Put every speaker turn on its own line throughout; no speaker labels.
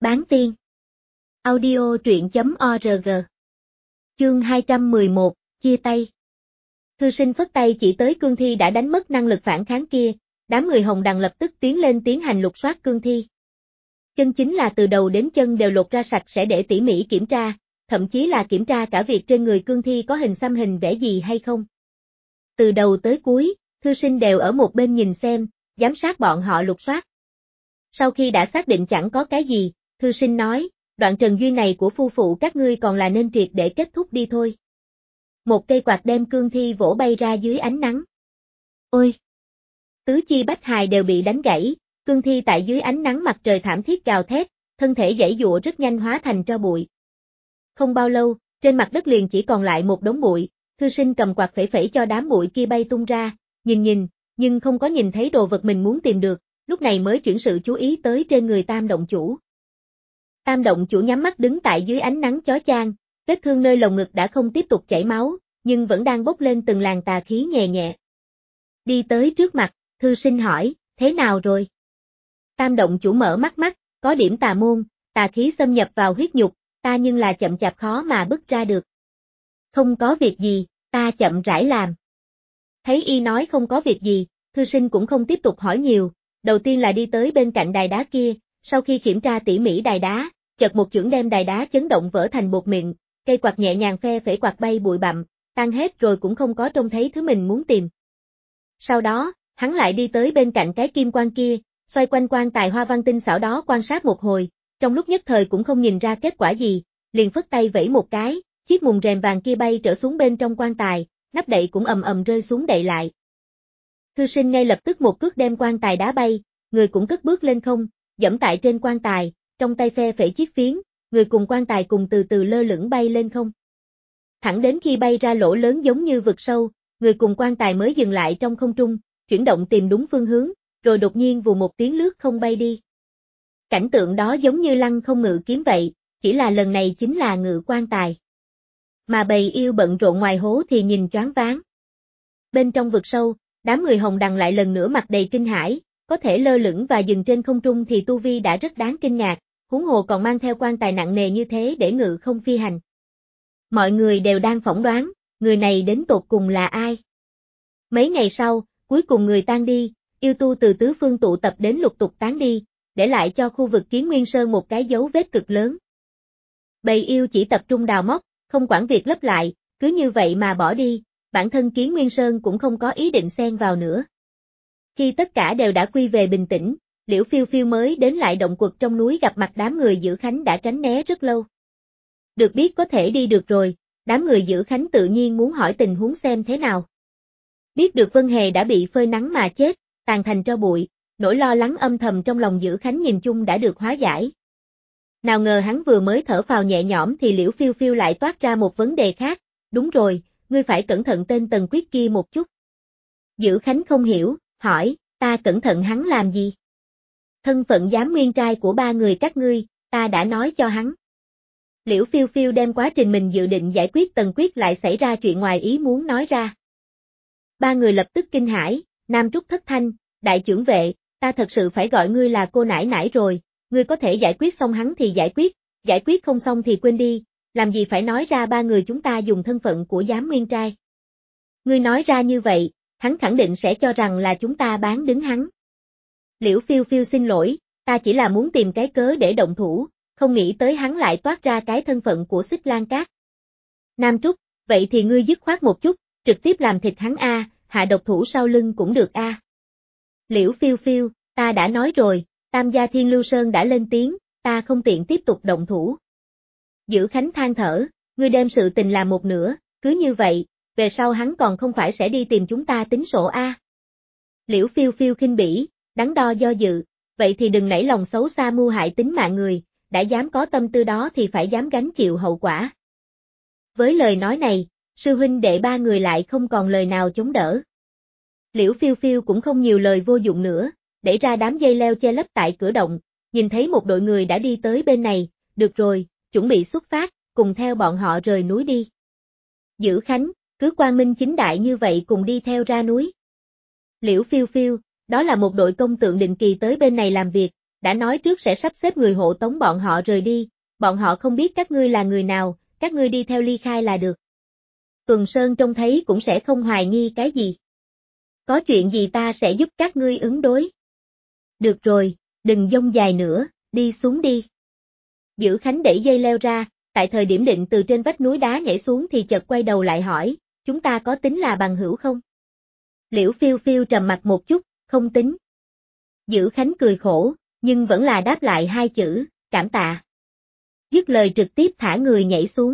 Bán tiên. Audio truyện.org. Chương 211, chia tay. Thư sinh phất tay chỉ tới cương thi đã đánh mất năng lực phản kháng kia, đám người Hồng Đằng lập tức tiến lên tiến hành lục soát cương thi. Chân chính là từ đầu đến chân đều lột ra sạch sẽ để tỉ mỉ kiểm tra, thậm chí là kiểm tra cả việc trên người cương thi có hình xăm hình vẽ gì hay không. Từ đầu tới cuối, thư sinh đều ở một bên nhìn xem, giám sát bọn họ lục soát. Sau khi đã xác định chẳng có cái gì, thư sinh nói, đoạn trần duyên này của phu phụ các ngươi còn là nên triệt để kết thúc đi thôi. Một cây quạt đem cương thi vỗ bay ra dưới ánh nắng. Ôi! Tứ chi bách hài đều bị đánh gãy, cương thi tại dưới ánh nắng mặt trời thảm thiết gào thét, thân thể giãy giụa rất nhanh hóa thành tro bụi. Không bao lâu, trên mặt đất liền chỉ còn lại một đống bụi, thư sinh cầm quạt phẩy phẩy cho đám bụi kia bay tung ra, nhìn, nhưng không có nhìn thấy đồ vật mình muốn tìm được, lúc này mới chuyển sự chú ý tới trên người Tam động chủ. Tam động chủ nhắm mắt đứng tại dưới ánh nắng chói chang, vết thương nơi lồng ngực đã không tiếp tục chảy máu, nhưng vẫn đang bốc lên từng làn tà khí nhẹ nhẹ. Đi tới trước mặt, thư sinh hỏi, thế nào rồi? Tam động chủ mở mắt, có điểm tà môn, tà khí xâm nhập vào huyết nhục, ta nhưng là chậm chạp khó mà bứt ra được. Không có việc gì, ta chậm rãi làm. Thấy y nói không có việc gì, thư sinh cũng không tiếp tục hỏi nhiều, đầu tiên là đi tới bên cạnh đài đá kia, sau khi kiểm tra tỉ mỉ đài đá, chợt một chưởng đem đài đá chấn động vỡ thành bột mịn, cây quạt nhẹ nhàng phe phẩy quạt bay bụi bặm, tan hết rồi cũng không có trông thấy thứ mình muốn tìm. Sau đó, hắn lại đi tới bên cạnh cái kim quan kia, xoay quanh quan tài hoa văn tinh xảo đó quan sát một hồi, trong lúc nhất thời cũng không nhìn ra kết quả gì, liền phất tay vẫy một cái, chiếc mùng rèm vàng kia bay trở xuống bên trong quan tài, nắp đậy cũng ầm ầm rơi xuống đậy lại. Thư sinh ngay lập tức một cước đem quan tài đá bay, người cũng cất bước lên không, giẫm tại trên quan tài, trong tay phe phẩy chiếc phiến, người cùng quan tài cùng từ từ lơ lửng bay lên không. Thẳng đến khi bay ra lỗ lớn giống như vực sâu, người cùng quan tài mới dừng lại trong không trung, chuyển động tìm đúng phương hướng, rồi đột nhiên vù một tiếng lướt không bay đi. Cảnh tượng đó giống như lăng không ngự kiếm vậy, chỉ là lần này chính là ngự quan tài. Mà bầy yêu bận rộn ngoài hố thì nhìn choáng váng. Bên trong vực sâu, đám người Hồng Đằng lại lần nữa mặt đầy kinh hãi, có thể lơ lửng và dừng trên không trung thì tu vi đã rất đáng kinh ngạc, huống hồ còn mang theo quan tài nặng nề như thế để ngự không phi hành. Mọi người đều đang phỏng đoán, người này đến tột cùng là ai? Mấy ngày sau, cuối cùng người tan đi, yêu tu từ tứ phương tụ tập đến lục tục tán đi, để lại cho khu vực Kiến Nguyên Sơn một cái dấu vết cực lớn. Bầy yêu chỉ tập trung đào móc, không quản việc lấp lại, cứ như vậy mà bỏ đi, bản thân Kiến Nguyên Sơn cũng không có ý định xen vào nữa. Khi tất cả đều đã quy về bình tĩnh, Liễu Phiêu Phiêu mới đến lại động quật trong núi gặp mặt đám người Giữ Khánh đã tránh né rất lâu. Được biết có thể đi được rồi, đám người Giữ Khánh tự nhiên muốn hỏi tình huống xem thế nào. Biết được Vân Hề đã bị phơi nắng mà chết, tàn thành tro bụi, nỗi lo lắng âm thầm trong lòng Giữ Khánh nhìn chung đã được hóa giải. Nào ngờ hắn vừa mới thở phào nhẹ nhõm thì Liễu Phiêu Phiêu lại toát ra một vấn đề khác, đúng rồi, ngươi phải cẩn thận tên Tần Quyết kia một chút. Giữ Khánh không hiểu, hỏi, ta cẩn thận hắn làm gì? Thân phận giám nguyên trai của ba người các ngươi, ta đã nói cho hắn. Liễu Phiêu Phiêu đem quá trình mình dự định giải quyết Tần Quyết lại xảy ra chuyện ngoài ý muốn nói ra. Ba người lập tức kinh hãi, Nam Trúc thất thanh, đại trưởng vệ, ta thật sự phải gọi ngươi là cô nãi nãi rồi, ngươi có thể giải quyết xong hắn thì giải quyết không xong thì quên đi, làm gì phải nói ra ba người chúng ta dùng thân phận của giám nguyên trai. Ngươi nói ra như vậy, hắn khẳng định sẽ cho rằng là chúng ta bán đứng hắn. Liễu Phiêu Phiêu xin lỗi, ta chỉ là muốn tìm cái cớ để động thủ, không nghĩ tới hắn lại toát ra cái thân phận của Xích Lan Cát. Nam Trúc, vậy thì ngươi dứt khoát một chút, trực tiếp làm thịt hắn a, hạ độc thủ sau lưng cũng được a. Liễu Phiêu Phiêu, ta đã nói rồi, Tam gia Thiên Lưu Sơn đã lên tiếng, ta không tiện tiếp tục động thủ. Giữ Khánh than thở, ngươi đem sự tình làm một nửa, cứ như vậy, về sau hắn còn không phải sẽ đi tìm chúng ta tính sổ a. Liễu Phiêu Phiêu khinh bỉ, đắn đo do dự, vậy thì đừng nảy lòng xấu xa mưu hại tính mạng người, đã dám có tâm tư đó thì phải dám gánh chịu hậu quả. Với lời nói này, sư huynh đệ ba người lại không còn lời nào chống đỡ. Liễu Phiêu Phiêu cũng không nhiều lời vô dụng nữa, đẩy ra đám dây leo che lấp tại cửa động, nhìn thấy một đội người đã đi tới bên này, được rồi, chuẩn bị xuất phát, cùng theo bọn họ rời núi đi. Giữ Khánh, cứ quang minh chính đại như vậy cùng đi theo ra núi. Liễu Phiêu Phiêu, đó là một đội công tượng định kỳ tới bên này làm việc, đã nói trước sẽ sắp xếp người hộ tống bọn họ rời đi, bọn họ không biết các ngươi là người nào, các ngươi đi theo ly khai là được. Tuần Sơn trông thấy cũng sẽ không hoài nghi cái gì. Có chuyện gì ta sẽ giúp các ngươi ứng đối. Được rồi, đừng dông dài nữa, đi xuống đi. Dữ Khánh đẩy dây leo ra, tại thời điểm định từ trên vách núi đá nhảy xuống thì chợt quay đầu lại hỏi, chúng ta có tính là bằng hữu không? Liễu Phiêu Phiêu trầm mặt một chút, không tính. Dữ Khánh cười khổ, nhưng vẫn là đáp lại hai chữ, cảm tạ. Dứt lời trực tiếp thả người nhảy xuống.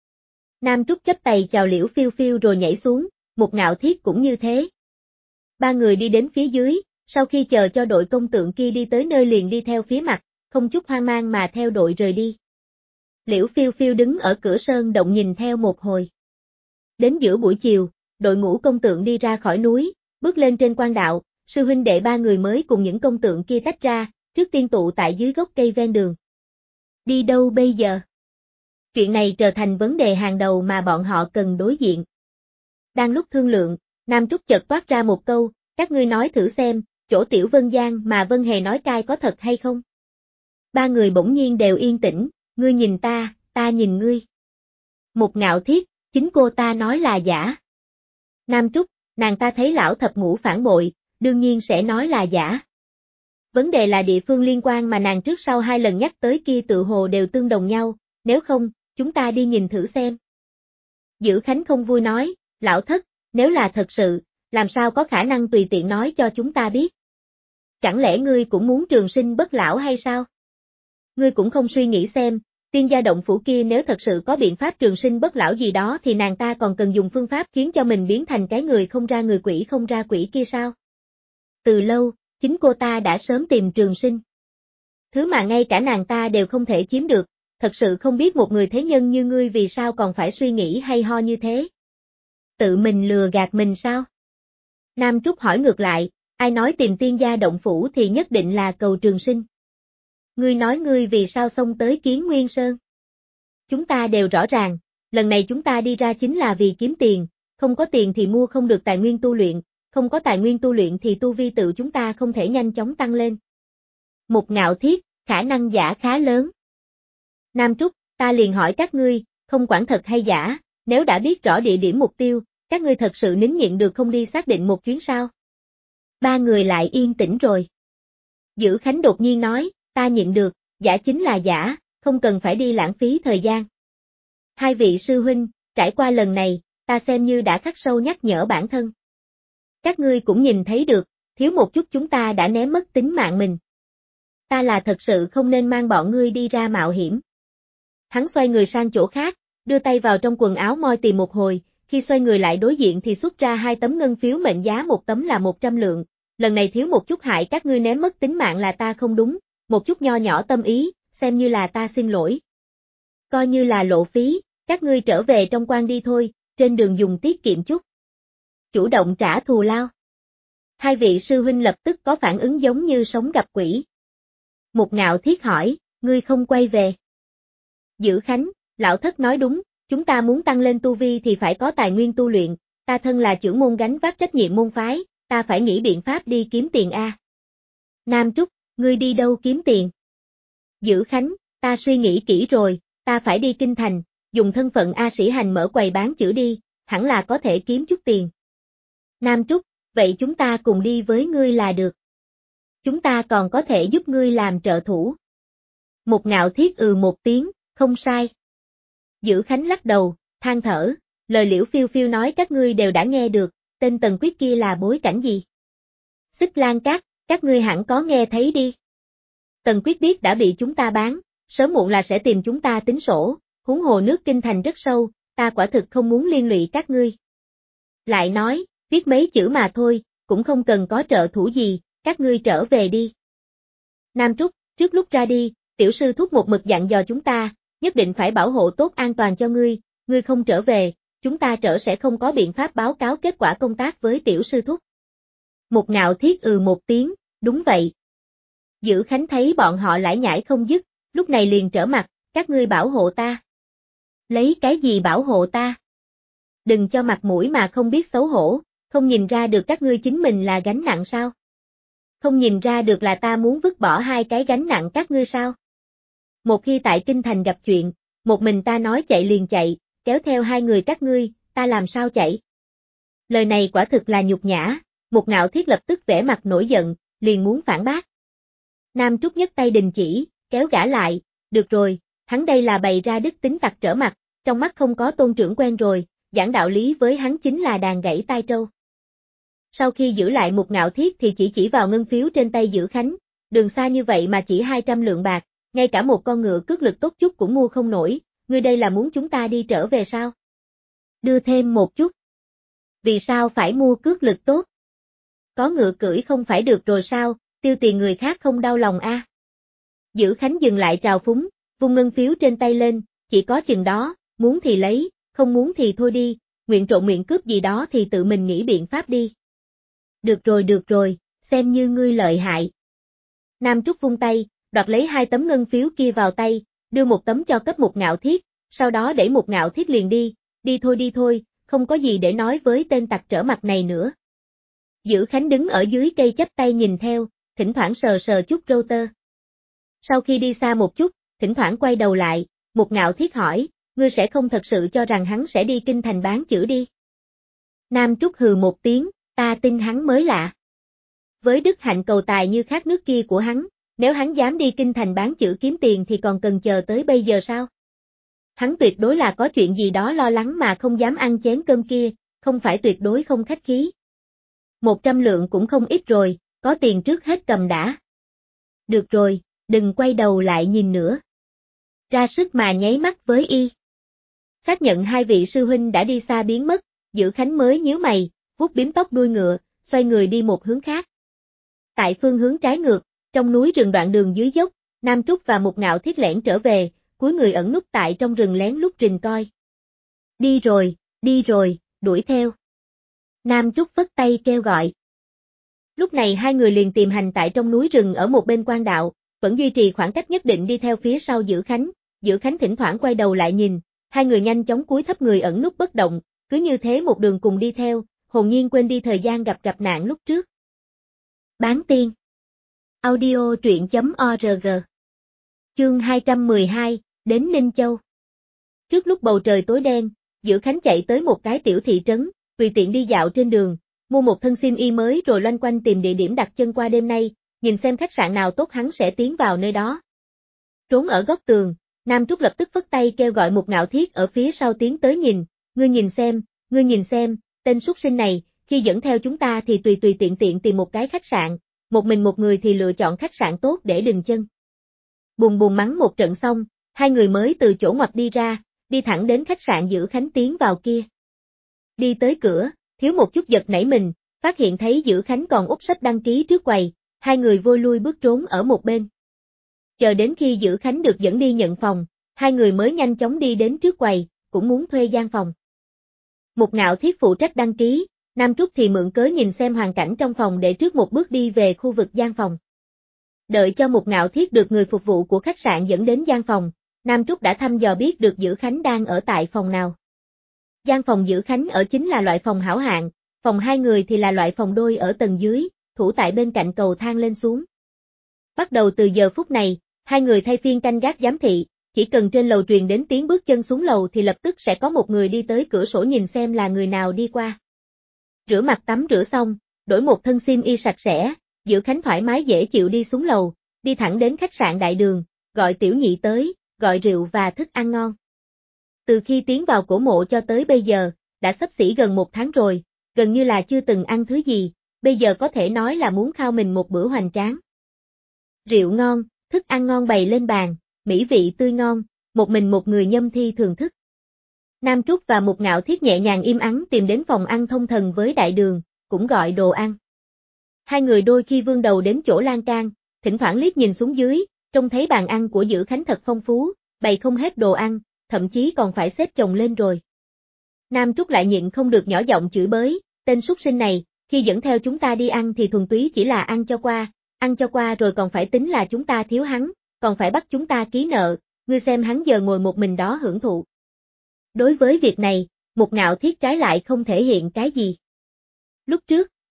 Nam Trúc chắp tay chào Liễu Phiêu Phiêu rồi nhảy xuống, Một Ngạo Thiết cũng như thế. Ba người đi đến phía dưới, sau khi chờ cho đội công tượng kia đi tới nơi liền đi theo phía mặt, không chút hoang mang mà theo đội rời đi. Liễu Phiêu Phiêu đứng ở cửa sơn động nhìn theo một hồi. Đến giữa buổi chiều, đội ngũ công tượng đi ra khỏi núi, bước lên trên quan đạo, sư huynh đệ ba người mới cùng những công tượng kia tách ra, trước tiên tụ tại dưới gốc cây ven đường. Đi đâu bây giờ? Chuyện này trở thành vấn đề hàng đầu mà bọn họ cần đối diện. Đang lúc thương lượng, Nam Trúc chợt toát ra một câu, các ngươi nói thử xem, chỗ Tiểu Vân Giang mà Vân Hề nói cai có thật hay không? Ba người bỗng nhiên đều yên tĩnh, ngươi nhìn ta nhìn ngươi. Một Ngạo Thiết, chính cô ta nói là giả. Nam Trúc, nàng ta thấy lão thập ngũ phản bội, đương nhiên sẽ nói là giả. Vấn đề là địa phương liên quan mà nàng trước sau hai lần nhắc tới kia tự hồ đều tương đồng nhau, nếu không, chúng ta đi nhìn thử xem. Dữ Khánh không vui nói, lão thất, nếu là thật sự, làm sao có khả năng tùy tiện nói cho chúng ta biết? Chẳng lẽ ngươi cũng muốn trường sinh bất lão hay sao? Ngươi cũng không suy nghĩ xem, tiên gia động phủ kia nếu thật sự có biện pháp trường sinh bất lão gì đó thì nàng ta còn cần dùng phương pháp khiến cho mình biến thành cái người không ra người quỷ không ra quỷ kia sao? Từ lâu, chính cô ta đã sớm tìm trường sinh. Thứ mà ngay cả nàng ta đều không thể chiếm được, thật sự không biết một người thế nhân như ngươi vì sao còn phải suy nghĩ hay ho như thế. Tự mình lừa gạt mình sao? Nam Trúc hỏi ngược lại, ai nói tìm tiên gia động phủ thì nhất định là cầu trường sinh? Ngươi nói ngươi vì sao xông tới Kiến Nguyên Sơn? Chúng ta đều rõ ràng, lần này chúng ta đi ra chính là vì kiếm tiền, không có tiền thì mua không được tài nguyên tu luyện, không có tài nguyên tu luyện thì tu vi tự chúng ta không thể nhanh chóng tăng lên. Một Ngạo Thiết, khả năng giả khá lớn. Nam Trúc, ta liền hỏi các ngươi, không quản thật hay giả, nếu đã biết rõ địa điểm mục tiêu, các ngươi thật sự nín nhịn được không đi xác định một chuyến sao? Ba người lại yên tĩnh rồi. Dữ Khánh đột nhiên nói, ta nhịn được, giả chính là giả, không cần phải đi lãng phí thời gian. Hai vị sư huynh, trải qua lần này, ta xem như đã khắc sâu nhắc nhở bản thân. Các ngươi cũng nhìn thấy được, thiếu một chút chúng ta đã ném mất tính mạng mình. Ta là thật sự không nên mang bọn ngươi đi ra mạo hiểm. Hắn xoay người sang chỗ khác, đưa tay vào trong quần áo moi tìm một hồi, khi xoay người lại đối diện thì xuất ra 2 tấm ngân phiếu mệnh giá một tấm là 100 lượng, lần này thiếu một chút hại các ngươi ném mất tính mạng là ta không đúng, một chút nho nhỏ tâm ý, xem như là ta xin lỗi. Coi như là lộ phí, các ngươi trở về trong quan đi thôi, trên đường dùng tiết kiệm chút. Chủ động trả thù lao. Hai vị sư huynh lập tức có phản ứng giống như sống gặp quỷ. Một Ngạo Thiết hỏi, ngươi không quay về. Dữ Khánh, lão thất nói đúng, chúng ta muốn tăng lên tu vi thì phải có tài nguyên tu luyện, ta thân là trưởng môn gánh vác trách nhiệm môn phái, ta phải nghĩ biện pháp đi kiếm tiền a. Nam Trúc, ngươi đi đâu kiếm tiền? Dữ Khánh, ta suy nghĩ kỹ rồi, ta phải đi kinh thành, dùng thân phận A Sĩ Hành mở quầy bán chữ đi, hẳn là có thể kiếm chút tiền. Nam Trúc, vậy chúng ta cùng đi với ngươi là được. Chúng ta còn có thể giúp ngươi làm trợ thủ. Một Ngạo Thiết một tiếng, không sai. Dữ Khánh lắc đầu, than thở, lời Liễu Phiêu Phiêu nói các ngươi đều đã nghe được, tên Tần Quyết kia là bối cảnh gì? Xích Lan Cát, các ngươi hẳn có nghe thấy đi. Tần Quyết biết đã bị chúng ta bán, sớm muộn là sẽ tìm chúng ta tính sổ, huống hồ nước kinh thành rất sâu, ta quả thực không muốn liên lụy các ngươi. Lại nói, viết mấy chữ mà thôi, cũng không cần có trợ thủ gì, các ngươi trở về đi. Nam Trúc, trước lúc ra đi, tiểu sư thúc một mực dặn dò chúng ta, nhất định phải bảo hộ tốt an toàn cho ngươi không trở về, chúng ta sẽ không có biện pháp báo cáo kết quả công tác với tiểu sư thúc. Một Ngạo Thiết một tiếng, đúng vậy. Dữ Khánh thấy bọn họ lải nhải không dứt, lúc này liền trở mặt, các ngươi bảo hộ ta. Lấy cái gì bảo hộ ta? Đừng cho mặt mũi mà không biết xấu hổ, không nhìn ra được các ngươi chính mình là gánh nặng sao? Không nhìn ra được là ta muốn vứt bỏ hai cái gánh nặng các ngươi sao? Một khi tại kinh thành gặp chuyện, một mình ta nói chạy liền chạy, kéo theo hai người các ngươi, ta làm sao chạy? Lời này quả thực là nhục nhã, Mục Ngạo Thiết lập tức vẻ mặt nổi giận, liền muốn phản bác. Nam Trúc nhấc tay đình chỉ, kéo gã lại, được rồi, hắn đây là bày ra đức tính tặc trở mặt, trong mắt không có tôn trưởng quen rồi, giảng đạo lý với hắn chính là đàn gãy tai trâu. Sau khi giữ lại Mục Ngạo Thiết thì chỉ vào ngân phiếu trên tay Dữ Khánh, đường xa như vậy mà chỉ 200 lượng bạc, ngay cả một con ngựa cước lực tốt chút cũng mua không nổi, ngươi đây là muốn chúng ta đi trở về sao? Đưa thêm một chút. Vì sao phải mua cước lực tốt? Có ngựa cưỡi không phải được rồi sao, tiêu tiền người khác không đau lòng a? Dữ Khánh dừng lại trào phúng, vung ngân phiếu trên tay lên, chỉ có chừng đó, muốn thì lấy, không muốn thì thôi đi, nguyện trộm nguyện cướp gì đó thì tự mình nghĩ biện pháp đi. Được rồi, xem như ngươi lợi hại. Nam Trúc vung tay, đoạt lấy 2 tấm ngân phiếu kia vào tay, đưa một tấm cho cấp Mục Ngạo Thiết, sau đó đẩy Mục Ngạo Thiết liền đi thôi, không có gì để nói với tên tặc trở mặt này nữa. Dữ Khánh đứng ở dưới cây chắp tay nhìn theo, thỉnh thoảng sờ chút râu tơ. Sau khi đi xa một chút, thỉnh thoảng quay đầu lại, Mục Ngạo Thiết hỏi, ngươi sẽ không thật sự cho rằng hắn sẽ đi kinh thành bán chữ đi. Nam Trúc hừ một tiếng, ta tin hắn mới lạ. Với đức hạnh cầu tài như khát nước kia của hắn, nếu hắn dám đi kinh thành bán chữ kiếm tiền thì còn cần chờ tới bây giờ sao? Hắn tuyệt đối là có chuyện gì đó lo lắng mà không dám ăn chén cơm kia, không phải tuyệt đối không khách khí. 100 lượng cũng không ít rồi, có tiền trước hết cầm đã. Được rồi, đừng quay đầu lại nhìn nữa. Ra sức mà nháy mắt với y. Xác nhận hai vị sư huynh đã đi xa biến mất, Dữ Khánh mới nhíu mày, vuốt bím tóc đuôi ngựa, xoay người đi một hướng khác. Tại phương hướng trái ngược, trong núi rừng đoạn đường dưới dốc, Nam Trúc và Mục Ngạo Thiết lẻn trở về, cuối người ẩn núp tại trong rừng lén lút rình coi. Đi rồi, đuổi theo. Nam Trúc phất tay kêu gọi. Lúc này hai người liền tìm hành tại trong núi rừng ở một bên quan đạo, vẫn duy trì khoảng cách nhất định đi theo phía sau Dữ Khánh. Dữ Khánh thỉnh thoảng quay đầu lại nhìn, hai người nhanh chóng cúi thấp người ẩn núp bất động, cứ như thế một đường cùng đi theo, hồn nhiên quên đi thời gian gặp nạn lúc trước. Bán tiên. Audio truyện.org. Chương 212, đến Ninh Châu. Trước lúc bầu trời tối đen, Dữ Khánh chạy tới một cái tiểu thị trấn, tùy tiện đi dạo trên đường, mua một thân xiêm y mới rồi loanh quanh tìm địa điểm đặt chân qua đêm nay, nhìn xem khách sạn nào tốt hắn sẽ tiến vào nơi đó. Trốn ở góc tường, Nam Trúc lập tức phất tay kêu gọi Mục Ngạo Thiết ở phía sau tiến tới nhìn, ngươi nhìn xem, tên súc sinh này, khi dẫn theo chúng ta thì tùy tiện tìm một cái khách sạn, một mình một người thì lựa chọn khách sạn tốt để đình chân. Bùng mắng một trận xong, hai người mới từ chỗ ngoặt đi ra, đi thẳng đến khách sạn Dữ Khánh tiến vào kia. Đi tới cửa, thiếu một chút giật nảy mình, phát hiện thấy Dữ Khánh còn úp sách đăng ký trước quầy, hai người vội lui bước trốn ở một bên. Chờ đến khi Dữ Khánh được dẫn đi nhận phòng, hai người mới nhanh chóng đi đến trước quầy, cũng muốn thuê gian phòng. Mục Ngạo Thiết phụ trách đăng ký, Nam Trúc thì mượn cớ nhìn xem hoàn cảnh trong phòng để trước một bước đi về khu vực gian phòng. Đợi cho Mục Ngạo Thiết được người phục vụ của khách sạn dẫn đến gian phòng, Nam Trúc đã thăm dò biết được Dữ Khánh đang ở tại phòng nào. Gian phòng Dữ Khánh ở chính là loại phòng hảo hạng, phòng hai người thì là loại phòng đôi ở tầng dưới, thủ tại bên cạnh cầu thang lên xuống. Bắt đầu từ giờ phút này, hai người thay phiên canh gác giám thị, chỉ cần trên lầu truyền đến tiếng bước chân xuống lầu thì lập tức sẽ có một người đi tới cửa sổ nhìn xem là người nào đi qua. Rửa mặt tắm rửa xong, đổi một thân xiêm y sạch sẽ, Dữ Khánh thoải mái dễ chịu đi xuống lầu, đi thẳng đến khách sạn Đại Đường, gọi tiểu nhị tới, gọi rượu và thức ăn ngon. Từ khi tiến vào cổ mộ cho tới bây giờ, đã xấp xỉ gần 1 tháng rồi, gần như là chưa từng ăn thứ gì, bây giờ có thể nói là muốn khao mình một bữa hoành tráng. Rượu ngon, thức ăn ngon bày lên bàn, mỹ vị tươi ngon, một mình một người nhâm thi thưởng thức. Nam Trúc và Mục Ngạo Thiết nhẹ nhàng im ắng tìm đến phòng ăn thông thần với Đại Đường, cũng gọi đồ ăn. Hai người đôi khi vươn đầu đến chỗ lan can, thỉnh thoảng liếc nhìn xuống dưới, trông thấy bàn ăn của Dữ Khánh thật phong phú, bày không hết đồ ăn, thậm chí còn phải xếp chồng lên rồi. Nam Trúc lại nhịn không được nhỏ giọng chửi bới, tên súc sinh này, khi dẫn theo chúng ta đi ăn thì thuần túy chỉ là ăn cho qua rồi còn phải tính là chúng ta thiếu hắn, còn phải bắt chúng ta ký nợ, ngươi xem hắn giờ ngồi một mình đó hưởng thụ. Đối với việc này, Mục Ngạo Thiết trái lại không thể hiện cái gì. Lúc trước,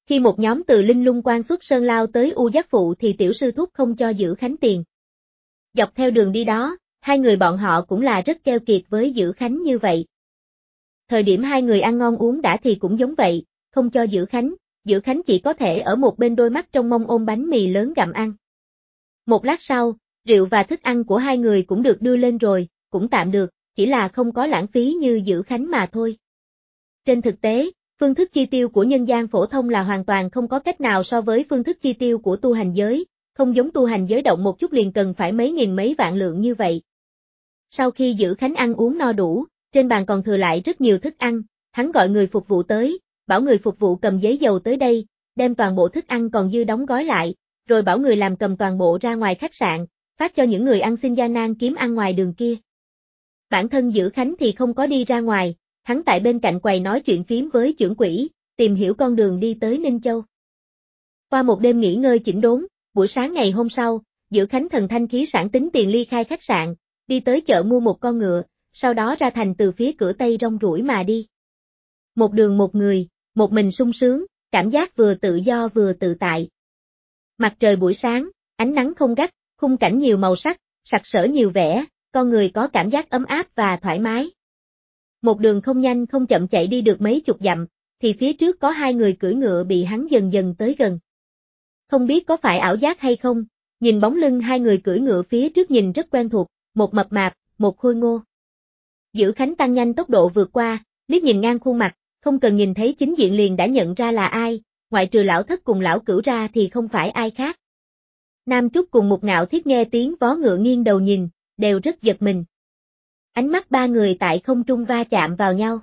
Khi một nhóm từ Linh Lung Quan xuất sơn lao tới U Giác Phụ thì tiểu sư thúc không cho Dữ Khánh tiền. Dọc theo đường đi đó, hai người bọn họ cũng là rất keo kiệt với Dữ Khánh như vậy. Thời điểm hai người ăn ngon uống đã thì cũng giống vậy, không cho Dữ Khánh chỉ có thể ở một bên đôi mắt trông mong ôm bánh mì lớn gặm ăn. Một lát sau, rượu và thức ăn của hai người cũng được đưa lên rồi, cũng tạm được, chỉ là không có lãng phí như Dữ Khánh mà thôi. Trên thực tế, phương thức chi tiêu của nhân gian phổ thông là hoàn toàn không có cách nào so với phương thức chi tiêu của tu hành giới, không giống tu hành giới động một chút liền cần phải mấy nghìn mấy vạn lượng như vậy. Sau khi Dữ Khánh ăn uống no đủ, trên bàn còn thừa lại rất nhiều thức ăn, hắn gọi người phục vụ tới, bảo người phục vụ cầm giấy dầu tới đây, đem toàn bộ thức ăn còn dư đóng gói lại, rồi bảo người làm cầm toàn bộ ra ngoài khách sạn, phát cho những người ăn xin gian nan kiếm ăn ngoài đường kia. Bản thân Dữ Khánh thì không có đi ra ngoài, hắn tại bên cạnh quầy nói chuyện phím với trưởng quỹ, tìm hiểu con đường đi tới Ninh Châu. Qua một đêm nghỉ ngơi chỉnh đốn, buổi sáng ngày hôm sau, Dữ Khánh thần thanh khí sảng tính tiền ly khai khách sạn, đi tới chợ mua một con ngựa, sau đó ra thành từ phía cửa Tây rong ruổi mà đi. Một đường một người, một mình sung sướng, cảm giác vừa tự do vừa tự tại. Mặt trời buổi sáng, ánh nắng không gắt, khung cảnh nhiều màu sắc, sặc sỡ nhiều vẻ, con người có cảm giác ấm áp và thoải mái. Một đường không nhanh không chậm chạy đi được mấy chục dặm, thì phía trước có hai người cưỡi ngựa bị hắn dần dần tới gần. Không biết có phải ảo giác hay không, nhìn bóng lưng hai người cưỡi ngựa phía trước nhìn rất quen thuộc, một mập mạp, một khôi ngô. Dữ Khánh tăng nhanh tốc độ vượt qua, liếc nhìn ngang khuôn mặt, không cần nhìn thấy chính diện liền đã nhận ra là ai, ngoại trừ lão thất cùng lão cửu ra thì không phải ai khác. Nam Trúc cùng một ngạo thiết nghe tiếng vó ngựa nghiêng đầu nhìn, đều rất giật mình. Ánh mắt ba người tại không trung va chạm vào nhau.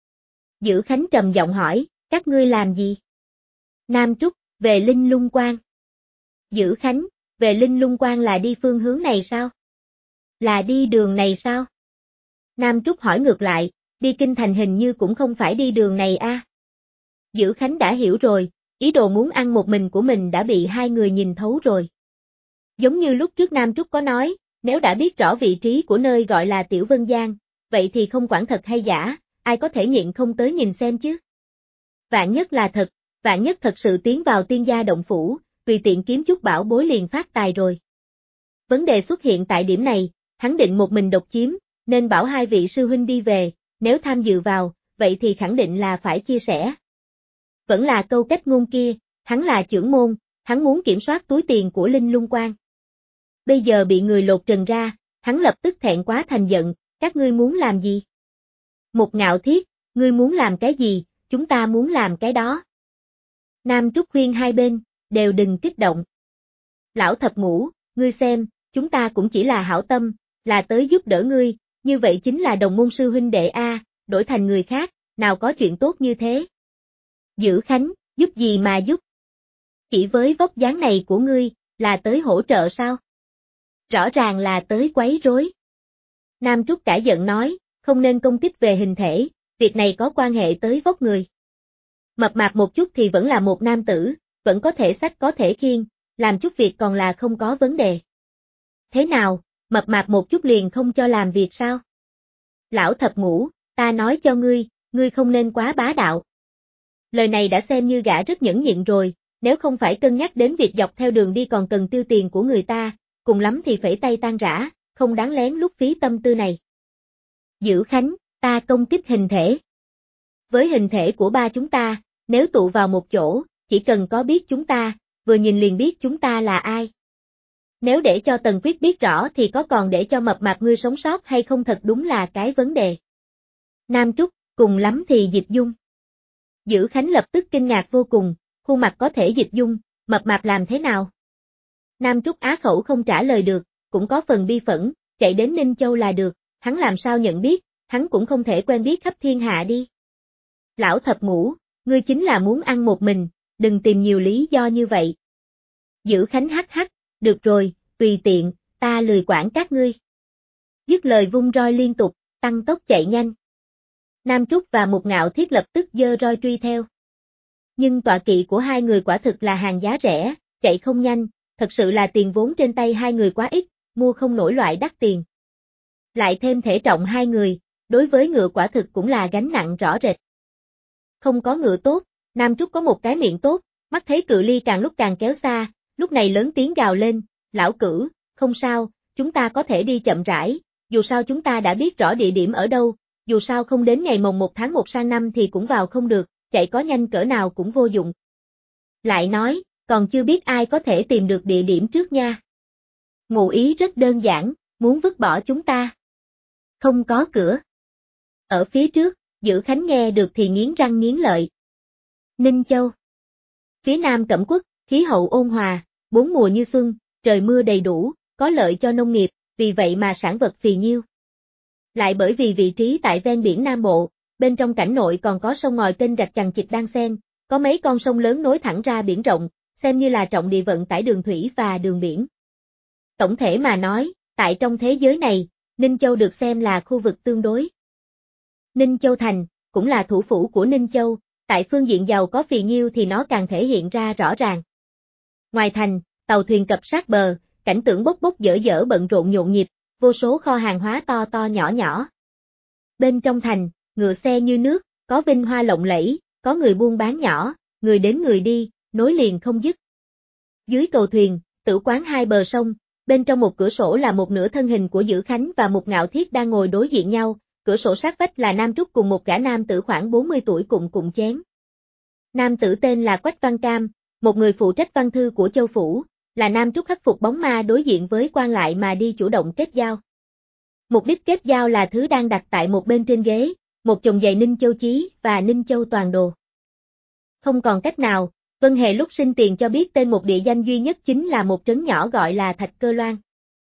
Dữ Khánh trầm giọng hỏi, các ngươi làm gì? Nam Trúc, về Linh Lung Quan. Dữ Khánh, về Linh Lung Quan là đi phương hướng này sao? Là đi đường này sao? Nam Trúc hỏi ngược lại, đi kinh thành hình như cũng không phải đi đường này a. Dữ Khánh đã hiểu rồi, ý đồ muốn ăn một mình của mình đã bị hai người nhìn thấu rồi. Giống như lúc trước Nam Trúc có nói, nếu đã biết rõ vị trí của nơi gọi là Tiểu Vân Giang, vậy thì không quản thật hay giả, ai có thể nhịn không tới nhìn xem chứ. Vạn nhất là thật, vạn nhất thật sự tiến vào tiên gia động phủ, tùy tiện kiếm chút bảo bối liền phát tài rồi. Vấn đề xuất hiện tại điểm này, hắn định một mình độc chiếm, nên bảo hai vị sư huynh đi về, nếu tham dự vào, vậy thì khẳng định là phải chia sẻ. Vẫn là câu cách ngôn kia, hắn là trưởng môn, hắn muốn kiểm soát túi tiền của Linh Lung Quan. Bây giờ bị người lột trần ra, hắn lập tức thẹn quá thành giận, các ngươi muốn làm gì? Một ngạo thiết, ngươi muốn làm cái gì, chúng ta muốn làm cái đó. Nam Trúc khuyên hai bên, đều đừng kích động. Lão thập ngũ, ngươi xem, chúng ta cũng chỉ là hảo tâm, là tới giúp đỡ ngươi, như vậy chính là đồng môn sư huynh đệ a, đổi thành người khác, nào có chuyện tốt như thế. Dữ Khánh, giúp gì mà giúp? Chỉ với vóc dáng này của ngươi, là tới hỗ trợ sao? Rõ ràng là tới quấy rối. Nam Trúc cãi giận nói, không nên công kích về hình thể, việc này có quan hệ tới vóc người. Mập mạp một chút thì vẫn là một nam tử, vẫn có thể xách có thể khiêng, làm chút việc còn là không có vấn đề. Thế nào, mập mạp một chút liền không cho làm việc sao? Lão thập ngũ, ta nói cho ngươi không nên quá bá đạo. Lời này đã xem như gã rất nhẫn nhịn rồi, nếu không phải cân nhắc đến việc dọc theo đường đi còn cần tiêu tiền của người ta, cùng lắm thì phẩy tay tan rã, không đáng lén lút phí tâm tư này. Dữ Khánh, ta công kích hình thể. Với hình thể của ba chúng ta, nếu tụ vào một chỗ, chỉ cần có biết chúng ta, vừa nhìn liền biết chúng ta là ai. Nếu để cho Tần Quyết biết rõ thì có còn để cho mập mạp ngươi sống sót hay không thật đúng là cái vấn đề. Nam Trúc, cùng lắm thì dịch dung. Dữ Khánh lập tức kinh ngạc vô cùng, khuôn mặt có thể dịch dung, mập mạp làm thế nào? Nam Trúc á khẩu không trả lời được, cũng có phần bi phẫn, chạy đến Ninh Châu là được, hắn làm sao nhận biết, hắn cũng không thể quen biết khắp thiên hạ đi. Lão thập ngũ, ngươi chính là muốn ăn một mình, đừng tìm nhiều lý do như vậy. Dữ Khánh hắc hắc, được rồi, tùy tiện, ta lười quản các ngươi. Dứt lời vung roi liên tục, tăng tốc chạy nhanh. Nam Trúc và Mục Ngạo Thiết lập tức giơ roi truy theo. Nhưng tọa kỵ của hai người quả thực là hàng giá rẻ, chạy không nhanh, thật sự là tiền vốn trên tay hai người quá ít, mua không nổi loại đắt tiền. Lại thêm thể trọng hai người, đối với ngựa quả thực cũng là gánh nặng rõ rệt. Không có ngựa tốt, Nam Trúc có một cái miệng tốt, mắt thấy cự ly càng lúc càng kéo xa, lúc này lớn tiếng gào lên, lão Cửu, không sao, chúng ta có thể đi chậm rãi, dù sao chúng ta đã biết rõ địa điểm ở đâu, dù sao không đến ngày mồng 1 tháng 1 sang năm thì cũng vào không được, chạy có nhanh cỡ nào cũng vô dụng. Lại nói, còn chưa biết ai có thể tìm được địa điểm trước nha. Ngụ ý rất đơn giản, muốn vứt bỏ chúng ta. Không có cửa. Ở phía trước, Dữ Khánh nghe được thì nghiến răng nghiến lợi. Ninh Châu. Phía Nam Cẩm Quốc, khí hậu ôn hòa, 4 mùa như xuân, trời mưa đầy đủ, có lợi cho nông nghiệp, vì vậy mà sản vật phì nhiêu. Lại bởi vì vị trí tại ven biển Nam Bộ, bên trong cảnh nội còn có sông ngòi kênh rạch chằng chịt đan xen, có mấy con sông lớn nối thẳng ra biển rộng, xem như là trọng địa vận tải đường thủy và đường biển. Tổng thể mà nói, tại trong thế giới này, Ninh Châu được xem là khu vực tương đối. Ninh Châu Thành, cũng là thủ phủ của Ninh Châu, tại phương diện giàu có phì nhiêu thì nó càng thể hiện ra rõ ràng. Ngoài thành, tàu thuyền cập sát bờ, cảnh tượng bốc bốc dở dở bận rộn nhộn nhịp, vô số kho hàng hóa to to nhỏ nhỏ. Bên trong thành, ngựa xe như nước, có vinh hoa lộng lẫy, có người buôn bán nhỏ, người đến người đi, nối liền không dứt. Dưới cầu thuyền, tử quán hai bờ sông, bên trong một cửa sổ là một nửa thân hình của Dữ Khánh và một Ngạo Thiết đang ngồi đối diện nhau, cửa sổ sát vách là Nam Trúc cùng một gã nam tử khoảng 40 tuổi cùng chén. Nam tử tên là Quách Văn Cam, một người phụ trách văn thư của Châu Phủ, là Nam Trúc khắc phục bóng ma đối diện với quan lại mà đi chủ động kết giao. Mục đích kết giao là thứ đang đặt tại một bên trên ghế, một chồng giày Ninh Châu Chí và Ninh Châu Toàn Đồ. Không còn cách nào, Vân Hề lúc sinh tiền cho biết tên một địa danh duy nhất chính là một trấn nhỏ gọi là Thạch Cơ Loan.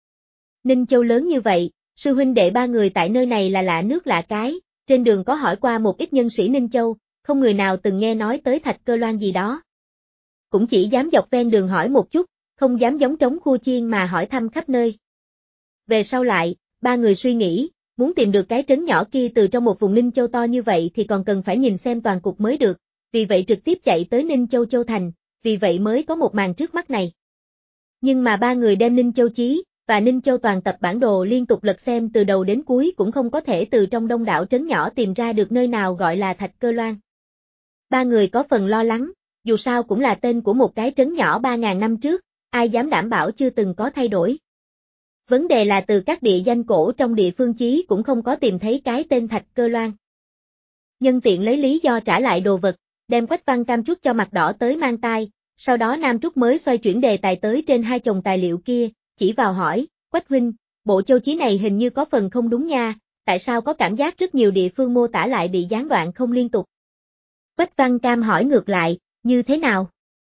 Ninh Châu lớn như vậy, sư huynh đệ ba người tại nơi này là lạ nước lạ cái, trên đường có hỏi qua một ít nhân sĩ Ninh Châu, không người nào từng nghe nói tới Thạch Cơ Loan gì đó. Cũng chỉ dám dọc ven đường hỏi một chút, không dám giống trống khua chiên mà hỏi thăm khắp nơi. Về sau lại, ba người suy nghĩ, muốn tìm được cái trấn nhỏ kia từ trong một vùng Ninh Châu to như vậy thì còn cần phải nhìn xem toàn cục mới được, vì vậy trực tiếp chạy tới Ninh Châu Châu Thành, vì vậy mới có một màn trước mắt này. Nhưng mà ba người đem Ninh Châu Chí và Ninh Châu Toàn tập bản đồ liên tục lật xem từ đầu đến cuối cũng không có thể từ trong đông đảo trấn nhỏ tìm ra được nơi nào gọi là Thạch Cơ Loan. Ba người có phần lo lắng, dù sao cũng là tên của một cái trấn nhỏ 3.000 năm trước, ai dám đảm bảo chưa từng có thay đổi. Vấn đề là từ các địa danh cổ trong địa phương chí cũng không có tìm thấy cái tên Thạch Cơ Loan. Nhân tiện lấy lý do trả lại đồ vật, đem Quách Văn Cam trút cho mặt đỏ tới mang tai, sau đó Nam Trúc mới xoay chuyển đề tài tới trên hai chồng tài liệu kia, chỉ vào hỏi, Quách huynh, bộ châu chí này hình như có phần không đúng nha, tại sao có cảm giác rất nhiều địa phương mô tả lại bị gián đoạn không liên tục. Quách Văn Cam hỏi ngược lại, như thế nào?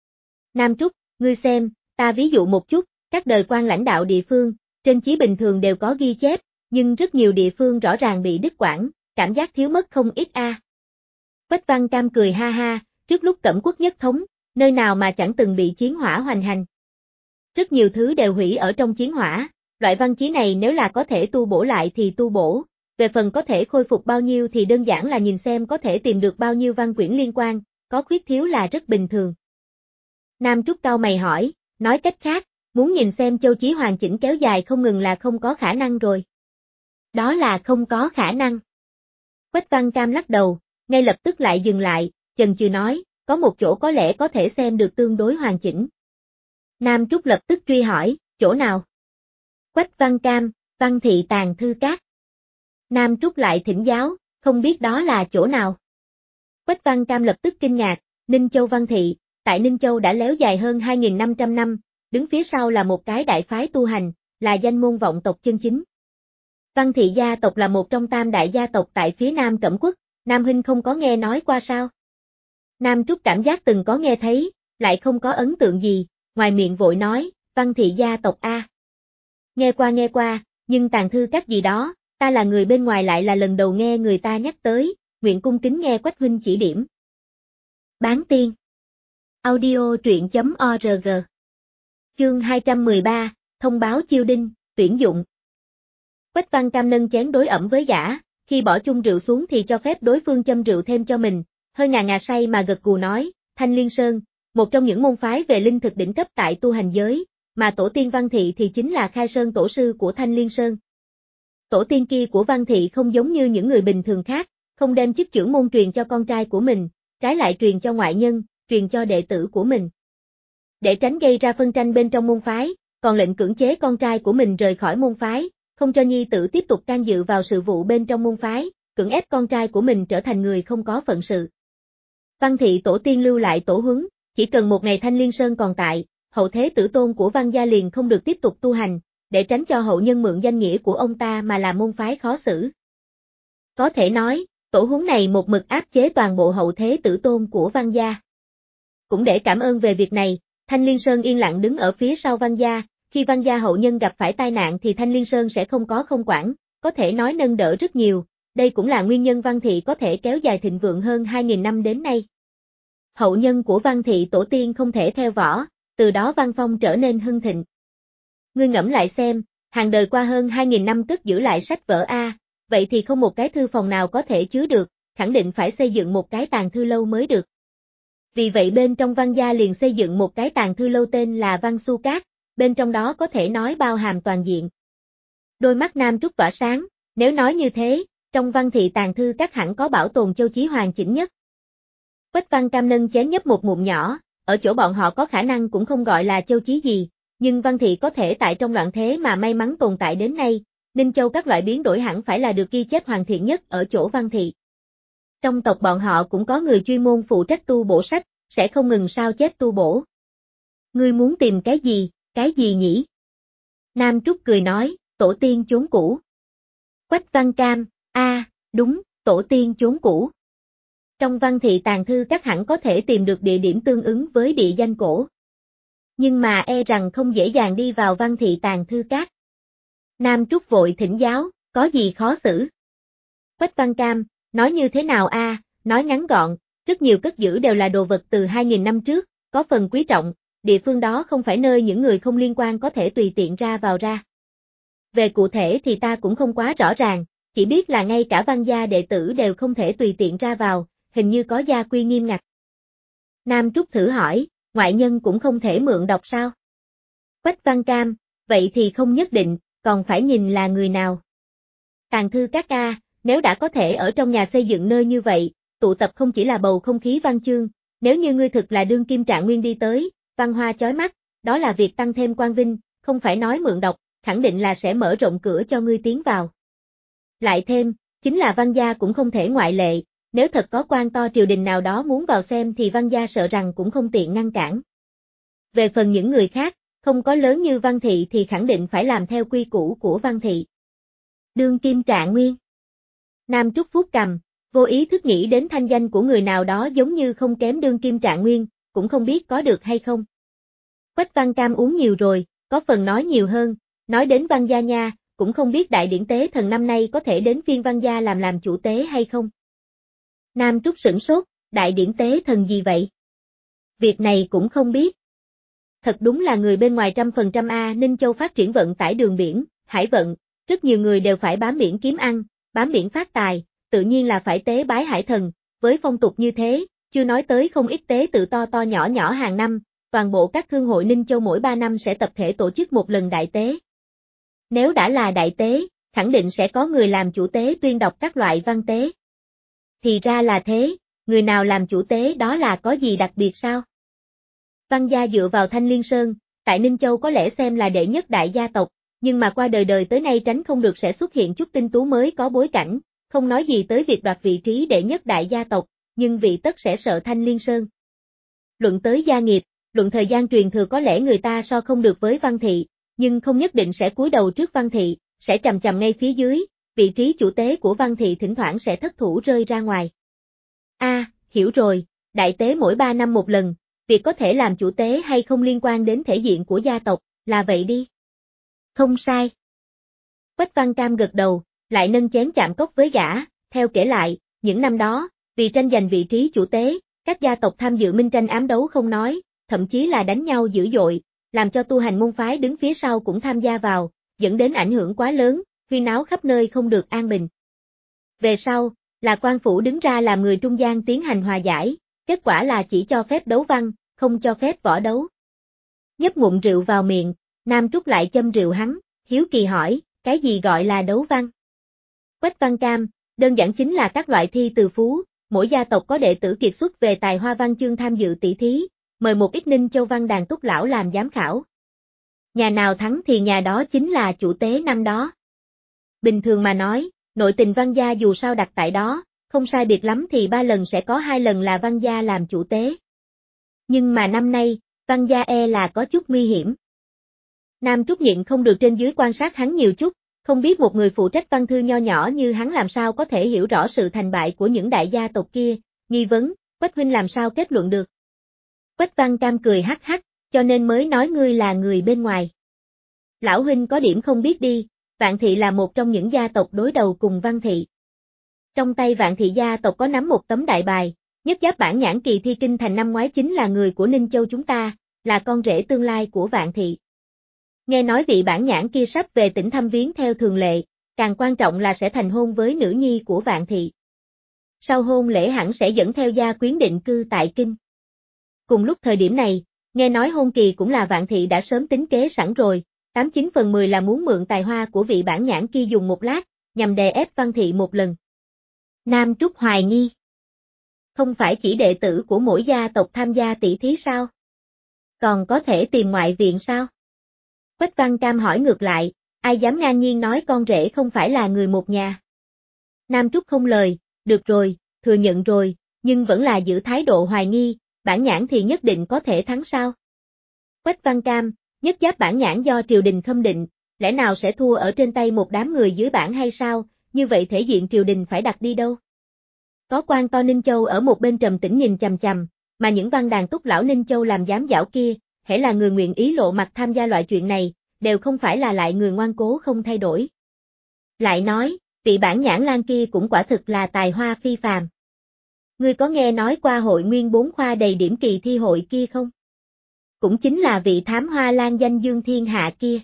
Nam Trúc, ngươi xem, ta ví dụ một chút, các đời quan lãnh đạo địa phương, trên chí bình thường đều có ghi chép, nhưng rất nhiều địa phương rõ ràng bị đứt quãng, cảm giác thiếu mất không ít a. Quách Văn Cam cười ha ha, trước lúc Cẩm Quốc nhất thống, nơi nào mà chẳng từng bị chiến hỏa hoành hành. Rất nhiều thứ đều hủy ở trong chiến hỏa, loại văn chí này nếu là có thể tu bổ lại thì tu bổ, về phần có thể khôi phục bao nhiêu thì đơn giản là nhìn xem có thể tìm được bao nhiêu văn quyển liên quan, có khuyết thiếu là rất bình thường. Nam Trúc cau mày hỏi, nói cách khác, muốn nhìn xem châu chí hoàn chỉnh kéo dài không ngừng là không có khả năng rồi. Đó là không có khả năng. Quách Văn Cam lắc đầu, ngay lập tức lại dừng lại, chần chừ nói, có một chỗ có lẽ có thể xem được tương đối hoàn chỉnh. Nam Trúc lập tức truy hỏi, chỗ nào? Quách Văn Cam, Văn Thị Tàng Thư Các. Nam Trúc lại thỉnh giáo, không biết đó là chỗ nào. Quách Văn Cam lập tức kinh ngạc, Ninh Châu Văn Thị, tại Ninh Châu đã léo dài hơn 2.500 năm, đứng phía sau là một cái đại phái tu hành, là danh môn vọng tộc chân chính. Văn Thị gia tộc là một trong tam đại gia tộc tại phía Nam Cẩm Quốc, Nam huynh không có nghe nói qua sao? Nam Trúc cảm giác từng có nghe thấy, lại không có ấn tượng gì, ngoài miệng vội nói, Văn Thị gia tộc a. Nghe qua, nhưng Tàng Thư Các gì đó, ta là người bên ngoài lại là lần đầu nghe người ta nhắc tới, nguyện cung kính nghe Quách huynh chỉ điểm. Bán tiên. Audio truyện.org. Chương 213, thông báo chiêu đinh, tuyển dụng. Quách Văn Cam nâng chén đối ẩm với gã, khi bỏ chung rượu xuống thì cho phép đối phương châm rượu thêm cho mình, hơi ngà say mà gật gù nói, Thanh Liên Sơn, một trong những môn phái về linh thực đỉnh cấp tại tu hành giới, mà tổ tiên Văn Thị thì chính là Khai Sơn tổ sư của Thanh Liên Sơn. Tổ tiên kia của Văn Thị không giống như những người bình thường khác, không đem chức trưởng môn truyền cho con trai của mình, trái lại truyền cho ngoại nhân, truyền cho đệ tử của mình. Để tránh gây ra phân tranh bên trong môn phái, còn lệnh cưỡng chế con trai của mình rời khỏi môn phái, không cho nhi tử tiếp tục can dự vào sự vụ bên trong môn phái, cưỡng ép con trai của mình trở thành người không có phận sự. Văn thị tổ tiên lưu lại tổ huấn, chỉ cần một ngày Thanh Liên Sơn còn tại, hậu thế tử tôn của Văn gia liền không được tiếp tục tu hành, để tránh cho hậu nhân mượn danh nghĩa của ông ta mà làm môn phái khó xử. Có thể nói, tổ huấn này một mực áp chế toàn bộ hậu thế tử tôn của Văn gia. Cũng để cảm ơn về việc này, Thanh Liên Sơn yên lặng đứng ở phía sau Văn gia, khi Văn gia hậu nhân gặp phải tai nạn thì Thanh Liên Sơn sẽ không có không quản, có thể nói nâng đỡ rất nhiều, đây cũng là nguyên nhân Văn thị có thể kéo dài thịnh vượng hơn 2.000 năm đến nay. Hậu nhân của Văn thị tổ tiên không thể theo võ, từ đó Văn phong trở nên hưng thịnh. Ngươi ngẫm lại xem, hàng đời qua hơn 2.000 năm cất giữ lại sách vở A, vậy thì không một cái thư phòng nào có thể chứa được, khẳng định phải xây dựng một cái tàng thư lâu mới được. Vì vậy bên trong Văn gia liền xây dựng một cái tàng thư lâu tên là Văn Xu Cát, bên trong đó có thể nói bao hàm toàn diện. Đôi mắt Nam Trúc tỏa sáng, nếu nói như thế, trong Văn thị tàng thư các hẳn có bảo tồn châu chí hoàn chỉnh nhất. Quách Văn Cam nâng chén nhấp một ngụm nhỏ, ở chỗ bọn họ có khả năng cũng không gọi là châu chí gì, nhưng Văn thị có thể tại trong loạn thế mà may mắn tồn tại đến nay, Ninh Châu các loại biến đổi hẳn phải là được ghi chép hoàn thiện nhất ở chỗ Văn thị. Trong tộc bọn họ cũng có người chuyên môn phụ trách tu bổ sách, sẽ không ngừng sao chép tu bổ. Ngươi muốn tìm cái gì nhỉ? Nam Trúc cười nói, tổ tiên chốn cũ. Quách Văn Cam, đúng, tổ tiên chốn cũ. Trong Văn thị tàng thư các hẳn có thể tìm được địa điểm tương ứng với địa danh cổ. Nhưng mà e rằng không dễ dàng đi vào Văn thị tàng thư các. Nam Trúc vội thỉnh giáo, có gì khó xử? Quách Văn Cam, nói như thế nào nói ngắn gọn, rất nhiều cất giữ đều là đồ vật từ 2.000 năm trước, có phần quý trọng, địa phương đó không phải nơi những người không liên quan có thể tùy tiện ra vào ra. Về cụ thể thì ta cũng không quá rõ ràng, chỉ biết là ngay cả Văn gia đệ tử đều không thể tùy tiện ra vào, hình như có gia quy nghiêm ngặt. Nam Trúc thử hỏi, ngoại nhân cũng không thể mượn đọc sao? Quách Văn Cam, vậy thì không nhất định, còn phải nhìn là người nào. Tàng thư các nếu đã có thể ở trong nhà xây dựng nơi như vậy, tụ tập không chỉ là bầu không khí văn chương, nếu như ngươi thực là đương kim Trạng Nguyên đi tới, văn hoa chói mắt, đó là việc tăng thêm quan vinh, không phải nói mượn đọc, khẳng định là sẽ mở rộng cửa cho ngươi tiến vào. Lại thêm, chính là Văn gia cũng không thể ngoại lệ, nếu thật có quan to triều đình nào đó muốn vào xem thì Văn gia sợ rằng cũng không tiện ngăn cản. Về phần những người khác, không có lớn như Văn thị thì khẳng định phải làm theo quy củ của Văn thị. Đương kim Trạng Nguyên. Nam Trúc vuốt cằm, vô ý thức nghĩ đến thanh danh của người nào đó giống như không kém đương kim Trạng Nguyên, cũng không biết có được hay không. Quách Văn Cam uống nhiều rồi, có phần nói nhiều hơn, nói đến Văn gia nha, cũng không biết đại điển tế thần năm nay có thể đến phiên Văn gia làm chủ tế hay không. Nam Trúc sửng sốt, đại điển tế thần gì vậy? Việc này cũng không biết. Thật đúng là người bên ngoài 100% Ninh Châu phát triển vận tải đường biển, hải vận, rất nhiều người đều phải bám biển kiếm ăn, bám biển phát tài, tự nhiên là phải tế bái hải thần, với phong tục như thế, chưa nói tới không ít tế tự to to nhỏ nhỏ hàng năm, toàn bộ các thương hội Ninh Châu mỗi 3 năm sẽ tập thể tổ chức một lần đại tế. Nếu đã là đại tế, khẳng định sẽ có người làm chủ tế tuyên đọc các loại văn tế. Thì ra là thế, người nào làm chủ tế đó là có gì đặc biệt sao? Văn gia dựa vào Thanh Liên Sơn, tại Ninh Châu có lẽ xem là đệ nhất đại gia tộc, nhưng mà qua đời đời tới nay tránh không được sẽ xuất hiện chút tinh tú mới có bối cảnh, không nói gì tới việc đoạt vị trí đệ nhất đại gia tộc, nhưng vị tất sẽ sợ Thanh Liên Sơn. Luận tới gia nghiệp, luận thời gian truyền thừa có lẽ người ta so không được với Văn thị, nhưng không nhất định sẽ cúi đầu trước Văn thị, sẽ chầm chầm ngay phía dưới, vị trí chủ tế của Văn thị thỉnh thoảng sẽ thất thủ rơi ra ngoài. Hiểu rồi, đại tế mỗi 3 năm một lần, việc có thể làm chủ tế hay không liên quan đến thể diện của gia tộc, là vậy đi. Không sai. Quách Văn Cam gật đầu, lại nâng chén chạm cốc với gã, theo kể lại, những năm đó, vì tranh giành vị trí chủ tế, các gia tộc tham dự minh tranh ám đấu không nói, thậm chí là đánh nhau dữ dội, làm cho tu hành môn phái đứng phía sau cũng tham gia vào, dẫn đến ảnh hưởng quá lớn, huyên náo khắp nơi không được an bình. Về sau, là quan phủ đứng ra làm người trung gian tiến hành hòa giải, kết quả là chỉ cho phép đấu văn, không cho phép võ đấu. Nhấp ngụm rượu vào miệng, Nam Trúc lại châm rượu hắn, hiếu kỳ hỏi, cái gì gọi là đấu văn? Quách Văn Cam, đơn giản chính là các loại thi từ phú, mỗi gia tộc có đệ tử kiệt xuất về tài hoa văn chương tham dự tỷ thí, mời một ít Ninh Châu văn đàn túc lão làm giám khảo. Nhà nào thắng thì nhà đó chính là chủ tế năm đó. Bình thường mà nói, nội tình văn gia dù sao đặt tại đó, không sai biệt lắm thì 3 lần sẽ có 2 lần là văn gia làm chủ tế. Nhưng mà năm nay, văn gia là có chút nguy hiểm. Nam Trúc nhịn không được trên dưới quan sát hắn nhiều chút, không biết một người phụ trách văn thư nho nhỏ như hắn làm sao có thể hiểu rõ sự thành bại của những đại gia tộc kia, nghi vấn, Quách huynh làm sao kết luận được. Quách Văn Cam cười hắc hắc, cho nên mới nói ngươi là người bên ngoài. Lão huynh có điểm không biết đi, Vạn Thị là một trong những gia tộc đối đầu cùng Văn Thị. Trong tay Vạn Thị gia tộc có nắm một tấm đại bài, nhất giáp bản nhãn kỳ thi kinh thành năm ngoái chính là người của Ninh Châu chúng ta, là con rể tương lai của Vạn Thị. Nghe nói vị bản nhãn kia sắp về tỉnh thăm viếng theo thường lệ, càng quan trọng là sẽ thành hôn với nữ nhi của Vạn Thị. Sau hôn lễ hẳn sẽ dẫn theo gia quyến định cư tại Kinh. Cùng lúc thời điểm này, nghe nói hôn kỳ cũng là Vạn Thị đã sớm tính kế sẵn rồi, 89 phần 10 là muốn mượn tài hoa của vị bản nhãn kia dùng một lát, nhằm đè ép Văn Thị một lần. Nam Trúc hoài nghi. Không phải chỉ đệ tử của mỗi gia tộc tham gia tỷ thí sao? Còn có thể tìm ngoại viện sao? Quách Văn Cam hỏi ngược lại, ai dám ngang nhiên nói con rể không phải là người một nhà. Nam Trúc không lời, được rồi, thừa nhận rồi, nhưng vẫn là giữ thái độ hoài nghi, bản nhãn thì nhất định có thể thắng sao? Quách Văn Cam, nhất giáp bản nhãn do triều đình khâm định, lẽ nào sẽ thua ở trên tay một đám người dưới bản hay sao, như vậy thể diện triều đình phải đặt đi đâu? Có quan to Ninh Châu ở một bên trầm tĩnh nhìn chằm chằm, mà những văn đàn túc lão Ninh Châu làm giám giảo kia, hễ là người nguyện ý lộ mặt tham gia loại chuyện này, đều không phải là lại người ngoan cố không thay đổi. Lại nói, vị bản nhãn lan kia cũng quả thực là tài hoa phi phàm. Ngươi có nghe nói qua hội nguyên 4 khoa đầy điểm kỳ thi hội kia không? Cũng chính là vị thám hoa lan danh dương thiên hạ kia.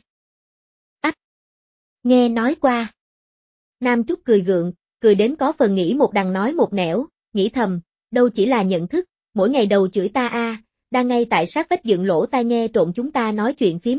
Ách! Nghe nói qua. Nam Trúc cười gượng, cười đến có phần nghĩ một đằng nói một nẻo, nghĩ thầm, đâu chỉ là nhận thức, mỗi ngày đầu chửi ta đang ngay tại sát vách dựng lỗ tai nghe trộn chúng ta nói chuyện phím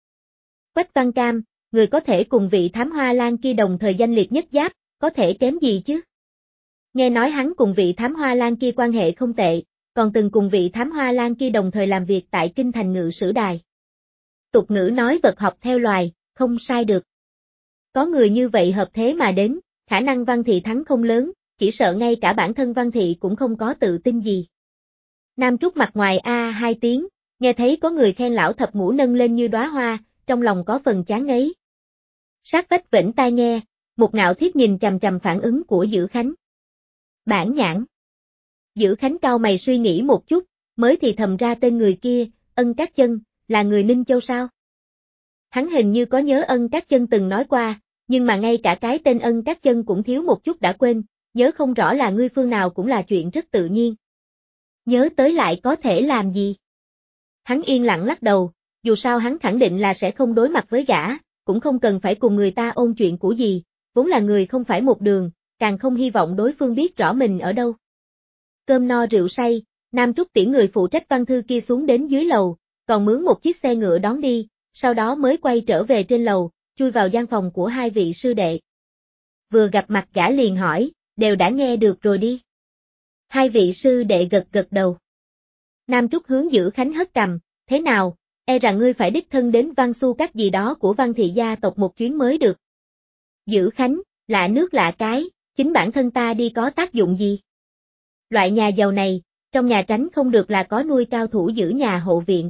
Quách Văn Cam, người có thể cùng vị thám hoa lan kia đồng thời danh liệt nhất giáp, có thể kém gì chứ? Nghe nói hắn cùng vị thám hoa lan kia quan hệ không tệ, còn từng cùng vị thám hoa lan kia đồng thời làm việc tại Kinh Thành Ngự Sử Đài. Tục ngữ nói vật học theo loài, không sai được. Có người như vậy hợp thế mà đến, khả năng Văn Thị thắng không lớn, chỉ sợ ngay cả bản thân Văn Thị cũng không có tự tin gì. Nam Trúc mặt ngoài hai tiếng, nghe thấy có người khen lão thập ngũ nâng lên như đóa hoa, trong lòng có phần chán ngấy. Sát vách vĩnh tai nghe, một ngạo thiết nhìn chằm chằm phản ứng của Dữ Khánh. Bản nhãn. Dữ Khánh cau mày suy nghĩ một chút, mới thì thầm ra tên người kia, Ân Cát Chân, là người Ninh Châu sao? Hắn hình như có nhớ Ân Cát Chân từng nói qua, nhưng mà ngay cả cái tên Ân Cát Chân cũng thiếu một chút đã quên, nhớ không rõ là ngươi phương nào cũng là chuyện rất tự nhiên. Nhớ tới lại có thể làm gì? Hắn yên lặng lắc đầu, dù sao hắn khẳng định là sẽ không đối mặt với gã, cũng không cần phải cùng người ta ôn chuyện cũ gì, vốn là người không phải một đường, càng không hy vọng đối phương biết rõ mình ở đâu. Cơm no rượu say, Nam Trúc tiễn người phụ trách văn thư kia xuống đến dưới lầu, còn mướn một chiếc xe ngựa đón đi, sau đó mới quay trở về trên lầu, chui vào gian phòng của hai vị sư đệ. Vừa gặp mặt gã liền hỏi, đều đã nghe được rồi đi. Hai vị sư đệ gật gật đầu. Nam Trúc hướng Dữ Khánh hất cằm, thế nào, rằng ngươi phải đích thân đến Văn Xu các gì đó của Văn Thị gia tộc một chuyến mới được. Dữ Khánh, lạ nước lạ cái, chính bản thân ta đi có tác dụng gì? Loại nhà giàu này, trong nhà tránh không được là có nuôi cao thủ giữ nhà hộ viện.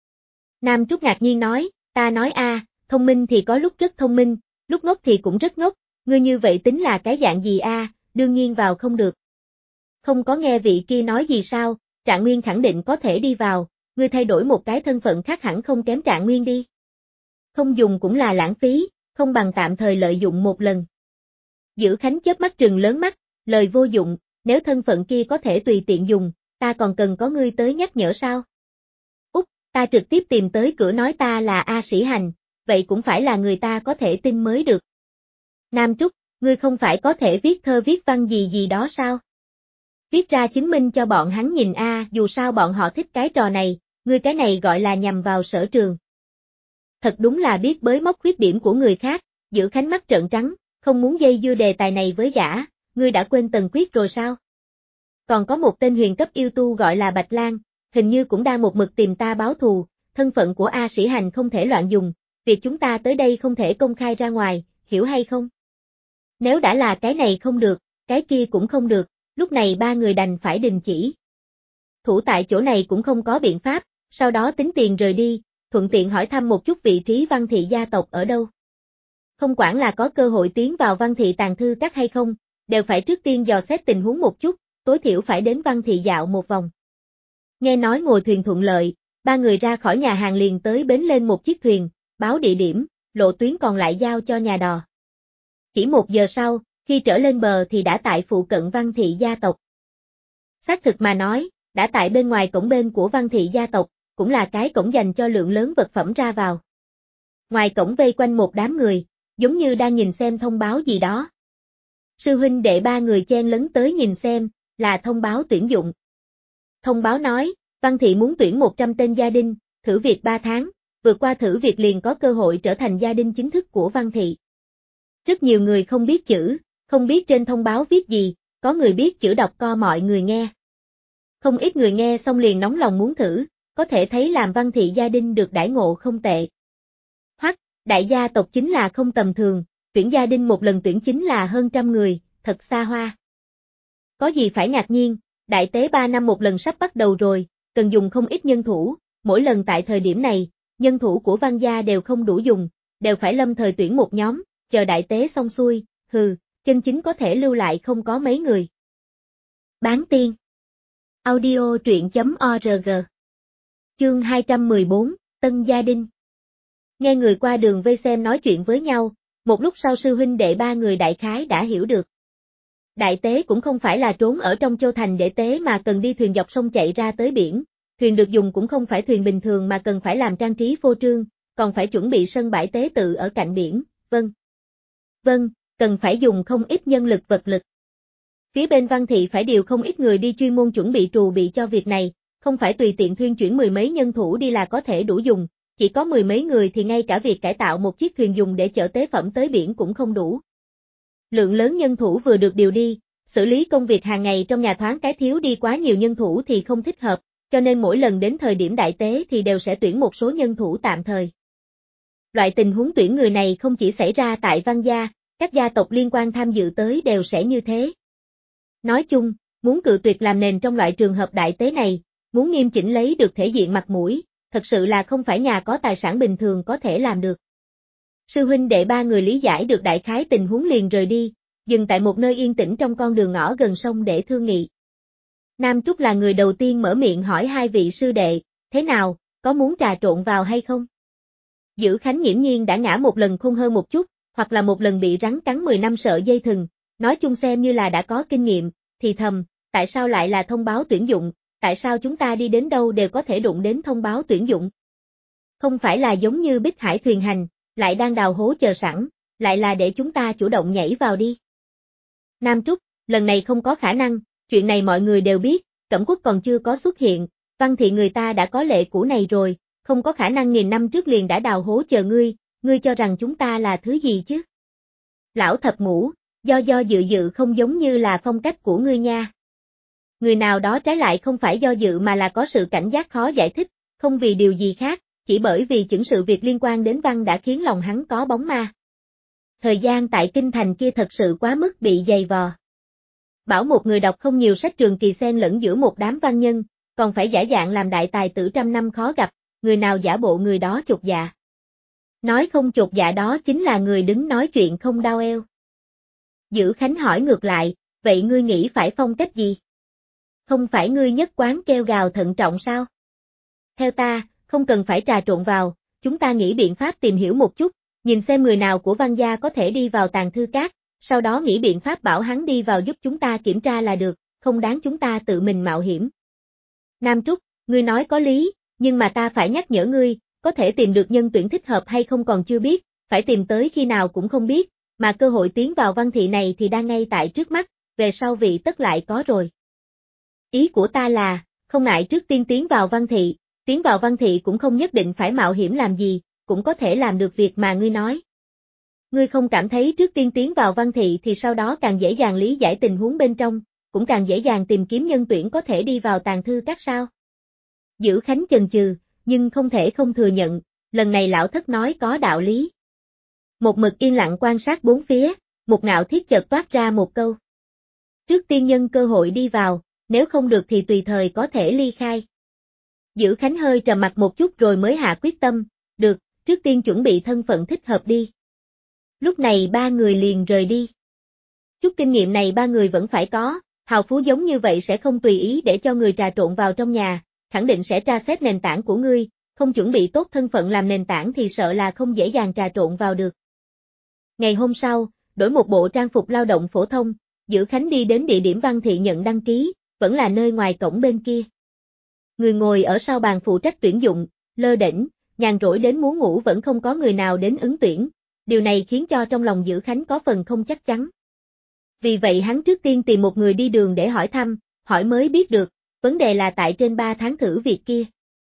Nam Trúc ngạc nhiên nói, ta nói thông minh thì có lúc rất thông minh, lúc ngốc thì cũng rất ngốc, ngươi như vậy tính là cái dạng gì đương nhiên vào không được. Không có nghe vị kia nói gì sao, Trạng Nguyên khẳng định có thể đi vào, ngươi thay đổi một cái thân phận khác hẳn không kém Trạng Nguyên đi. Không dùng cũng là lãng phí, không bằng tạm thời lợi dụng một lần. Dữ Khánh chớp mắt trừng lớn mắt, lời vô dụng, nếu thân phận kia có thể tùy tiện dùng, ta còn cần có ngươi tới nhắc nhở sao? Úc, ta trực tiếp tìm tới cửa nói ta là A Sĩ Hành, vậy cũng phải là người ta có thể tin mới được. Nam Trúc, ngươi không phải có thể viết thơ viết văn gì gì đó sao? Viết ra chứng minh cho bọn hắn nhìn dù sao bọn họ thích cái trò này, ngươi cái này gọi là nhằm vào sở trường. Thật đúng là biết bới móc khuyết điểm của người khác, Dữ Khánh mắt trợn trắng, không muốn dây dưa đề tài này với gã, ngươi đã quên Tần Quyết rồi sao? Còn có một tên huyền cấp yêu tu gọi là Bạch Lan, hình như cũng đang một mực tìm ta báo thù, thân phận của A Sĩ Hành không thể loạn dùng, việc chúng ta tới đây không thể công khai ra ngoài, hiểu hay không? Nếu đã là cái này không được, cái kia cũng không được, lúc này ba người đành phải đình chỉ. Thủ tại chỗ này cũng không có biện pháp, sau đó tính tiền rời đi, thuận tiện hỏi thăm một chút vị trí Văn Thị gia tộc ở đâu. Không quản là có cơ hội tiến vào Văn Thị tàng thư các hay không, đều phải trước tiên dò xét tình huống một chút, tối thiểu phải đến Văn Thị dạo một vòng. Nghe nói ngồi thuyền thuận lợi, ba người ra khỏi nhà hàng liền tới bến lên một chiếc thuyền, báo địa điểm, lộ tuyến còn lại giao cho nhà đò. Chỉ 1 giờ sau, khi trở lên bờ thì đã tại phụ cận Văn Thị gia tộc. Xác thực mà nói, đã tại bên ngoài cổng bên của Văn Thị gia tộc, cũng là cái cổng dành cho lượng lớn vật phẩm ra vào. Ngoài cổng vây quanh một đám người, giống như đang nhìn xem thông báo gì đó. Sư huynh đệ ba người chen lấn tới nhìn xem, là thông báo tuyển dụng. Thông báo nói, Văn Thị muốn tuyển 100 tên gia đình, thử việc 3 tháng, vượt qua thử việc liền có cơ hội trở thành gia đình chính thức của Văn Thị. Rất nhiều người không biết chữ, không biết trên thông báo viết gì, có người biết chữ đọc co mọi người nghe. Không ít người nghe xong liền nóng lòng muốn thử, có thể thấy làm Văn Thị gia đình được đãi ngộ không tệ. Hoặc, đại gia tộc chính là không tầm thường, tuyển gia đình một lần tuyển chính là hơn 100 người, thật xa hoa. Có gì phải ngạc nhiên, đại tế 3 năm một lần sắp bắt đầu rồi, cần dùng không ít nhân thủ, mỗi lần tại thời điểm này, nhân thủ của Văn gia đều không đủ dùng, đều phải lâm thời tuyển một nhóm, chờ đại tế xong xuôi, chân chính có thể lưu lại không có mấy người. Bán tiên. Audio truyện.org. Chương 214, Tân Gia Đình. Nghe người qua đường vây xem nói chuyện với nhau, một lúc sau sư huynh đệ ba người đại khái đã hiểu được. Đại tế cũng không phải là trốn ở trong châu thành để tế mà cần đi thuyền dọc sông chạy ra tới biển, thuyền được dùng cũng không phải thuyền bình thường mà cần phải làm trang trí phô trương, còn phải chuẩn bị sân bãi tế tự ở cạnh biển, vâng, cần phải dùng không ít nhân lực vật lực. Phía bên Văn Thị phải điều không ít người đi chuyên môn chuẩn bị trù bị cho việc này, không phải tùy tiện thuyên chuyển 10 mấy nhân thủ đi là có thể đủ dùng, chỉ có 10 mấy người thì ngay cả việc cải tạo một chiếc thuyền dùng để chở tế phẩm tới biển cũng không đủ. Lượng lớn nhân thủ vừa được điều đi, xử lý công việc hàng ngày trong nhà thoáng cái thiếu đi quá nhiều nhân thủ thì không thích hợp, cho nên mỗi lần đến thời điểm đại tế thì đều sẽ tuyển một số nhân thủ tạm thời. Loại tình huống tuyển người này không chỉ xảy ra tại Văn gia, các gia tộc liên quan tham dự tới đều sẽ như thế. Nói chung, muốn cự tuyệt làm nền trong loại trường hợp đại tế này, muốn nghiêm chỉnh lấy được thể diện mặt mũi, thật sự là không phải nhà có tài sản bình thường có thể làm được. Sư huynh đệ ba người lý giải được đại khái tình huống liền rời đi, dừng tại một nơi yên tĩnh trong con đường ngõ gần sông để thương nghị. Nam Trúc là người đầu tiên mở miệng hỏi hai vị sư đệ, thế nào, có muốn trà trộn vào hay không? Dữ Khánh nghiễm nhiên đã ngã một lần khôn hơn một chút, hoặc là một lần bị rắn cắn 10 năm sợ dây thừng, nói chung xem như là đã có kinh nghiệm, thì thầm, tại sao lại là thông báo tuyển dụng, tại sao chúng ta đi đến đâu đều có thể đụng đến thông báo tuyển dụng? Không phải là giống như Bích Hải thuyền hành, lại đang đào hố chờ sẵn, lại là để chúng ta chủ động nhảy vào đi. Nam Trúc, lần này không có khả năng, chuyện này mọi người đều biết, Cẩm Quốc còn chưa có xuất hiện, Văn Thị người ta đã có lệ cũ này rồi, không có khả năng 1000 năm trước liền đã đào hố chờ ngươi cho rằng chúng ta là thứ gì chứ? Lão thập ngũ, do dự không giống như là phong cách của ngươi nha. Người nào đó trái lại không phải do dự mà là có sự cảnh giác khó giải thích, không vì điều gì khác, chỉ bởi vì những sự việc liên quan đến văn đã khiến lòng hắn có bóng ma. Thời gian tại kinh thành kia thật sự quá mức bị dày vò. Bảo một người đọc không nhiều sách trường kỳ xen lẫn giữa một đám văn nhân, còn phải giả dạng làm đại tài tử trăm năm khó gặp, người nào giả bộ người đó chột dạ. Nói không chột dạ đó chính là người đứng nói chuyện không đau eo. Dữ Khánh hỏi ngược lại, vậy ngươi nghĩ phải phong cách gì? Không phải ngươi nhất quán kêu gào thận trọng sao? Theo ta, không cần phải trà trộn vào, chúng ta nghĩ biện pháp tìm hiểu một chút, nhìn xem người nào của Văn gia có thể đi vào tàng thư các, sau đó nghĩ biện pháp bảo hắn đi vào giúp chúng ta kiểm tra là được, không đáng chúng ta tự mình mạo hiểm. Nam Trúc, ngươi nói có lý, nhưng mà ta phải nhắc nhở ngươi, có thể tìm được nhân tuyển thích hợp hay không còn chưa biết, phải tìm tới khi nào cũng không biết, mà cơ hội tiến vào Văn Thị này thì đang ngay tại trước mắt, về sau vị tất lại có rồi. Ý của ta là, không ngại trước tiên tiến vào Văn Thị cũng không nhất định phải mạo hiểm làm gì, cũng có thể làm được việc mà ngươi nói. Ngươi không cảm thấy trước tiên tiến vào Văn Thị thì sau đó càng dễ dàng lý giải tình huống bên trong, cũng càng dễ dàng tìm kiếm nhân tuyển có thể đi vào tàng thư các sao. Dữ Khánh chần chừ, nhưng không thể không thừa nhận, lần này lão thất nói có đạo lý. Một mực yên lặng quan sát bốn phía, một ngạo thiết chợt toát ra một câu. Trước tiên nhân cơ hội đi vào, nếu không được thì tùy thời có thể ly khai. Dữ Khánh hơi trầm mặt một chút rồi mới hạ quyết tâm, được, trước tiên chuẩn bị thân phận thích hợp đi. Lúc này ba người liền rời đi. Chút kinh nghiệm này ba người vẫn phải có, hào phú giống như vậy sẽ không tùy ý để cho người trà trộn vào trong nhà, khẳng định sẽ tra xét nền tảng của ngươi, không chuẩn bị tốt thân phận làm nền tảng thì sợ là không dễ dàng trà trộn vào được. Ngày hôm sau, đổi một bộ trang phục lao động phổ thông, Dữ Khánh đi đến địa điểm Văn Thị nhận đăng ký, vẫn là nơi ngoài cổng bên kia. Người ngồi ở sau bàn phụ trách tuyển dụng, lơ đễnh, nhàn rỗi đến muốn ngủ vẫn không có người nào đến ứng tuyển, điều này khiến cho trong lòng Dữ Khánh có phần không chắc chắn. Vì vậy hắn trước tiên tìm một người đi đường để hỏi thăm, hỏi mới biết được, vấn đề là tại trên 3 tháng thử việc kia.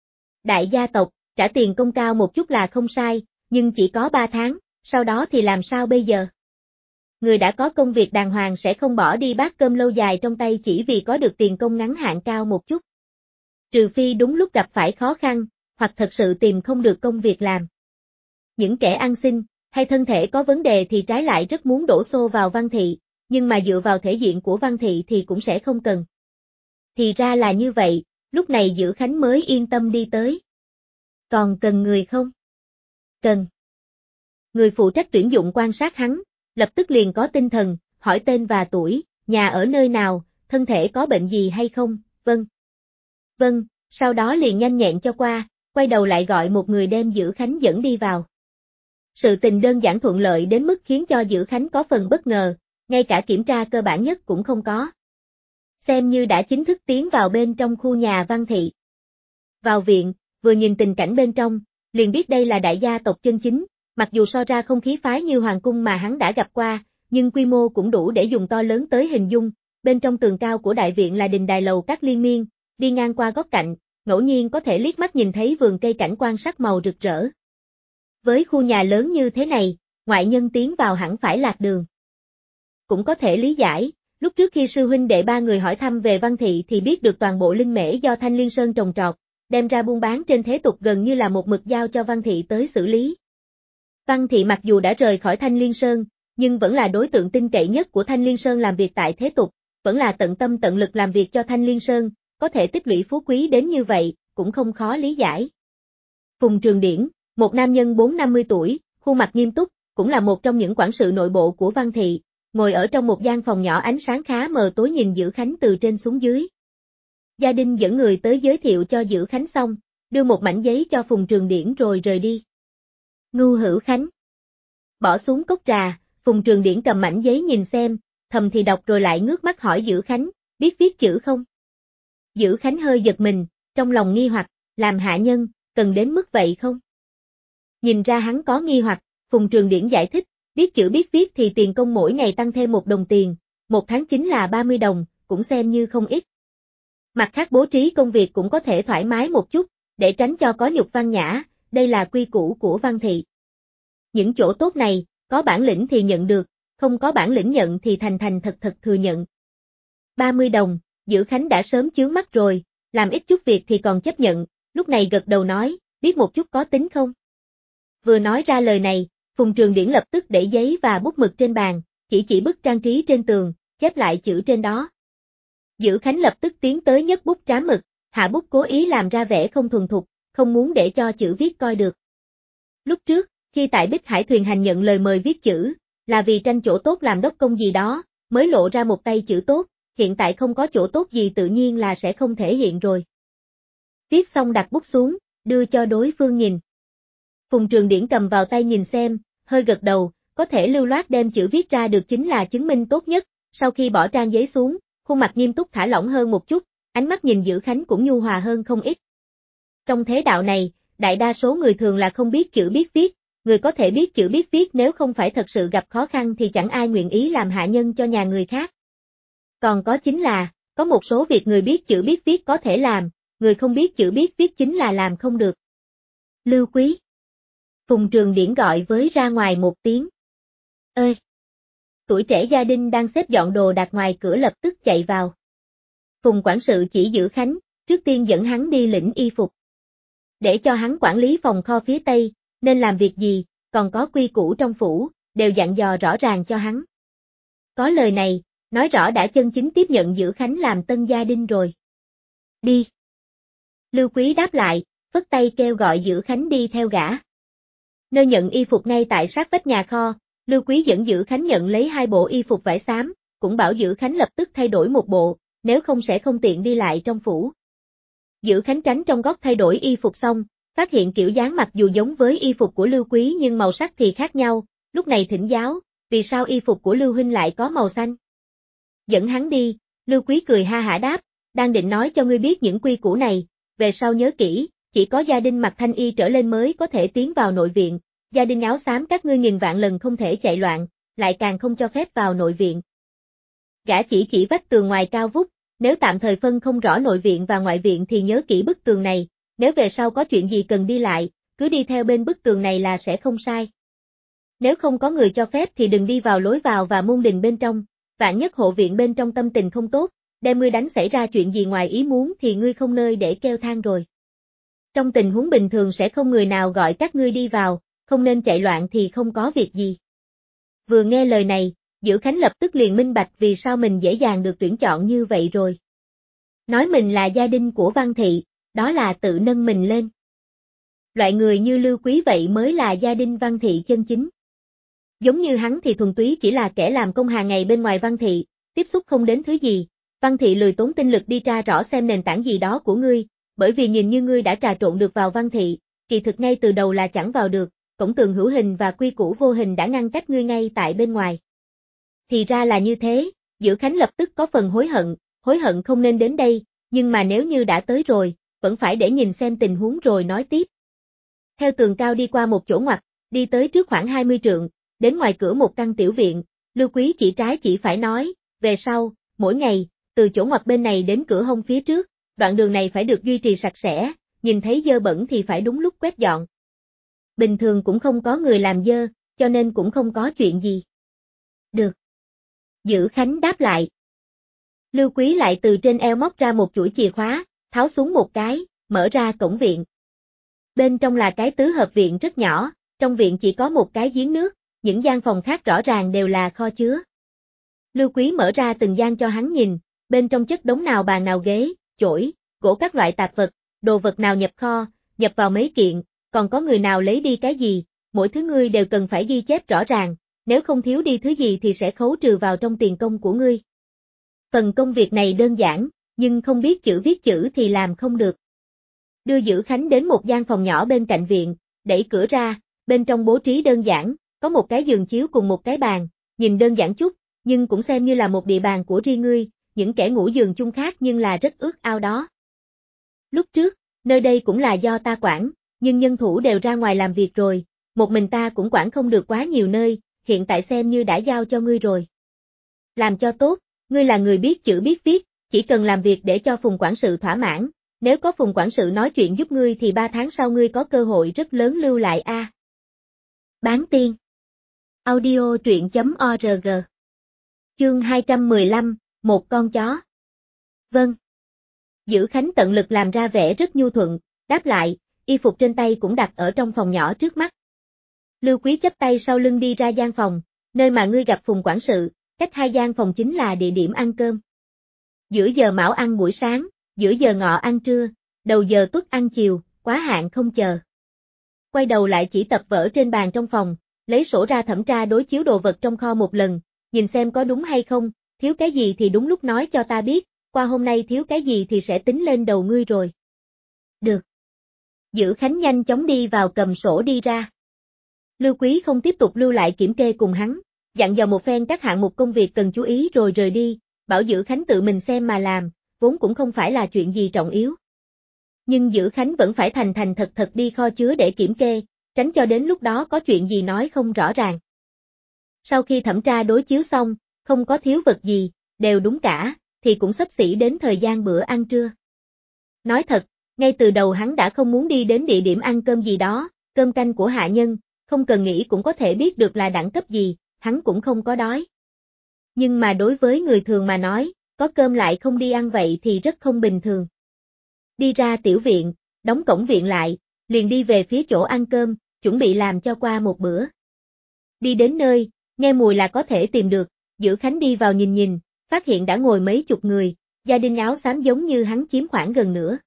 Đại gia tộc, trả tiền công cao một chút là không sai, nhưng chỉ có 3 tháng, sau đó thì làm sao bây giờ? Người đã có công việc đàng hoàng sẽ không bỏ đi bát cơm lâu dài trong tay chỉ vì có được tiền công ngắn hạn cao một chút. Trừ phi đúng lúc gặp phải khó khăn, hoặc thật sự tìm không được công việc làm. Những kẻ ăn xin, hay thân thể có vấn đề thì trái lại rất muốn đổ xô vào Văn Thị, nhưng mà dựa vào thể diện của Văn Thị thì cũng sẽ không cần. Thì ra là như vậy, lúc này Dữ Khánh mới yên tâm đi tới. Còn cần người không? Cần. Người phụ trách tuyển dụng quan sát hắn, lập tức liền có tinh thần, hỏi tên và tuổi, nhà ở nơi nào, thân thể có bệnh gì hay không, vâng. Vâng, sau đó liền nhanh nhẹn cho qua, quay đầu lại gọi một người đem Dữ Khánh dẫn đi vào. Sự tình đơn giản thuận lợi đến mức khiến cho Dữ Khánh có phần bất ngờ, ngay cả kiểm tra cơ bản nhất cũng không có. Xem như đã chính thức tiến vào bên trong khu nhà Văn Thị. Vào viện, vừa nhìn tình cảnh bên trong, liền biết đây là đại gia tộc chân chính, mặc dù so ra không khí phái như hoàng cung mà hắn đã gặp qua, nhưng quy mô cũng đủ để dùng to lớn tới hình dung, bên trong tường cao của đại viện là đình đài lầu các liên miên, đi ngang qua góc cạnh, ngẫu nhiên có thể liếc mắt nhìn thấy vườn cây cảnh quan sắc màu rực rỡ. Với khu nhà lớn như thế này, ngoại nhân tiến vào hẳn phải lạc đường. Cũng có thể lý giải, lúc trước khi sư huynh đệ ba người hỏi thăm về Văn Thị thì biết được toàn bộ linh mễ do Thanh Liên Sơn trồng trọt, đem ra buôn bán trên thế tục gần như là một mực giao cho Văn Thị tới xử lý. Văn Thị mặc dù đã rời khỏi Thanh Liên Sơn, nhưng vẫn là đối tượng tin cậy nhất của Thanh Liên Sơn làm việc tại thế tục, vẫn là tận tâm tận lực làm việc cho Thanh Liên Sơn, có thể tích lũy phú quý đến như vậy, cũng không khó lý giải. Phùng Trường Điển, một nam nhân 4-50 tuổi, khuôn mặt nghiêm túc, cũng là một trong những quản sự nội bộ của Văn Thị, ngồi ở trong một gian phòng nhỏ ánh sáng khá mờ tối nhìn Dữ Khánh từ trên xuống dưới. Gia đình dẫn người tới giới thiệu cho Dữ Khánh xong, đưa một mảnh giấy cho Phùng Trường Điển rồi rời đi. Ngưu Hữu Khánh. Bỏ xuống cốc trà, Phùng Trường Điển cầm mảnh giấy nhìn xem, thầm thì đọc rồi lại ngước mắt hỏi Dữ Khánh, biết viết chữ không? Dữ Khánh hơi giật mình, trong lòng nghi hoặc, làm hạ nhân, cần đến mức vậy không? Nhìn ra hắn có nghi hoặc, Phùng Trường Điển giải thích, biết chữ biết viết thì tiền công mỗi ngày tăng thêm 1 đồng tiền, 1 tháng chính là 30 đồng, cũng xem như không ít. Mặt khác bố trí công việc cũng có thể thoải mái một chút, để tránh cho có nhục văn nhã, đây là quy củ của Văn Thị. Những chỗ tốt này, có bản lĩnh thì nhận được, không có bản lĩnh nhận thì thành thành thật thật thừa nhận. 30 đồng, Dữ Khánh đã sớm chướng mắt rồi, làm ít chút việc thì còn chấp nhận, lúc này gật đầu nói, biết một chút có tính không? Vừa nói ra lời này, Phùng Trường Điển lập tức để giấy và bút mực trên bàn, chỉ bức trang trí trên tường, chép lại chữ trên đó. Dữ Khánh lập tức tiến tới nhấc bút trám mực, hạ bút cố ý làm ra vẻ không thuần thục, không muốn để cho chữ viết coi được. Lúc trước, khi tại Bích Hải Thuyền Hành nhận lời mời viết chữ, là vì tranh chỗ tốt làm đốc công gì đó, mới lộ ra một tay chữ tốt, hiện tại không có chỗ tốt gì tự nhiên là sẽ không thể hiện rồi. Viết xong đặt bút xuống, đưa cho đối phương nhìn. Phùng Trường Điển cầm vào tay nhìn xem, hơi gật đầu, có thể lưu loát đem chữ viết ra được chính là chứng minh tốt nhất, sau khi bỏ trang giấy xuống, khuôn mặt nghiêm túc thả lỏng hơn một chút, ánh mắt nhìn Dữ Khánh cũng nhu hòa hơn không ít. Trong thế đạo này, đại đa số người thường là không biết chữ biết viết, người có thể biết chữ biết viết nếu không phải thật sự gặp khó khăn thì chẳng ai nguyện ý làm hạ nhân cho nhà người khác. Còn có chính là, có một số việc người biết chữ biết viết có thể làm, người không biết chữ biết viết chính là làm không được. Lưu Quý. Phùng Trường Điển gọi với ra ngoài một tiếng. Ơi! Tuổi trẻ gia đình đang xếp dọn đồ đạc ngoài cửa lập tức chạy vào. Phùng quản sự chỉ giữ Khánh, trước tiên dẫn hắn đi lĩnh y phục. Để cho hắn quản lý phòng kho phía Tây, nên làm việc gì, còn có quy củ trong phủ, đều dặn dò rõ ràng cho hắn. Có lời này, nói rõ đã chân chính tiếp nhận giữ Khánh làm tân gia đình rồi. Đi. Lưu Quý đáp lại, phất tay kêu gọi giữ Khánh đi theo gã. Nơi nhận y phục ngay tại sát vách nhà kho, Lưu Quý dẫn giữ Khánh nhận lấy 2 bộ y phục vải xám, cũng bảo giữ Khánh lập tức thay đổi một bộ, nếu không sẽ không tiện đi lại trong phủ. Giữ Khánh tránh trong góc thay đổi y phục xong, phát hiện kiểu dáng mặc dù giống với y phục của Lưu Quý nhưng màu sắc thì khác nhau, lúc này thỉnh giáo, vì sao y phục của Lưu huynh lại có màu xanh? Dẫn hắn đi, Lưu Quý cười ha hả đáp, đang định nói cho ngươi biết những quy củ này, về sau nhớ kỹ, chỉ có gia đình mặc thanh y trở lên mới có thể tiến vào nội viện, gia đình áo xám các ngươi nghìn vạn lần không thể chạy loạn, lại càng không cho phép vào nội viện. Gã chỉ vách tường ngoài cao vút, nếu tạm thời phân không rõ nội viện và ngoại viện thì nhớ kỹ bức tường này, nếu về sau có chuyện gì cần đi lại, cứ đi theo bên bức tường này là sẽ không sai. Nếu không có người cho phép thì đừng đi vào lối vào và môn đình bên trong, vạn nhất hộ viện bên trong tâm tình không tốt, đem ngươi đánh xảy ra chuyện gì ngoài ý muốn thì ngươi không nơi để kêu than rồi. Trong tình huống bình thường sẽ không người nào gọi các ngươi đi vào, không nên chạy loạn thì không có việc gì. Vừa nghe lời này, Giữ Khánh lập tức liền minh bạch vì sao mình dễ dàng được tuyển chọn như vậy rồi. Nói mình là gia đình của Văn Thị, đó là tự nâng mình lên. Loại người như Lưu Quý vậy mới là gia đình Văn Thị chân chính. Giống như hắn thì thuần túy chỉ là kẻ làm công hàng ngày bên ngoài Văn Thị, tiếp xúc không đến thứ gì. Văn Thị lười tốn tinh lực đi tra rõ xem nền tảng gì đó của ngươi, bởi vì nhìn như ngươi đã trà trộn được vào Văn Thị, kỳ thực ngay từ đầu là chẳng vào được, cổng tường hữu hình và quy củ vô hình đã ngăn cách ngươi ngay tại bên ngoài. Thì ra là như thế, Giữ Khánh lập tức có phần hối hận không nên đến đây, nhưng mà nếu như đã tới rồi, vẫn phải để nhìn xem tình huống rồi nói tiếp. Theo tường cao đi qua một chỗ ngoặt, đi tới trước khoảng 20 trượng, đến ngoài cửa một căn tiểu viện, Lưu Quý chỉ trái chỉ phải nói, về sau, mỗi ngày, từ chỗ ngoặt bên này đến cửa hông phía trước, đoạn đường này phải được duy trì sạch sẽ, nhìn thấy dơ bẩn thì phải đúng lúc quét dọn. Bình thường cũng không có người làm dơ, cho nên cũng không có chuyện gì. Được. Giữ Khánh đáp lại. Lưu Quý lại từ trên eo móc ra một chuỗi chìa khóa, tháo xuống một cái, mở ra cổng viện. Bên trong là cái tứ hợp viện rất nhỏ, trong viện chỉ có một cái giếng nước, những gian phòng khác rõ ràng đều là kho chứa. Lưu Quý mở ra từng gian cho hắn nhìn, bên trong chất đống nào bàn nào ghế, chổi, gỗ các loại tạp vật, đồ vật nào nhập kho, nhập vào mấy kiện, còn có người nào lấy đi cái gì, mỗi thứ ngươi đều cần phải ghi chép rõ ràng, nếu không thiếu đi thứ gì thì sẽ khấu trừ vào trong tiền công của ngươi. Phần công việc này đơn giản, nhưng không biết chữ viết chữ thì làm không được. Đưa Giữ Khánh đến một gian phòng nhỏ bên cạnh viện, đẩy cửa ra, bên trong bố trí đơn giản, có một cái giường chiếu cùng một cái bàn, nhìn đơn giản chút, nhưng cũng xem như là một địa bàn của riêng ngươi, những kẻ ngủ giường chung khác nhưng là rất ước ao đó. Lúc trước, nơi đây cũng là do ta quản, nhưng nhân thủ đều ra ngoài làm việc rồi, một mình ta cũng quản không được quá nhiều nơi, hiện tại xem như đã giao cho ngươi rồi. Làm cho tốt, ngươi là người biết chữ biết viết, chỉ cần làm việc để cho Phùng quản sự thỏa mãn, nếu có Phùng quản sự nói chuyện giúp ngươi thì 3 tháng sau ngươi có cơ hội rất lớn lưu lại a. Bán tiên. Audio truyện.org. Chương 215, một con chó. Vâng. Giữ Khánh tận lực làm ra vẻ rất nhu thuận, đáp lại, y phục trên tay cũng đặt ở trong phòng nhỏ trước mắt. Lưu Quý chắp tay sau lưng đi ra gian phòng, nơi mà ngươi gặp Phùng quản sự, cách 2 gian phòng chính là địa điểm ăn cơm. Giữa giờ mão ăn buổi sáng, giữa giờ ngọ ăn trưa, đầu giờ tuất ăn chiều, quá hạn không chờ. Quay đầu lại chỉ tập vở trên bàn trong phòng, lấy sổ ra thẩm tra đối chiếu đồ vật trong kho một lần, nhìn xem có đúng hay không, thiếu cái gì thì đúng lúc nói cho ta biết, qua hôm nay thiếu cái gì thì sẽ tính lên đầu ngươi rồi. Được. Giữ Khánh nhanh chóng đi vào cầm sổ đi ra. Lưu Quý không tiếp tục lưu lại kiểm kê cùng hắn, dặn dò một phen các hạng mục công việc cần chú ý rồi rời đi, bảo Giữ Khánh tự mình xem mà làm, vốn cũng không phải là chuyện gì trọng yếu. Nhưng Giữ Khánh vẫn phải thành thật đi kho chứa để kiểm kê, tránh cho đến lúc đó có chuyện gì nói không rõ ràng. Sau khi thẩm tra đối chiếu xong, không có thiếu vật gì, đều đúng cả, thì cũng xấp xỉ đến thời gian bữa ăn trưa. Nói thật, ngay từ đầu hắn đã không muốn đi đến địa điểm ăn cơm gì đó, cơm canh của hạ nhân, không cần nghĩ cũng có thể biết được là đẳng cấp gì, hắn cũng không có đói. Nhưng mà đối với người thường mà nói, có cơm lại không đi ăn vậy thì rất không bình thường. Đi ra tiểu viện, đóng cổng viện lại, liền đi về phía chỗ ăn cơm, chuẩn bị làm cho qua một bữa. Đi đến nơi, nghe mùi là có thể tìm được, Dữ Khánh đi vào nhìn nhìn, phát hiện đã ngồi mấy chục người, gia đình áo xám giống như hắn chiếm khoảng gần nửa.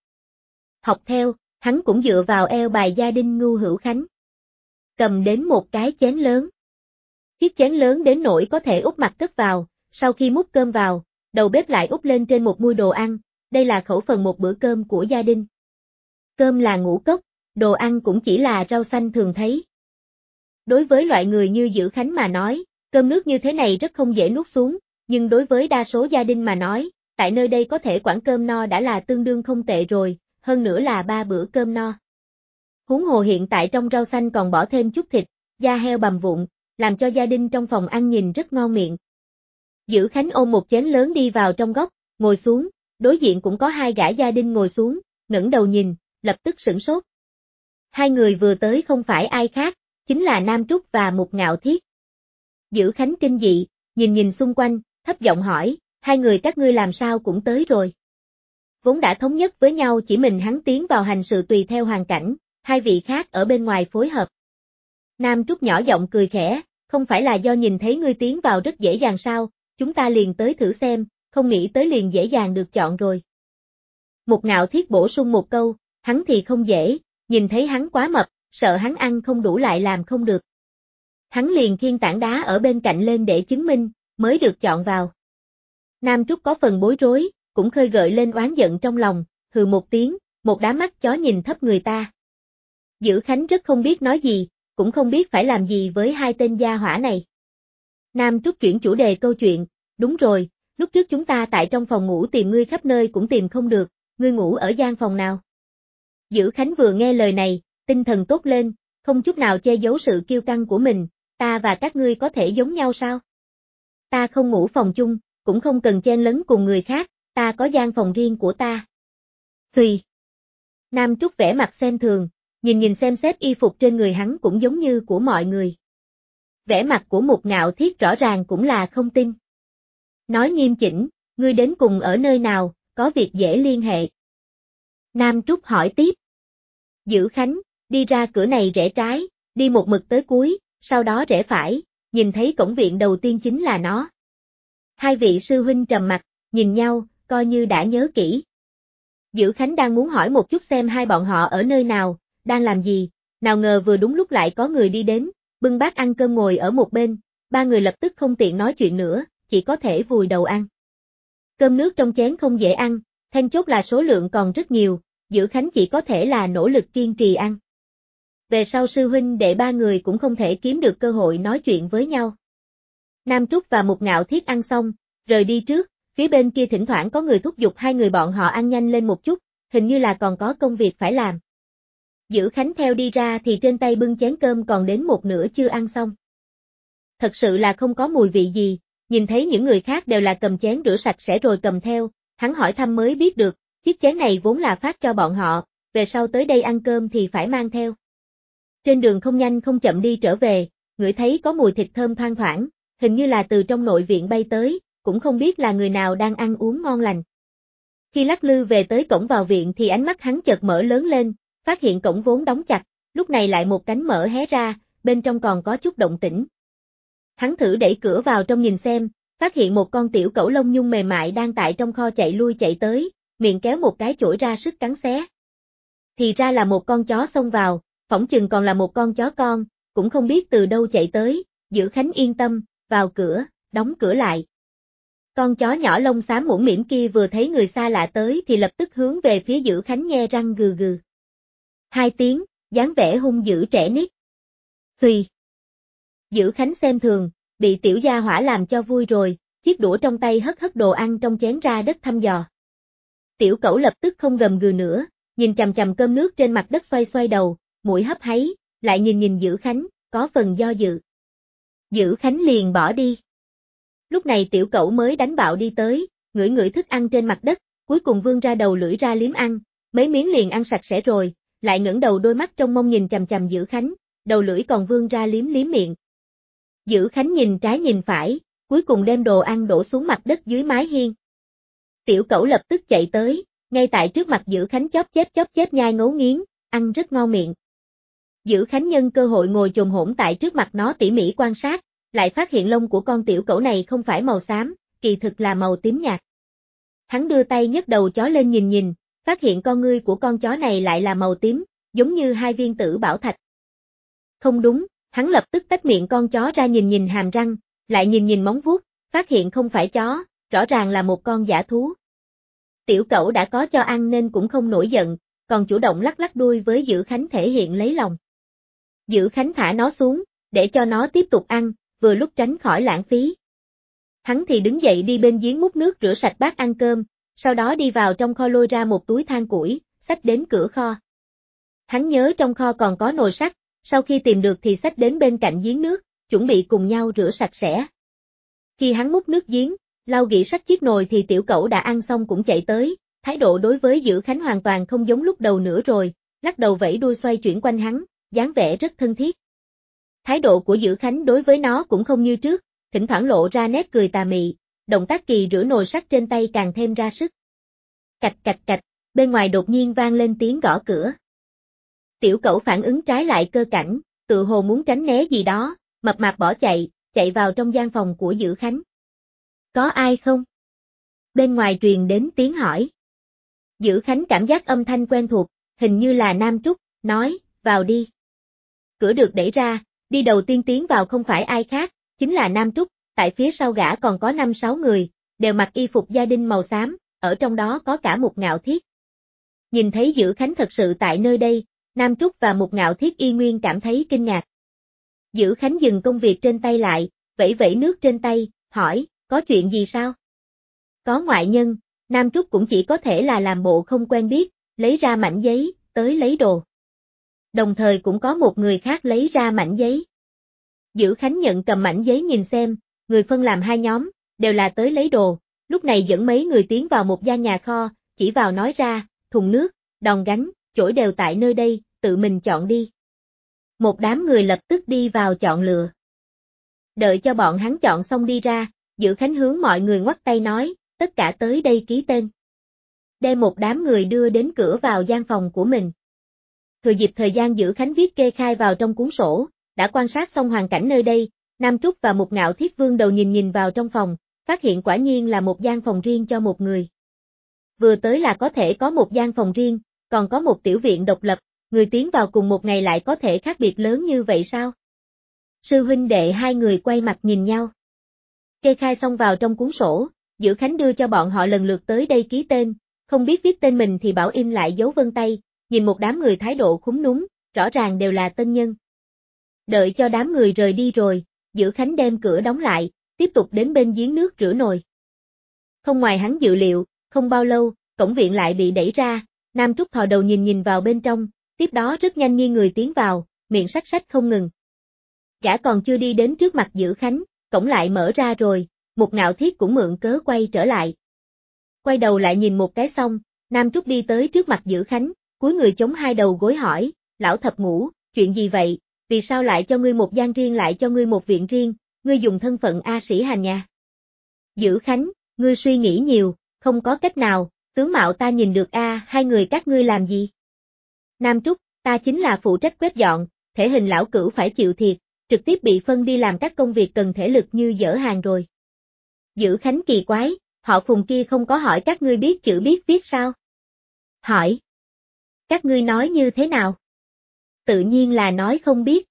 Học theo, hắn cũng dựa vào eo bài gia đình Ngưu Hữu Khánh. Cầm đến một cái chén lớn. Chiếc chén lớn đến nỗi có thể úp mặt cất vào, sau khi múc cơm vào, đầu bếp lại úp lên trên một muôi đồ ăn, đây là khẩu phần một bữa cơm của gia đình. Cơm là ngũ cốc, đồ ăn cũng chỉ là rau xanh thường thấy. Đối với loại người như Dữ Khánh mà nói, cơm nước như thế này rất không dễ nuốt xuống, nhưng đối với đa số gia đình mà nói, tại nơi đây có thể quản cơm no đã là tương đương không tệ rồi, hơn nữa là 3 bữa cơm no. Huống hồ hiện tại trong rau xanh còn bỏ thêm chút thịt, da heo bằm vụn, làm cho gia đình trong phòng ăn nhìn rất ngon miệng. Dữ Khánh ôm một chén lớn đi vào trong góc, ngồi xuống, đối diện cũng có hai gã gia đình ngồi xuống, ngẩng đầu nhìn, lập tức sửng sốt. Hai người vừa tới không phải ai khác, chính là Nam Trúc và Mục Ngạo Thiết. Dữ Khánh kinh dị, nhìn xung quanh, thấp giọng hỏi, hai người các ngươi làm sao cũng tới rồi. Vốn đã thống nhất với nhau chỉ mình hắn tiến vào hành sự tùy theo hoàn cảnh, hai vị khác ở bên ngoài phối hợp. Nam Trúc nhỏ giọng cười khẽ, không phải là do nhìn thấy ngươi tiến vào rất dễ dàng sao, chúng ta liền tới thử xem, không nghĩ tới liền dễ dàng được chọn rồi. Mục Ngạo Thiết bổ sung một câu, hắn thì không dễ, nhìn thấy hắn quá mập, sợ hắn ăn không đủ lại làm không được. Hắn liền khiêng tảng đá ở bên cạnh lên để chứng minh, mới được chọn vào. Nam Trúc có phần bối rối, cũng khơi gợi lên oán giận trong lòng, hừ một tiếng, một đám mắt chó nhìn thấp người ta. Dữ Khánh rất không biết nói gì, cũng không biết phải làm gì với hai tên gia hỏa này. Nam Trúc chuyển chủ đề câu chuyện, đúng rồi, lúc trước chúng ta tại trong phòng ngủ tìm ngươi khắp nơi cũng tìm không được, ngươi ngủ ở gian phòng nào? Dữ Khánh vừa nghe lời này, tinh thần tốt lên, không chút nào che giấu sự kiêu căng của mình, ta và các ngươi có thể giống nhau sao? Ta không ngủ phòng chung, cũng không cần chen lấn cùng người khác, ta có gian phòng riêng của ta. Phì. Nam Trúc vẻ mặt xem thường, nhìn xem xét y phục trên người hắn cũng giống như của mọi người. Vẻ mặt của Mục Ngạo Thiết rõ ràng cũng là không tin. Nói nghiêm chỉnh, ngươi đến cùng ở nơi nào, có việc dễ liên hệ. Nam Trúc hỏi tiếp. Dữ Khánh, đi ra cửa này rẽ trái, đi một mực tới cuối, sau đó rẽ phải, nhìn thấy cổng viện đầu tiên chính là nó. Hai vị sư huynh trầm mặt, nhìn nhau, coi như đã nhớ kỹ. Dữ Khánh đang muốn hỏi một chút xem hai bọn họ ở nơi nào, đang làm gì, nào ngờ vừa đúng lúc lại có người đi đến, bưng bát ăn cơm ngồi ở một bên, ba người lập tức không tiện nói chuyện nữa, chỉ có thể vùi đầu ăn. Cơm nước trong chén không dễ ăn, then chốt là số lượng còn rất nhiều, Dữ Khánh chỉ có thể là nỗ lực kiên trì ăn. Về sau sư huynh đệ ba người cũng không thể kiếm được cơ hội nói chuyện với nhau. Nam Trúc và Mục Ngạo Thiết ăn xong, rời đi trước, phía bên kia thỉnh thoảng có người thúc giục hai người bọn họ ăn nhanh lên một chút, hình như là còn có công việc phải làm. Dữ Khánh theo đi ra thì trên tay bưng chén cơm còn đến một nửa chưa ăn xong. Thật sự là không có mùi vị gì, nhìn thấy những người khác đều là cầm chén rửa sạch sẽ rồi cầm theo, hắn hỏi thăm mới biết được, chiếc chén này vốn là phát cho bọn họ, về sau tới đây ăn cơm thì phải mang theo. Trên đường không nhanh không chậm đi trở về, ngửi thấy có mùi thịt thơm thoang thoảng, hình như là từ trong nội viện bay tới, cũng không biết là người nào đang ăn uống ngon lành. Khi lắc lư về tới cổng vào viện thì ánh mắt hắn chợt mở lớn lên, phát hiện cổng vốn đóng chặt, lúc này lại một cánh mở hé ra, bên trong còn có chút động tĩnh. Hắn thử đẩy cửa vào trong nhìn xem, phát hiện một con tiểu cẩu lông nhung mềm mại đang tại trong kho chạy lui chạy tới, miệng kéo một cái chổi ra sức cắn xé. Thì ra là một con chó xông vào, phỏng chừng còn là một con chó con, cũng không biết từ đâu chạy tới, Dữ Khánh yên tâm, vào cửa, đóng cửa lại. Con chó nhỏ lông xám mũm mĩm kia vừa thấy người xa lạ tới thì lập tức hướng về phía Dữ Khánh nhe răng gừ gừ. Hai tiếng, dáng vẻ hung dữ trẻ nít. Phì. Dữ Khánh xem thường, bị tiểu gia hỏa làm cho vui rồi, chiếc đũa trong tay hất đồ ăn trong chén ra đất thăm dò. Tiểu cẩu lập tức không gầm gừ nữa, nhìn chằm chằm cơm nước trên mặt đất xoay đầu, mũi hấp háy, lại nhìn Dữ Khánh, có phần do dự. Dữ Khánh liền bỏ đi. Lúc này tiểu cẩu mới đánh bạo đi tới, ngửi thức ăn trên mặt đất, cuối cùng vươn ra đầu lưỡi ra liếm ăn, mấy miếng liền ăn sạch sẽ rồi, lại ngẩng đầu đôi mắt trong mông nhìn chằm chằm Dữ Khánh, đầu lưỡi còn vươn ra liếm miệng. Dữ Khánh nhìn trái nhìn phải, cuối cùng đem đồ ăn đổ xuống mặt đất dưới mái hiên. Tiểu Cẩu lập tức chạy tới, ngay tại trước mặt Dữ Khánh chóp chép nhai ngấu nghiến, ăn rất ngon miệng. Dữ Khánh nhân cơ hội ngồi chồm hổm tại trước mặt nó tỉ mỉ quan sát, lại phát hiện lông của con tiểu cẩu này không phải màu xám, kỳ thực là màu tím nhạt. Hắn đưa tay nhấc đầu chó lên nhìn, phát hiện con ngươi của con chó này lại là màu tím, giống như hai viên tử bảo thạch. Không đúng, hắn lập tức tách miệng con chó ra nhìn hàm răng, lại nhìn móng vuốt, phát hiện không phải chó, rõ ràng là một con dã thú. Tiểu Cẩu đã có cho ăn nên cũng không nổi giận, còn chủ động lắc đuôi với Dữ Khánh thể hiện lấy lòng. Dữ Khánh thả nó xuống, để cho nó tiếp tục ăn, vừa lúc tránh khỏi lãng phí. Hắn thì đứng dậy đi bên giếng múc nước rửa sạch bát ăn cơm, sau đó đi vào trong kho lôi ra một túi than củi, xách đến cửa kho. Hắn nhớ trong kho còn có nồi sắt, sau khi tìm được thì xách đến bên cạnh giếng nước, chuẩn bị cùng nhau rửa sạch sẽ. Khi hắn múc nước giếng, lau gỉ xách chiếc nồi thì Tiểu Cẩu đã ăn xong cũng chạy tới, thái độ đối với Dữ Khánh hoàn toàn không giống lúc đầu nữa rồi, lắc đầu vẫy đuôi xoay chuyển quanh hắn, dáng vẻ rất thân thiết. Thái độ của Dữ Khánh đối với nó cũng không như trước, thỉnh thoảng lộ ra nét cười tà mị, động tác kỳ rửa nồi sắt trên tay càng thêm ra sức. Cạch cạch cạch, bên ngoài đột nhiên vang lên tiếng gõ cửa. Tiểu Cẩu phản ứng trái lại cơ cảnh, tự hồ muốn tránh né gì đó, mập mạp bỏ chạy vào trong gian phòng của Dữ Khánh. Có ai không? Bên ngoài truyền đến tiếng hỏi. Dữ Khánh cảm giác âm thanh quen thuộc, hình như là Nam Trúc, nói, vào đi. Cửa được đẩy ra, đi đầu tiên tiến vào không phải ai khác, chính là Nam Trúc, tại phía sau gã còn có 5-6 người, đều mặc y phục gia đình màu xám, ở trong đó có cả Mục Ngạo Thiết. Nhìn thấy Dữ Khánh thật sự tại nơi đây, Nam Trúc và Mục Ngạo Thiết y nguyên cảm thấy kinh ngạc. Dữ Khánh dừng công việc trên tay lại, vẫy vẫy nước trên tay, hỏi, có chuyện gì sao? Có ngoại nhân, Nam Trúc cũng chỉ có thể là làm bộ không quen biết, lấy ra mảnh giấy, tới lấy đồ. Đồng thời cũng có một người khác lấy ra mảnh giấy. Dữ Khánh nhận cầm mảnh giấy nhìn xem, người phân làm hai nhóm, đều là tới lấy đồ, lúc này dẫn mấy người tiến vào một gian nhà kho, chỉ vào nói ra, thùng nước, đòn gánh, chổi đều tại nơi đây, tự mình chọn đi. Một đám người lập tức đi vào chọn lựa. Đợi cho bọn hắn chọn xong đi ra, Dữ Khánh hướng mọi người ngoắc tay nói, tất cả tới đây ký tên. Đem một đám người đưa đến cửa vào gian phòng của mình. Thừa dịp thời gian Dữ Khánh viết kê khai vào trong cuốn sổ, đã quan sát xong hoàn cảnh nơi đây, Nam Trúc và Mục Ngạo Thiết vương đầu nhìn vào trong phòng, phát hiện quả nhiên là một gian phòng riêng cho một người. Vừa tới là có thể có một gian phòng riêng, còn có một tiểu viện độc lập, người tiến vào cùng một ngày lại có thể khác biệt lớn như vậy sao? Sư huynh đệ hai người quay mặt nhìn nhau. Kê khai xong vào trong cuốn sổ, Dữ Khánh đưa cho bọn họ lần lượt tới đây ký tên, không biết viết tên mình thì bảo in lại dấu vân tay, nhìn một đám người thái độ khúm núm, rõ ràng đều là tân nhân. Đợi cho đám người rời đi rồi, Dữ Khánh đem cửa đóng lại, tiếp tục đến bên giếng nước rửa nồi. Không ngoài hắn dự liệu, không bao lâu, cổng viện lại bị đẩy ra, Nam Trúc thò đầu nhìn vào bên trong, tiếp đó rất nhanh nghiêng người tiến vào, miệng sách không ngừng. Gã còn chưa đi đến trước mặt Dữ Khánh, cổng lại mở ra rồi, Mục Ngạo Thiết cũng mượn cớ quay trở lại. Quay đầu lại nhìn một cái xong, Nam Trúc đi tới trước mặt Dữ Khánh, cúi người chống hai đầu gối hỏi, lão thập ngũ, chuyện gì vậy, vì sao lại cho ngươi một gian riêng lại cho ngươi một viện riêng, ngươi dùng thân phận A Sĩ hành nhà. Dữ Khánh, ngươi suy nghĩ nhiều, không có cách nào, tướng mạo ta nhìn được hai người các ngươi làm gì? Nam Trúc, ta chính là phụ trách quét dọn, thể hình lão cửu phải chịu thiệt, trực tiếp bị phân đi làm các công việc cần thể lực như dỡ hàng rồi. Dữ Khánh kỳ quái, họ Phùng kia không có hỏi các ngươi biết chữ biết viết sao? Hỏi. Các ngươi nói như thế nào? Tự nhiên là nói không biết,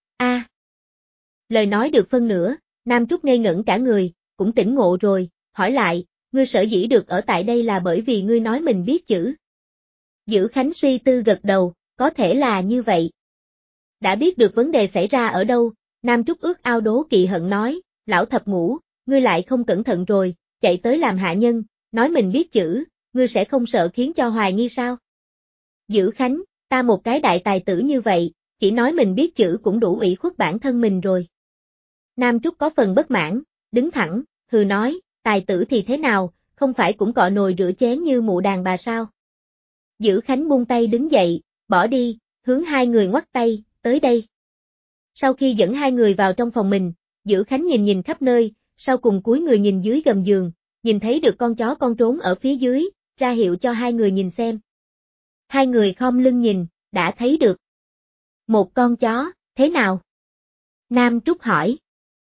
Lời nói được phân nửa, Nam Trúc ngây ngẩn cả người, cũng tỉnh ngộ rồi, hỏi lại, ngươi sở dĩ được ở tại đây là bởi vì ngươi nói mình biết chữ. Dữ Khánh suy tư gật đầu, có thể là như vậy. Đã biết được vấn đề xảy ra ở đâu, Nam Trúc ước ao đố kỵ hận nói, lão thập ngũ, ngươi lại không cẩn thận rồi, chạy tới làm hạ nhân, nói mình biết chữ, ngươi sẽ không sợ khiến cho hoài nghi sao? Dữ Khánh, ta một cái đại tài tử như vậy, chỉ nói mình biết chữ cũng đủ ủy khuất bản thân mình rồi. Nam Trúc có phần bất mãn, đứng thẳng, hừ nói, tài tử thì thế nào, không phải cũng cọ nồi rửa chén như mụ đàn bà sao? Dữ Khánh buông tay đứng dậy, bỏ đi, hướng hai người ngoắc tay, tới đây. Sau khi dẫn hai người vào trong phòng mình, Dữ Khánh nhìn khắp nơi, sau cùng cúi người nhìn dưới gầm giường, nhìn thấy được con chó con trốn ở phía dưới, ra hiệu cho hai người nhìn xem. Hai người khom lưng nhìn, đã thấy được. Một con chó, thế nào? Nam Trúc hỏi.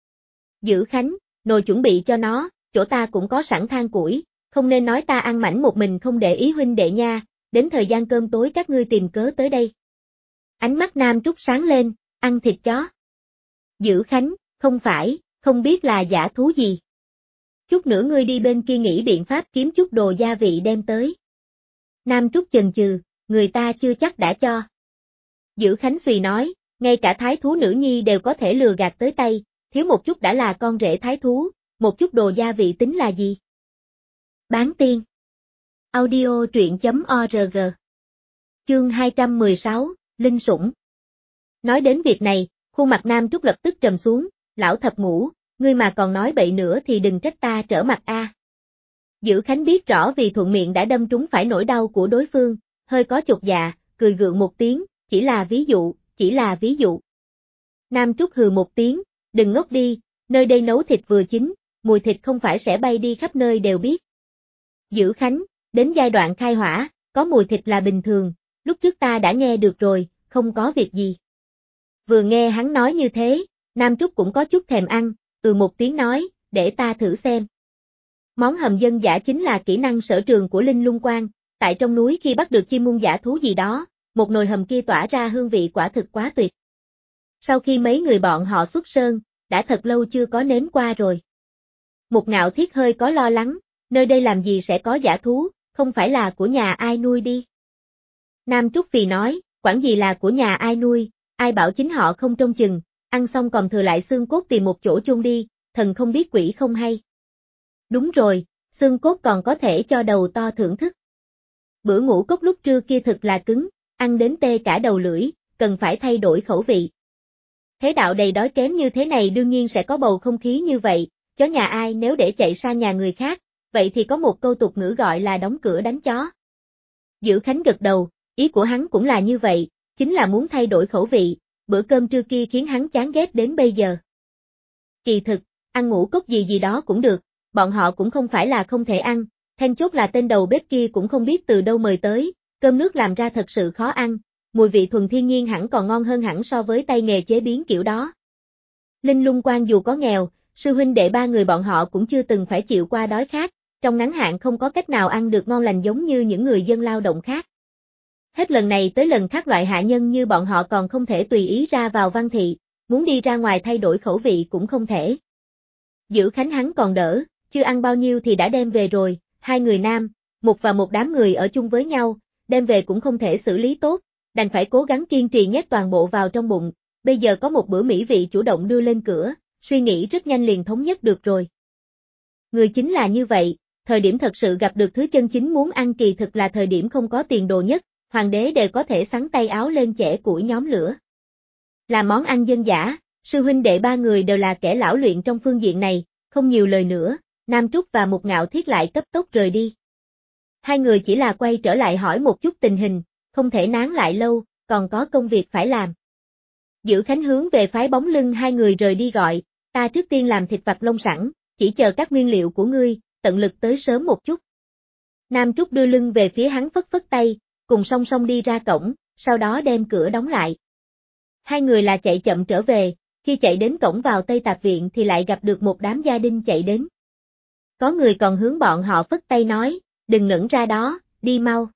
Dữ Khánh, nồi chuẩn bị cho nó, chỗ ta cũng có sẵn than củi, không nên nói ta ăn mảnh một mình không để ý huynh đệ nha, đến thời gian cơm tối các ngươi tìm cớ tới đây. Ánh mắt Nam Trúc sáng lên, ăn thịt chó. Dữ Khánh, không phải, không biết là dã thú gì. Chút nữa ngươi đi bên kia nghĩ biện pháp kiếm chút đồ gia vị đem tới. Nam Trúc chần chừ, người ta chưa chắc đã cho. Dữ Khánh suy nói, ngay cả thái thú nữ nhi đều có thể lừa gạt tới tay, thiếu một chút đã là con rể thái thú, một chút đồ gia vị tính là gì? Bán tiên. Audio truyện.org. Chương 216, Linh Sủng. Nói đến việc này, khuôn mặt Nam Trúc lập tức trầm xuống, lão thập ngũ, ngươi mà còn nói bậy nữa thì đừng trách ta trở mặt a. Dữ Khánh biết rõ vì thuận miệng đã đâm trúng phải nỗi đau của đối phương, hơi có chột dạ, cười gượng một tiếng, chỉ là ví dụ, chỉ là ví dụ. Nam Trúc hừ một tiếng, đừng ngốc đi, nơi đây nấu thịt vừa chín, mùi thịt không phải sẽ bay đi khắp nơi đều biết. Dữ Khánh, đến giai đoạn khai hỏa, có mùi thịt là bình thường, lúc trước ta đã nghe được rồi, không có việc gì. Vừa nghe hắn nói như thế, Nam Trúc cũng có chút thèm ăn, một tiếng nói, để ta thử xem. Món hầm dân dã chính là kỹ năng sở trường của Linh Lung Quan, tại trong núi khi bắt được chim muông dã thú gì đó, một nồi hầm kia tỏa ra hương vị quả thực quá tuyệt. Sau khi mấy người bọn họ xuất sơn, đã thật lâu chưa có nếm qua rồi. Một Ngạo Thiết hơi có lo lắng, nơi đây làm gì sẽ có dã thú, không phải là của nhà ai nuôi đi. Nam Trúc Phì nói, quản gì là của nhà ai nuôi, ai bảo chính họ không trông chừng, ăn xong còn thừa lại xương cốt tìm một chỗ chôn đi, thần không biết quỷ không hay. Đúng rồi, xương cốt còn có thể cho đầu to thưởng thức. Bữa ngũ cốc lúc trưa kia thực là cứng, ăn đến tê cả đầu lưỡi, cần phải thay đổi khẩu vị. Thế đạo đầy đói kém như thế này đương nhiên sẽ có bầu không khí như vậy, chó nhà ai nếu để chạy sang nhà người khác, vậy thì có một câu tục ngữ gọi là đóng cửa đánh chó. Dữ Khánh gật đầu, ý của hắn cũng là như vậy, chính là muốn thay đổi khẩu vị, bữa cơm trưa kia khiến hắn chán ghét đến bây giờ. Kỳ thực, ăn ngũ cốc gì gì đó cũng được, bọn họ cũng không phải là không thể ăn, then chốt là tên đầu bếp kia cũng không biết từ đâu mời tới, cơm nước làm ra thật sự khó ăn, mùi vị thuần thiên nhiên hẳn còn ngon hơn hẳn so với tay nghề chế biến kiểu đó. Linh Lung Quan dù có nghèo, sư huynh đệ ba người bọn họ cũng chưa từng phải chịu qua đói khát, trong ngắn hạn không có cách nào ăn được ngon lành giống như những người dân lao động khác. Hết lần này tới lần khác loại hạ nhân như bọn họ còn không thể tùy ý ra vào văn thị, muốn đi ra ngoài thay đổi khẩu vị cũng không thể. Dữ Khánh hắn còn đỡ, chưa ăn bao nhiêu thì đã đem về rồi, hai người nam, một đám người ở chung với nhau, đem về cũng không thể xử lý tốt, đành phải cố gắng kiên trì nhét toàn bộ vào trong bụng, bây giờ có một bữa mỹ vị chủ động đưa lên cửa, suy nghĩ rất nhanh liền thống nhất được rồi. Người chính là như vậy, thời điểm thật sự gặp được thứ chân chính muốn ăn kỳ thực là thời điểm không có tiền đồ nhất, hoàng đế đều có thể xắn tay áo lên chẻ củi nhóm lửa. Là món ăn dân dã, sư huynh đệ ba người đều là kẻ lão luyện trong phương diện này, không nhiều lời nữa, Nam Trúc và một Ngạo Thiết lại cấp tốc rời đi. Hai người chỉ là quay trở lại hỏi một chút tình hình, không thể nán lại lâu, còn có công việc phải làm. Dữ Khánh hướng về phái bóng lưng hai người rời đi gọi, ta trước tiên làm thịt vặt lông sẵn, chỉ chờ các nguyên liệu của ngươi, tận lực tới sớm một chút. Nam Trúc đưa lưng về phía hắn phất phất tay, cùng song song đi ra cổng, sau đó đem cửa đóng lại. Hai người là chạy chậm trở về, khi chạy đến cổng vào Tây Tạp Viện thì lại gặp được một đám gia đình chạy đến. Có người còn hướng bọn họ phất tay nói, đừng ngẩn ra đó, đi mau.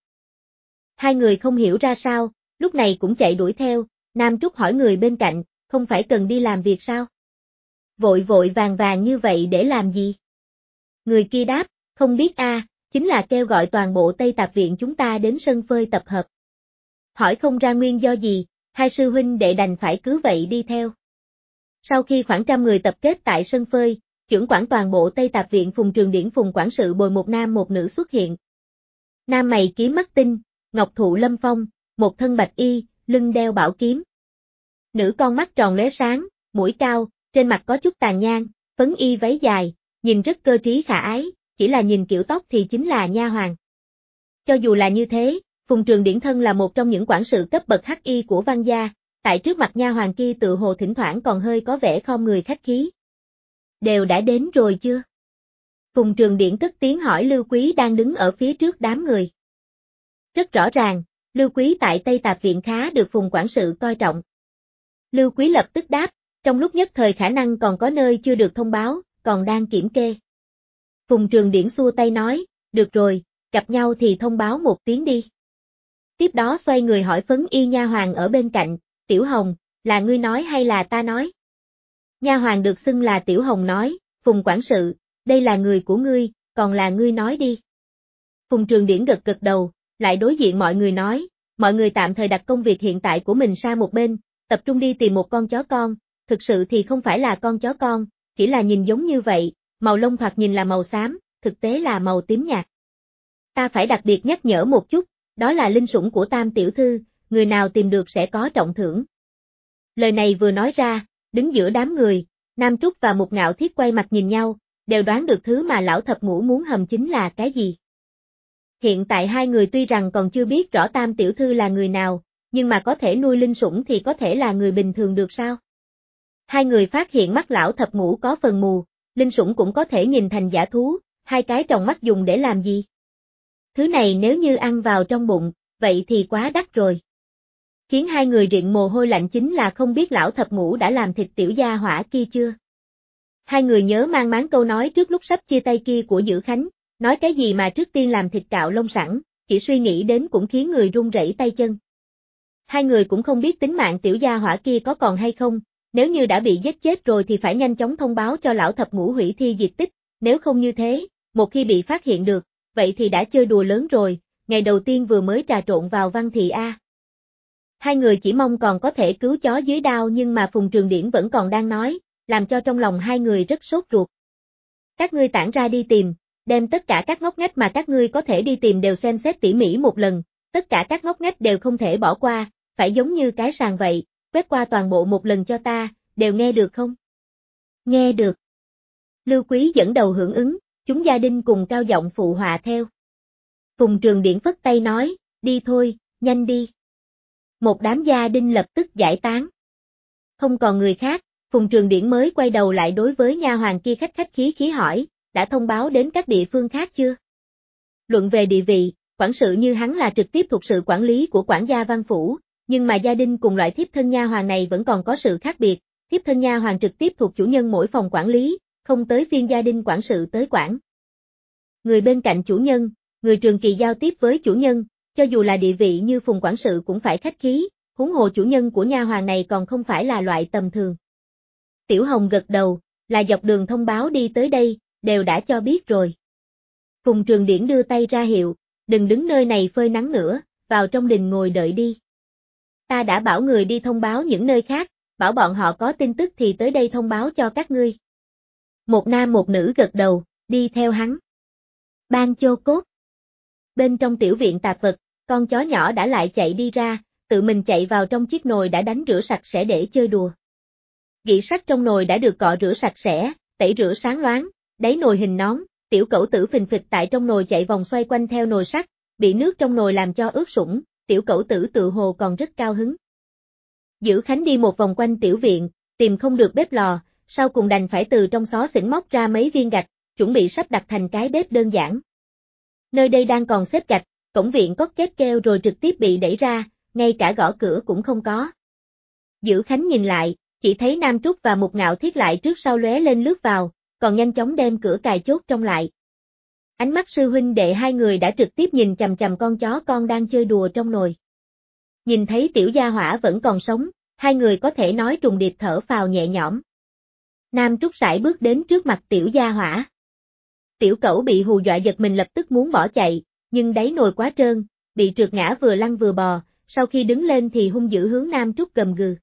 Hai người không hiểu ra sao, lúc này cũng chạy đuổi theo, Nam Trúc hỏi người bên cạnh, không phải cần đi làm việc sao? Vội vội vàng vàng như vậy để làm gì? Người kia đáp, không biết chính là kêu gọi toàn bộ Tây Tạp Viện chúng ta đến sân phơi tập hợp. Hỏi không ra nguyên do gì, hai sư huynh đệ đành phải cứ vậy đi theo. Sau khi khoảng 100 người tập kết tại sân phơi, trưởng quản toàn bộ Tây Tạp Viện Phùng Trường Điển Phùng quản sự bồi một nam một nữ xuất hiện. Nam mày kiếm mắt tinh, ngọc thụ lâm phong, một thân bạch y, lưng đeo bảo kiếm. Nữ con mắt tròn lóe sáng, mũi cao, trên mặt có chút tàn nhang, phấn y váy dài, nhìn rất cơ trí khả ái, chỉ là nhìn kiểu tóc thì chính là nha hoàn. Cho dù là như thế, Phùng Trường Điển thân là một trong những quản sự cấp bậc hắc y của Văn gia, tại trước mặt nha hoàn kia tự hồ thỉnh thoảng còn hơi có vẻ khom người khách khí. Đều đã đến rồi chưa? Phùng Trường Điển cất tiếng hỏi Lưu Quý đang đứng ở phía trước đám người. Rất rõ ràng, Lưu Quý tại Tây Tạp Viện khá được Phùng quản sự coi trọng. Lưu Quý lập tức đáp, trong lúc nhất thời khả năng còn có nơi chưa được thông báo, còn đang kiểm kê. Phùng Trường Điển xua tay nói, được rồi, gặp nhau thì thông báo một tiếng đi. Tiếp đó xoay người hỏi Phấn Y nha hoàn ở bên cạnh, Tiểu Hồng, là ngươi nói hay là ta nói? Nha hoàn được xưng là Tiểu Hồng nói, Phùng quản sự, đây là người của ngươi, còn là ngươi nói đi. Phùng Trường Điển gật gật đầu, lại đối diện mọi người nói, mọi người tạm thời đặt công việc hiện tại của mình sang một bên, tập trung đi tìm một con chó con, thực sự thì không phải là con chó con, chỉ là nhìn giống như vậy, màu lông thoạt nhìn là màu xám, thực tế là màu tím nhạt. Ta phải đặc biệt nhắc nhở một chút, đó là linh sủng của Tam tiểu thư, người nào tìm được sẽ có trọng thưởng. Lời này vừa nói ra, đứng giữa đám người, Nam Trúc và Mục Ngạo Thiết quay mặt nhìn nhau, đều đoán được thứ mà lão thập ngũ muốn hầm chính là cái gì. Hiện tại hai người tuy rằng còn chưa biết rõ Tam tiểu thư là người nào, nhưng mà có thể nuôi linh sủng thì có thể là người bình thường được sao? Hai người phát hiện mắt lão thập ngũ có phần mù, linh sủng cũng có thể nhìn thành giả thú, hai cái tròng mắt dùng để làm gì? Thứ này nếu như ăn vào trong bụng, vậy thì quá đắt rồi. Khiến hai người riện mồ hôi lạnh chính là không biết lão thập ngũ đã làm thịt tiểu gia hỏa kia chưa. Hai người nhớ mang máng câu nói trước lúc sắp chia tay kia của Dữ Khánh, nói cái gì mà trước tiên làm thịt cạo lông sẵn, chỉ suy nghĩ đến cũng khiến người run rẩy tay chân. Hai người cũng không biết tính mạng tiểu gia hỏa kia có còn hay không, nếu như đã bị giết chết rồi thì phải nhanh chóng thông báo cho lão thập ngũ hủy thi diệt tích, nếu không như thế, một khi bị phát hiện được, vậy thì đã chơi đùa lớn rồi, ngày đầu tiên vừa mới trà trộn vào Văn Thị A. Hai người chỉ mong còn có thể cứu chó dưới đao nhưng mà Phùng Trường Điển vẫn còn đang nói, làm cho trong lòng hai người rất sốt ruột. Các ngươi tản ra đi tìm, đem tất cả các ngóc ngách mà các ngươi có thể đi tìm đều xem xét tỉ mỉ một lần, tất cả các ngóc ngách đều không thể bỏ qua, phải giống như cái sàn vậy, quét qua toàn bộ một lần cho ta, đều nghe được không? Nghe được. Lưu Quý dẫn đầu hưởng ứng, chúng gia đình cùng cao giọng phụ họa theo. Phùng Trường Điển phất tay nói, đi thôi, nhanh đi. Một đám gia đình lập tức giải tán. Không còn người khác, Phùng Trường Điển mới quay đầu lại đối với nha hoàn kia khách khí hỏi, đã thông báo đến các địa phương khác chưa? Luận về địa vị, quản sự như hắn là trực tiếp thuộc sự quản lý của quản gia Văn Phủ, nhưng mà gia đình cùng loại thiếp thân nha hoàn này vẫn còn có sự khác biệt, thiếp thân nha hoàn trực tiếp thuộc chủ nhân mỗi phòng quản lý, không tới phiên gia đình quản sự tới quản. Người bên cạnh chủ nhân, người trường kỳ giao tiếp với chủ nhân, cho dù là địa vị như Phùng quản sự cũng phải khách khí, huống hồ chủ nhân của nha hoàn này còn không phải là loại tầm thường. Tiểu Hồng gật đầu, là dọc đường thông báo đi tới đây, đều đã cho biết rồi. Phùng Trường Điển đưa tay ra hiệu, đừng đứng nơi này phơi nắng nữa, vào trong đình ngồi đợi đi. Ta đã bảo người đi thông báo những nơi khác, bảo bọn họ có tin tức thì tới đây thông báo cho các ngươi. Một nam một nữ gật đầu, đi theo hắn. Ban Chô Cốt. Bên trong tiểu viện tạp vật, con chó nhỏ đã lại chạy đi ra, tự mình chạy vào trong chiếc nồi đã đánh rửa sạch sẽ để chơi đùa. Gỉ sắt trong nồi đã được cọ rửa sạch sẽ, tẩy rửa sáng loáng, đáy nồi hình nón, tiểu cẩu tử phình phịch tại trong nồi chạy vòng xoay quanh theo nồi sắt, bị nước trong nồi làm cho ướt sũng, tiểu cẩu tử tự hồ còn rất cao hứng. Dữ Khánh đi một vòng quanh tiểu viện, tìm không được bếp lò, sau cùng đành phải từ trong xó xỉnh móc ra mấy viên gạch, chuẩn bị sắp đặt thành cái bếp đơn giản. Nơi đây đang còn xếp gạch, cổng viện có kết keo rồi trực tiếp bị đẩy ra, ngay cả gõ cửa cũng không có. Dữ Khánh nhìn lại, chỉ thấy Nam Trúc và Mục Ngạo Thiết lại trước sau lóe lên lướt vào, còn nhanh chóng đem cửa cài chốt trong lại. Ánh mắt sư huynh đệ hai người đã trực tiếp nhìn chằm chằm con chó con đang chơi đùa trong nồi. Nhìn thấy tiểu gia hỏa vẫn còn sống, hai người có thể nói trùng điệp thở phào nhẹ nhõm. Nam Trúc sải bước đến trước mặt tiểu gia hỏa. Tiểu cẩu bị hù dọa giật mình lập tức muốn bỏ chạy, nhưng đáy nồi quá trơn, bị trượt ngã vừa lăn vừa bò, sau khi đứng lên thì hung dữ hướng Nam Trúc gầm gừ.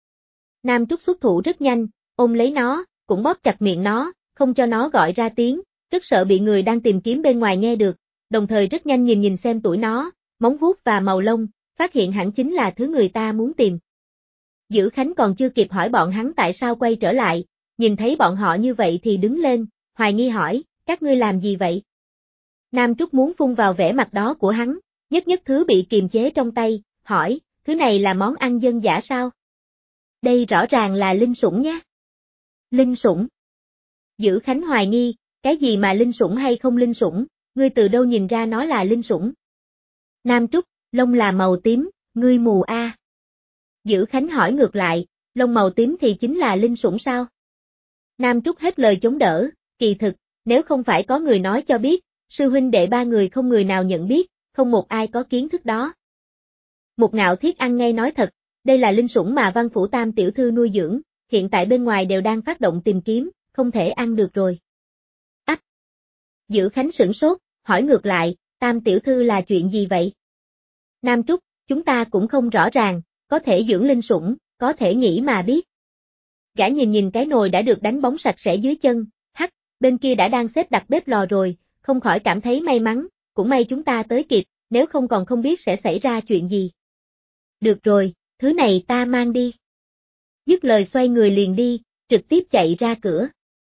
Nam Trúc xuất thủ rất nhanh, ôm lấy nó, cũng bóp chặt miệng nó, không cho nó gọi ra tiếng, rất sợ bị người đang tìm kiếm bên ngoài nghe được, đồng thời rất nhanh nhìn xem tuổi nó, móng vuốt và màu lông, phát hiện hẳn chính là thứ người ta muốn tìm. Dữ Khánh còn chưa kịp hỏi bọn hắn tại sao quay trở lại, nhìn thấy bọn họ như vậy thì đứng lên, hoài nghi hỏi, các ngươi làm gì vậy? Nam Trúc muốn phun vào vẻ mặt đó của hắn, nhất thứ bị kiềm chế trong tay, hỏi, thứ này là món ăn dân dã sao? Đây rõ ràng là linh sủng nhé. Linh sủng. Dữ Khánh hoài nghi, cái gì mà linh sủng hay không linh sủng, ngươi từ đâu nhìn ra nó là linh sủng? Nam Trúc, lông là màu tím, ngươi mù a. Dữ Khánh hỏi ngược lại, lông màu tím thì chính là linh sủng sao? Nam Trúc hết lời chống đỡ, kỳ thực, nếu không phải có người nói cho biết, sư huynh đệ ba người không người nào nhận biết, không một ai có kiến thức đó. Mục Ngạo Thiết ăn ngay nói thật, đây là linh sủng mà Văn Phủ Tam tiểu thư nuôi dưỡng, hiện tại bên ngoài đều đang phát động tìm kiếm, không thể ăn được rồi. Ách! Dữ Khánh sửng sốt, hỏi ngược lại, Tam tiểu thư là chuyện gì vậy? Nam Trúc, chúng ta cũng không rõ ràng, có thể dưỡng linh sủng, có thể nghĩ mà biết. Gã nhìn nhìn cái nồi đã được đánh bóng sạch sẽ dưới chân, bên kia đã đang xếp đặt bếp lò rồi, không khỏi cảm thấy may mắn, cũng may chúng ta tới kịp, nếu không còn không biết sẽ xảy ra chuyện gì. Được rồi, thứ này ta mang đi. Dứt lời xoay người liền đi, trực tiếp chạy ra cửa.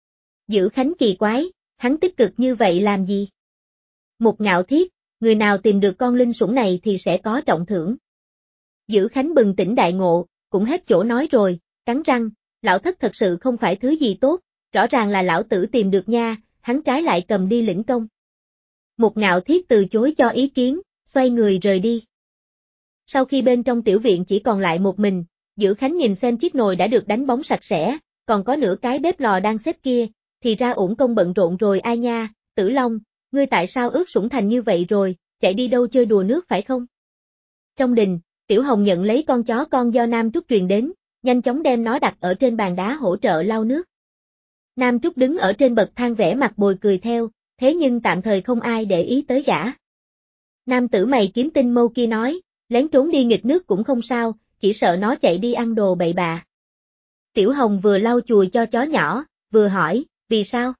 Dữ Khánh kỳ quái, hắn tích cực như vậy làm gì? Mục Ngạo Thiết, người nào tìm được con linh sủng này thì sẽ có trọng thưởng. Dữ Khánh bừng tỉnh đại ngộ, cũng hết chỗ nói rồi, cắn răng, lão thất thật sự không phải thứ gì tốt, rõ ràng là lão tử tìm được nha, hắn trái lại cầm đi lĩnh công. Mục Ngạo Thiết từ chối cho ý kiến, xoay người rời đi. Sau khi bên trong tiểu viện chỉ còn lại một mình, Dữ Khánh nhìn xem chiếc nồi đã được đánh bóng sạch sẽ, còn có nửa cái bếp lò đang xếp kia, thì ra uổng công bận rộn rồi ai nha, Tử Long, ngươi tại sao ướt sũng thành như vậy rồi, chạy đi đâu chơi đùa nước phải không? Trong đình, Tiểu Hồng nhận lấy con chó con do Nam Trúc truyền đến, nhanh chóng đem nó đặt ở trên bàn đá hỗ trợ lau nước. Nam Trúc đứng ở trên bậc thang vẻ mặt bồi cười theo, thế nhưng tạm thời không ai để ý tới gã. Nam tử mày kiếm tinh mâu kia nói, lén trốn đi nghịch nước cũng không sao, chỉ sợ nó chạy đi ăn đồ bậy bạ. Tiểu Hồng vừa lau chùi cho chó nhỏ, vừa hỏi, vì sao?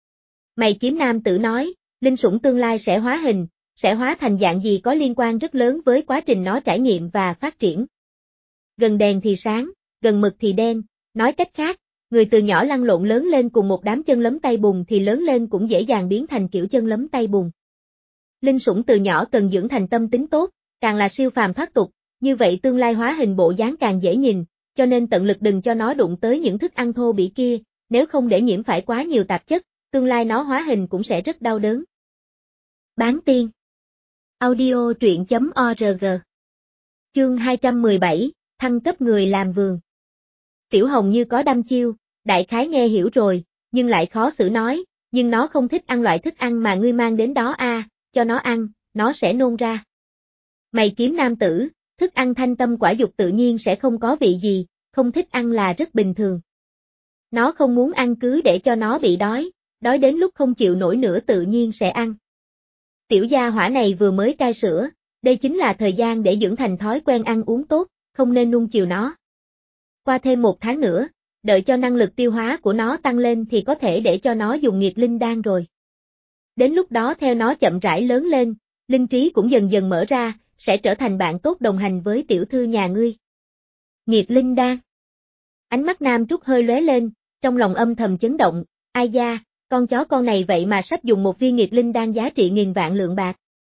Mày kiếm nam tử nói, linh sủng tương lai sẽ hóa hình, sẽ hóa thành dạng gì có liên quan rất lớn với quá trình nó trải nghiệm và phát triển. Gần đèn thì sáng, gần mực thì đen, nói cách khác, người từ nhỏ lăn lộn lớn lên cùng một đám chân lấm tay bùn thì lớn lên cũng dễ dàng biến thành kiểu chân lấm tay bùn. Linh sủng từ nhỏ cần dưỡng thành tâm tính tốt, càng là siêu phàm thoát tục, như vậy tương lai hóa hình bộ dáng càng dễ nhìn, cho nên tận lực đừng cho nó đụng tới những thức ăn thô bỉ kia, nếu không để nhiễm phải quá nhiều tạp chất, tương lai nó hóa hình cũng sẽ rất đau đớn. Bán tiên. Audio truyện.org. Chương 217, thăng cấp người làm vườn. Tiểu Hồng như có đăm chiêu, đại khái nghe hiểu rồi, nhưng lại khó xử nói, nhưng nó không thích ăn loại thức ăn mà ngươi mang đến đó cho nó ăn, nó sẽ nôn ra. Mày kiếm nam tử, thức ăn thanh tâm quả dục tự nhiên sẽ không có vị gì, không thích ăn là rất bình thường. Nó không muốn ăn cứ để cho nó bị đói, đói đến lúc không chịu nổi nữa tự nhiên sẽ ăn. Tiểu gia hỏa này vừa mới cai sữa, đây chính là thời gian để dưỡng thành thói quen ăn uống tốt, không nên nuông chiều nó. Qua thêm 1 tháng nữa, đợi cho năng lực tiêu hóa của nó tăng lên thì có thể để cho nó dùng nghiệt linh đan rồi. Đến lúc đó theo nó chậm rãi lớn lên, linh trí cũng dần dần mở ra, sẽ trở thành bạn tốt đồng hành với tiểu thư nhà ngươi. Nghiệt linh đan. Ánh mắt Nam Trúc hơi lóe lên, trong lòng âm thầm chấn động, ai da, con chó con này vậy mà sắp dùng một viên nghiệt linh đan giá trị nghìn vạn lượng bạc.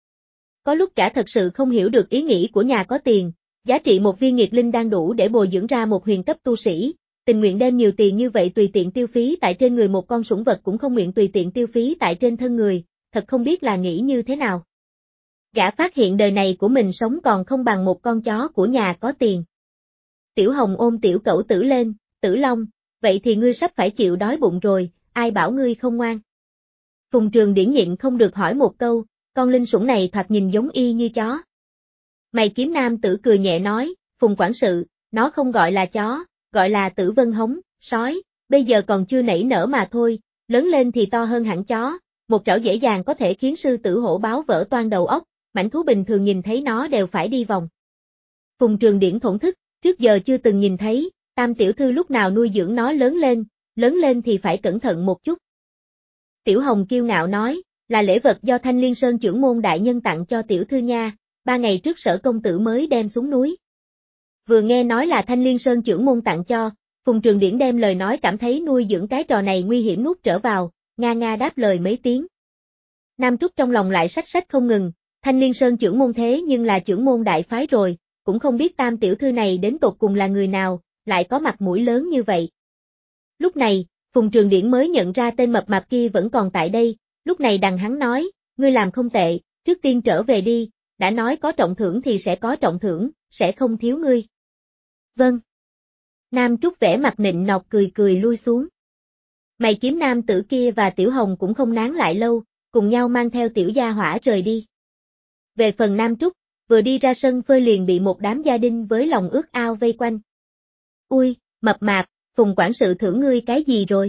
Có lúc cả thật sự không hiểu được ý nghĩ của nhà có tiền, giá trị một viên nghiệt linh đan đủ để bồi dưỡng ra một huyền cấp tu sĩ, tình nguyện đem nhiều tiền như vậy tùy tiện tiêu phí tại trên người một con sủng vật cũng không nguyện tùy tiện tiêu phí tại trên thân người, thật không biết là nghĩ như thế nào. Gã phát hiện đời này của mình sống còn không bằng một con chó của nhà có tiền. Tiểu Hồng ôm tiểu cẩu tử lên, Tử Long, vậy thì ngươi sắp phải chịu đói bụng rồi, ai bảo ngươi không ngoan. Phùng Trường Điển nhịn không được hỏi một câu, con linh sủng này thoạt nhìn giống y như chó. Mày kiếm nam tử cười nhẹ nói, Phùng quản sự, nó không gọi là chó, gọi là Tử Vân Hống, sói, bây giờ còn chưa nảy nở mà thôi, lớn lên thì to hơn hẳn chó, một trảo dễ dàng có thể khiến sư tử hổ báo vỡ toang đầu óc, mãnh thú bình thường nhìn thấy nó đều phải đi vòng. Phùng Trường Điển thổn thức, trước giờ chưa từng nhìn thấy, Tam tiểu thư lúc nào nuôi dưỡng nó lớn lên thì phải cẩn thận một chút. Tiểu Hồng kiêu ngạo nói, là lễ vật do Thanh Liên Sơn trưởng môn đại nhân tặng cho tiểu thư nha, 3 ngày trước Sở công tử mới đem xuống núi. Vừa nghe nói là Thanh Liên Sơn trưởng môn tặng cho, Phùng Trường Điển đem lời nói cảm thấy nuôi dưỡng cái trò này nguy hiểm nuốt trở vào, nga nga đáp lời mấy tiếng. Nam Trúc trong lòng lại sách sách không ngừng, Thanh Liên Sơn trưởng môn thế nhưng là trưởng môn đại phái rồi, cũng không biết Tam tiểu thư này đến tột cùng là người nào, lại có mặt mũi lớn như vậy. Lúc này, Phùng Trường Điển mới nhận ra tên mập mạp kia vẫn còn tại đây, lúc này đằng hắn nói, ngươi làm không tệ, trước tiên trở về đi, đã nói có trọng thưởng thì sẽ có trọng thưởng, sẽ không thiếu ngươi. Vâng. Nam Trúc vẻ mặt nịnh nọt cười cười lui xuống. Mày kiếm nam tử kia và Tiểu Hồng cũng không nán lại lâu, cùng nhau mang theo tiểu gia hỏa rời đi. Về phần Nam Trúc, vừa đi ra sân phơi liền bị một đám gia đình với lòng ước ao vây quanh. Ui, mập mạp, Phùng quản sự thưởng ngươi cái gì rồi?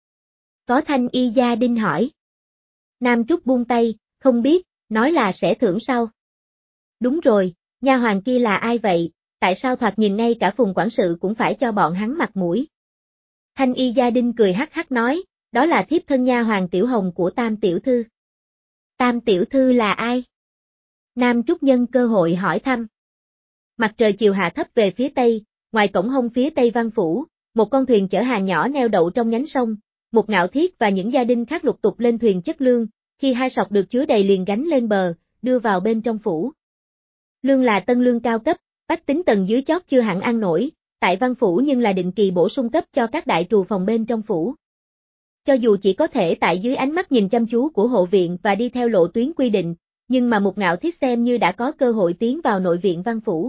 Có thanh y gia đình hỏi. Nam Trúc buông tay, không biết, nói là sẽ thưởng sau. Đúng rồi, nha hoàn kia là ai vậy, tại sao thoạt nhìn ngay cả Phùng quản sự cũng phải cho bọn hắn mặt mũi? Thanh y gia đình cười hắc hắc nói, đó là thiếp thân nha hoàn Tiểu Hồng của Tam tiểu thư. Tam tiểu thư là ai? Nam Trúc nhân cơ hội hỏi thăm. Mặt trời chiều hạ thấp về phía tây, ngoài cổng hông phía tây văn phủ, một con thuyền chở hàng nhỏ neo đậu trong nhánh sông, một Ngạo Thiết và những gia đình khác lục tục lên thuyền chất lương, khi hai sọc được chứa đầy liền gánh lên bờ, đưa vào bên trong phủ. Lương là tân lương cao cấp, bách tính tầng dưới chót chưa hẳn ăn nổi, tại văn phủ nhưng là định kỳ bổ sung cấp cho các đại trù phòng bên trong phủ. Cho dù chỉ có thể tại dưới ánh mắt nhìn chăm chú của hộ viện và đi theo lộ tuyến quy định, nhưng mà một Ngạo Thiết xem như đã có cơ hội tiến vào nội viện văn phủ.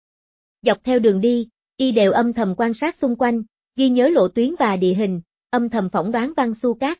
Dọc theo đường đi, y đều âm thầm quan sát xung quanh, ghi nhớ lộ tuyến và địa hình, âm thầm phỏng đoán Văn Xu Cát.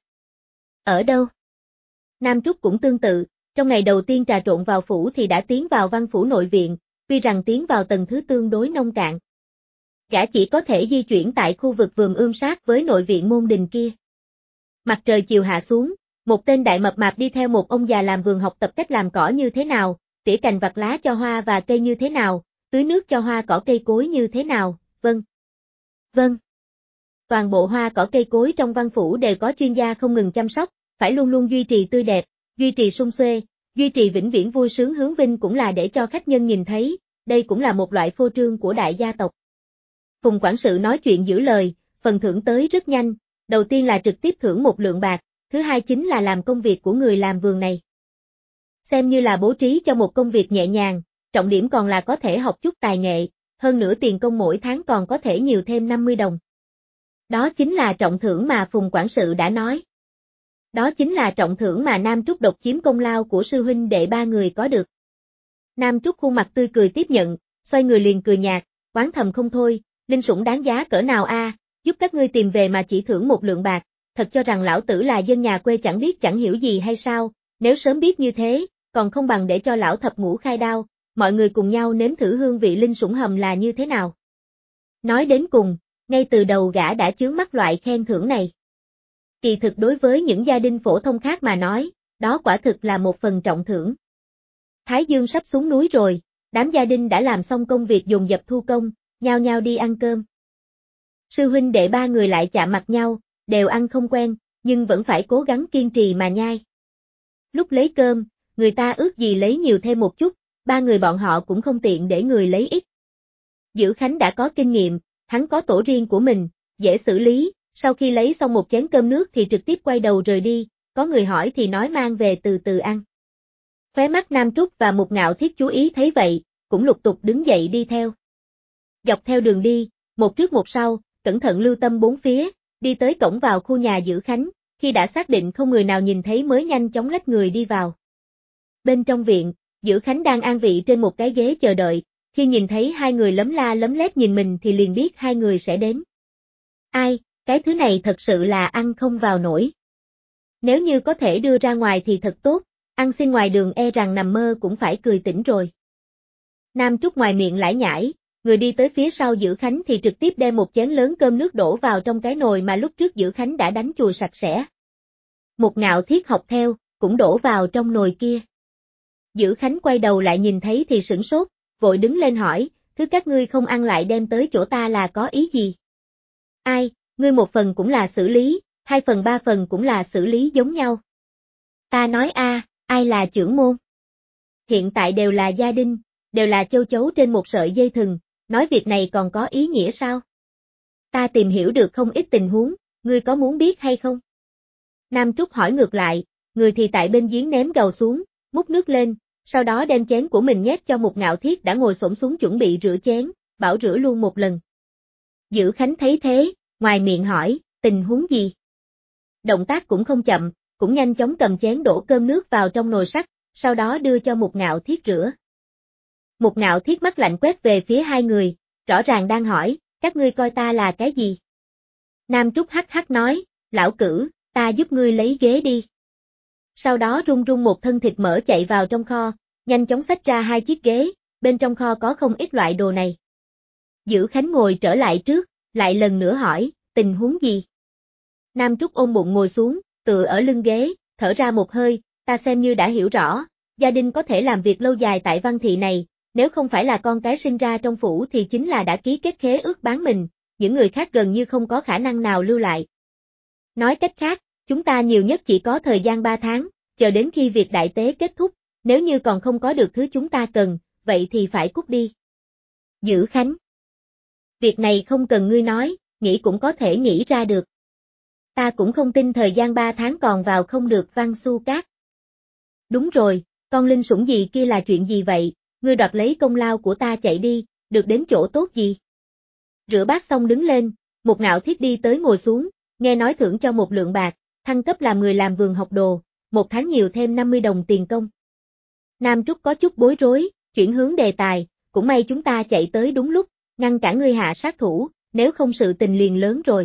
Ở đâu? Nam Trúc cũng tương tự, trong ngày đầu tiên trà trộn vào phủ thì đã tiến vào văn phủ nội viện, tuy rằng tiến vào tầng thứ tương đối nông cạn. Gã chỉ có thể di chuyển tại khu vực vườn ươm sát với nội viện môn đình kia. Mặt trời chiều hạ xuống, một tên đại mập mạp đi theo một ông già làm vườn học tập cách làm cỏ như thế nào, tỉa cành vặt lá cho hoa và cây như thế nào, tưới nước cho hoa cỏ cây cối như thế nào, vâng. Vâng. Toàn bộ hoa cỏ cây cối trong văn phủ đều có chuyên gia không ngừng chăm sóc, phải luôn luôn duy trì tươi đẹp, duy trì sum xuê, duy trì vĩnh viễn vui sướng hướng vinh cũng là để cho khách nhân nhìn thấy, đây cũng là một loại phô trương của đại gia tộc. Phùng quản sự nói chuyện giữ lời, phần thưởng tới rất nhanh, đầu tiên là trực tiếp thưởng 1 lượng bạc, thứ hai chính là làm công việc của người làm vườn này. Xem như là bố trí cho một công việc nhẹ nhàng, trọng điểm còn là có thể học chút tài nghệ, hơn nữa tiền công mỗi tháng còn có thể nhiều thêm 50 đồng. Đó chính là trọng thưởng mà Phùng quản sự đã nói. Đó chính là trọng thưởng mà Nam Trúc độc chiếm công lao của sư huynh đệ 3 người có được. Nam Trúc khuôn mặt tươi cười tiếp nhận, xoay người liền cười nhạt, oán thầm không thôi, linh sủng đáng giá cỡ nào a, giúp các ngươi tìm về mà chỉ thưởng 1 lượng bạc, thật cho rằng lão tử là dân nhà quê chẳng biết chẳng hiểu gì hay sao, nếu sớm biết như thế, còn không bằng để cho lão thập ngũ khai đao, mọi người cùng nhau nếm thử hương vị linh sủng hầm là như thế nào. Nói đến cùng, ngay từ đầu gã đã chướng mắt loại khen thưởng này. Kỳ thực đối với những gia đình phổ thông khác mà nói, đó quả thực là một phần trọng thưởng. Thái Dương sắp xuống núi rồi, đám gia đình đã làm xong công việc dồn dập thu công, nhao nhao đi ăn cơm. Sư huynh đệ 3 người lại chạm mặt nhau, đều ăn không quen, nhưng vẫn phải cố gắng kiên trì mà nhai. Lúc lấy cơm, người ta ước gì lấy nhiều thêm một chút, 3 người bọn họ cũng không tiện để người lấy ít. Dữ Khánh đã có kinh nghiệm, hắn có tổ riêng của mình, dễ xử lý, sau khi lấy xong một chén cơm nước thì trực tiếp quay đầu rời đi, có người hỏi thì nói mang về từ từ ăn. Khóe mắt Nam Trúc và một Ngạo Thiết chú ý thấy vậy, cũng lục tục đứng dậy đi theo. Dọc theo đường đi, một trước một sau, cẩn thận lưu tâm bốn phía, đi tới cổng vào khu nhà Dữ Khánh, khi đã xác định không người nào nhìn thấy mới nhanh chóng lách người đi vào. Bên trong viện, Dữ Khánh đang an vị trên một cái ghế chờ đợi, khi nhìn thấy 2 người lấm la lấm lét nhìn mình thì liền biết 2 người sẽ đến. Ai, cái thứ này thật sự là ăn không vào nổi. Nếu như có thể đưa ra ngoài thì thật tốt, ăn xin ngoài đường e rằng nằm mơ cũng phải cười tỉnh rồi. Nam Trúc ngoài miệng lải nhải, người đi tới phía sau Dữ Khánh thì trực tiếp đem một chén lớn cơm nước đổ vào trong cái nồi mà lúc trước Dữ Khánh đã đánh chùi sạch sẽ. Một Ngạo Thiết học theo, cũng đổ vào trong nồi kia. Dữ Khánh quay đầu lại nhìn thấy thì sửng sốt, vội đứng lên hỏi, thứ các ngươi không ăn lại đem tới chỗ ta là có ý gì? Ai, ngươi 1 phần cũng là xử lý, 2 phần 3 phần cũng là xử lý giống nhau. Ta nói ai là trưởng môn? Hiện tại đều là gia đình, đều là châu chấu trên một sợi dây thừng, nói việc này còn có ý nghĩa sao? Ta tìm hiểu được không ít tình huống, ngươi có muốn biết hay không? Nam Trúc hỏi ngược lại, người thì tại bên giếng ném gầu xuống, múc nước lên, sau đó đem chén của mình nhét cho một Ngạo Thiết đã ngồi xổm xuống chuẩn bị rửa chén, bảo rửa luôn một lần. Dữ Khánh thấy thế, ngoài miệng hỏi, tình huống gì? Động tác cũng không chậm, cũng nhanh chóng cầm chén đổ cơm nước vào trong nồi sắt, sau đó đưa cho Mục Ngạo Thiết rửa. Mục Ngạo Thiết mắt lạnh quét về phía hai người, rõ ràng đang hỏi, các ngươi coi ta là cái gì? Nam Trúc hắc hắc nói, lão cửu, ta giúp ngươi lấy ghế đi. Sau đó run run một thân thịt mỡ chạy vào trong kho, nhanh chóng xách ra hai chiếc ghế, bên trong kho có không ít loại đồ này. Dữ Khánh ngồi trở lại trước, lại lần nữa hỏi, tình huống gì? Nam Trúc ôm bụng ngồi xuống, tựa ở lưng ghế, thở ra một hơi, ta xem như đã hiểu rõ, gia đình có thể làm việc lâu dài tại Văn Thị này, nếu không phải là con cái sinh ra trong phủ thì chính là đã ký kết khế ước bán mình, những người khác gần như không có khả năng nào lưu lại. Nói cách khác, chúng ta nhiều nhất chỉ có thời gian 3 tháng, chờ đến khi việc đại tế kết thúc, nếu như còn không có được thứ chúng ta cần, vậy thì phải cút đi. Dữ Khánh. Việc này không cần ngươi nói, nghĩ cũng có thể nghĩ ra được. Ta cũng không tin thời gian 3 tháng còn vào không được Văn Xu Cát. Đúng rồi, con linh sủng gì kia là chuyện gì vậy, ngươi đoạt lấy công lao của ta chạy đi, được đến chỗ tốt gì? Rửa bát xong đứng lên, Mục Ngạo Thiết đi tới ngồi xuống, nghe nói thưởng cho 1 lượng bạc, thăng cấp làm người làm vườn học đồ, 1 tháng nhiều thêm 50 đồng tiền công. Nam Trúc có chút bối rối, chuyển hướng đề tài, cũng may chúng ta chạy tới đúng lúc, ngăn cản ngươi hạ sát thủ, nếu không sự tình liền lớn rồi.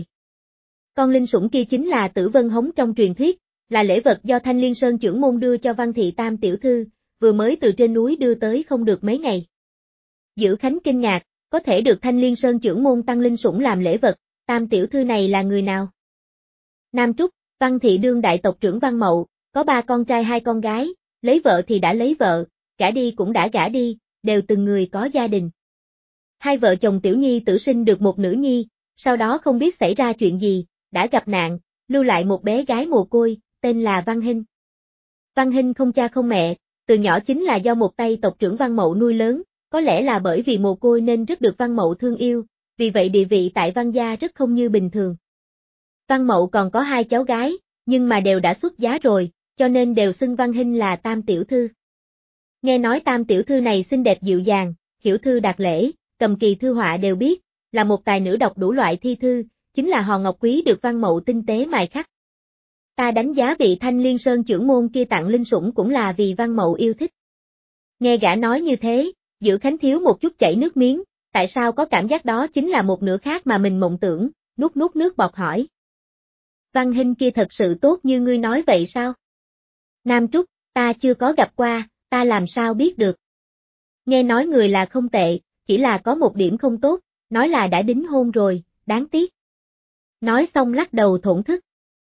Con linh sủng kia chính là Tử Vân Hống trong truyền thuyết, là lễ vật do Thanh Liên Sơn trưởng môn đưa cho Văn Thị Tam tiểu thư, vừa mới từ trên núi đưa tới không được mấy ngày. Dữ Khánh kinh ngạc, có thể được Thanh Liên Sơn trưởng môn tăng linh sủng làm lễ vật, Tam tiểu thư này là người nào? Nam Trúc, Văn Thị đương đại tộc trưởng Văn Mậu, có 3 con trai 2 con gái, lấy vợ thì đã lấy vợ, gả đi cũng đã gả đi, đều từng người có gia đình. Hai vợ chồng Tiểu Nhi tử sinh được một nữ nhi, sau đó không biết xảy ra chuyện gì, đã gặp nạn, lưu lại một bé gái mồ côi, tên là Văn Hinh. Văn Hinh không cha không mẹ, từ nhỏ chính là do một tay tộc trưởng Văn Mậu nuôi lớn, có lẽ là bởi vì mồ côi nên rất được Văn Mậu thương yêu, vì vậy địa vị tại Văn gia rất không như bình thường. Văn Mậu còn có 2 cháu gái, nhưng mà đều đã xuất giá rồi, cho nên đều xưng Văn Hinh là Tam tiểu thư. Nghe nói Tam tiểu thư này xinh đẹp dịu dàng, hiểu thư đạt lễ, cầm kỳ thư họa đều biết, là một tài nữ đọc đủ loại thi thư, chính là hòn ngọc quý được Văn Mậu tinh tế mài khắc. Ta đánh giá vị Thanh Liên Sơn trưởng môn kia tặng linh sủng cũng là vì Văn Mậu yêu thích. Nghe gã nói như thế, Dữ Khánh thiếu một chút chảy nước miếng, tại sao có cảm giác đó chính là một nửa khác mà mình mộng tưởng, nuốt nuốt nước bọt hỏi. Văn Hinh kia thật sự tốt như ngươi nói vậy sao? Nam Trúc, ta chưa có gặp qua, ta làm sao biết được. Nghe nói người là không tệ, chỉ là có một điểm không tốt, nói là đã đính hôn rồi, đáng tiếc. Nói xong lắc đầu thổn thức.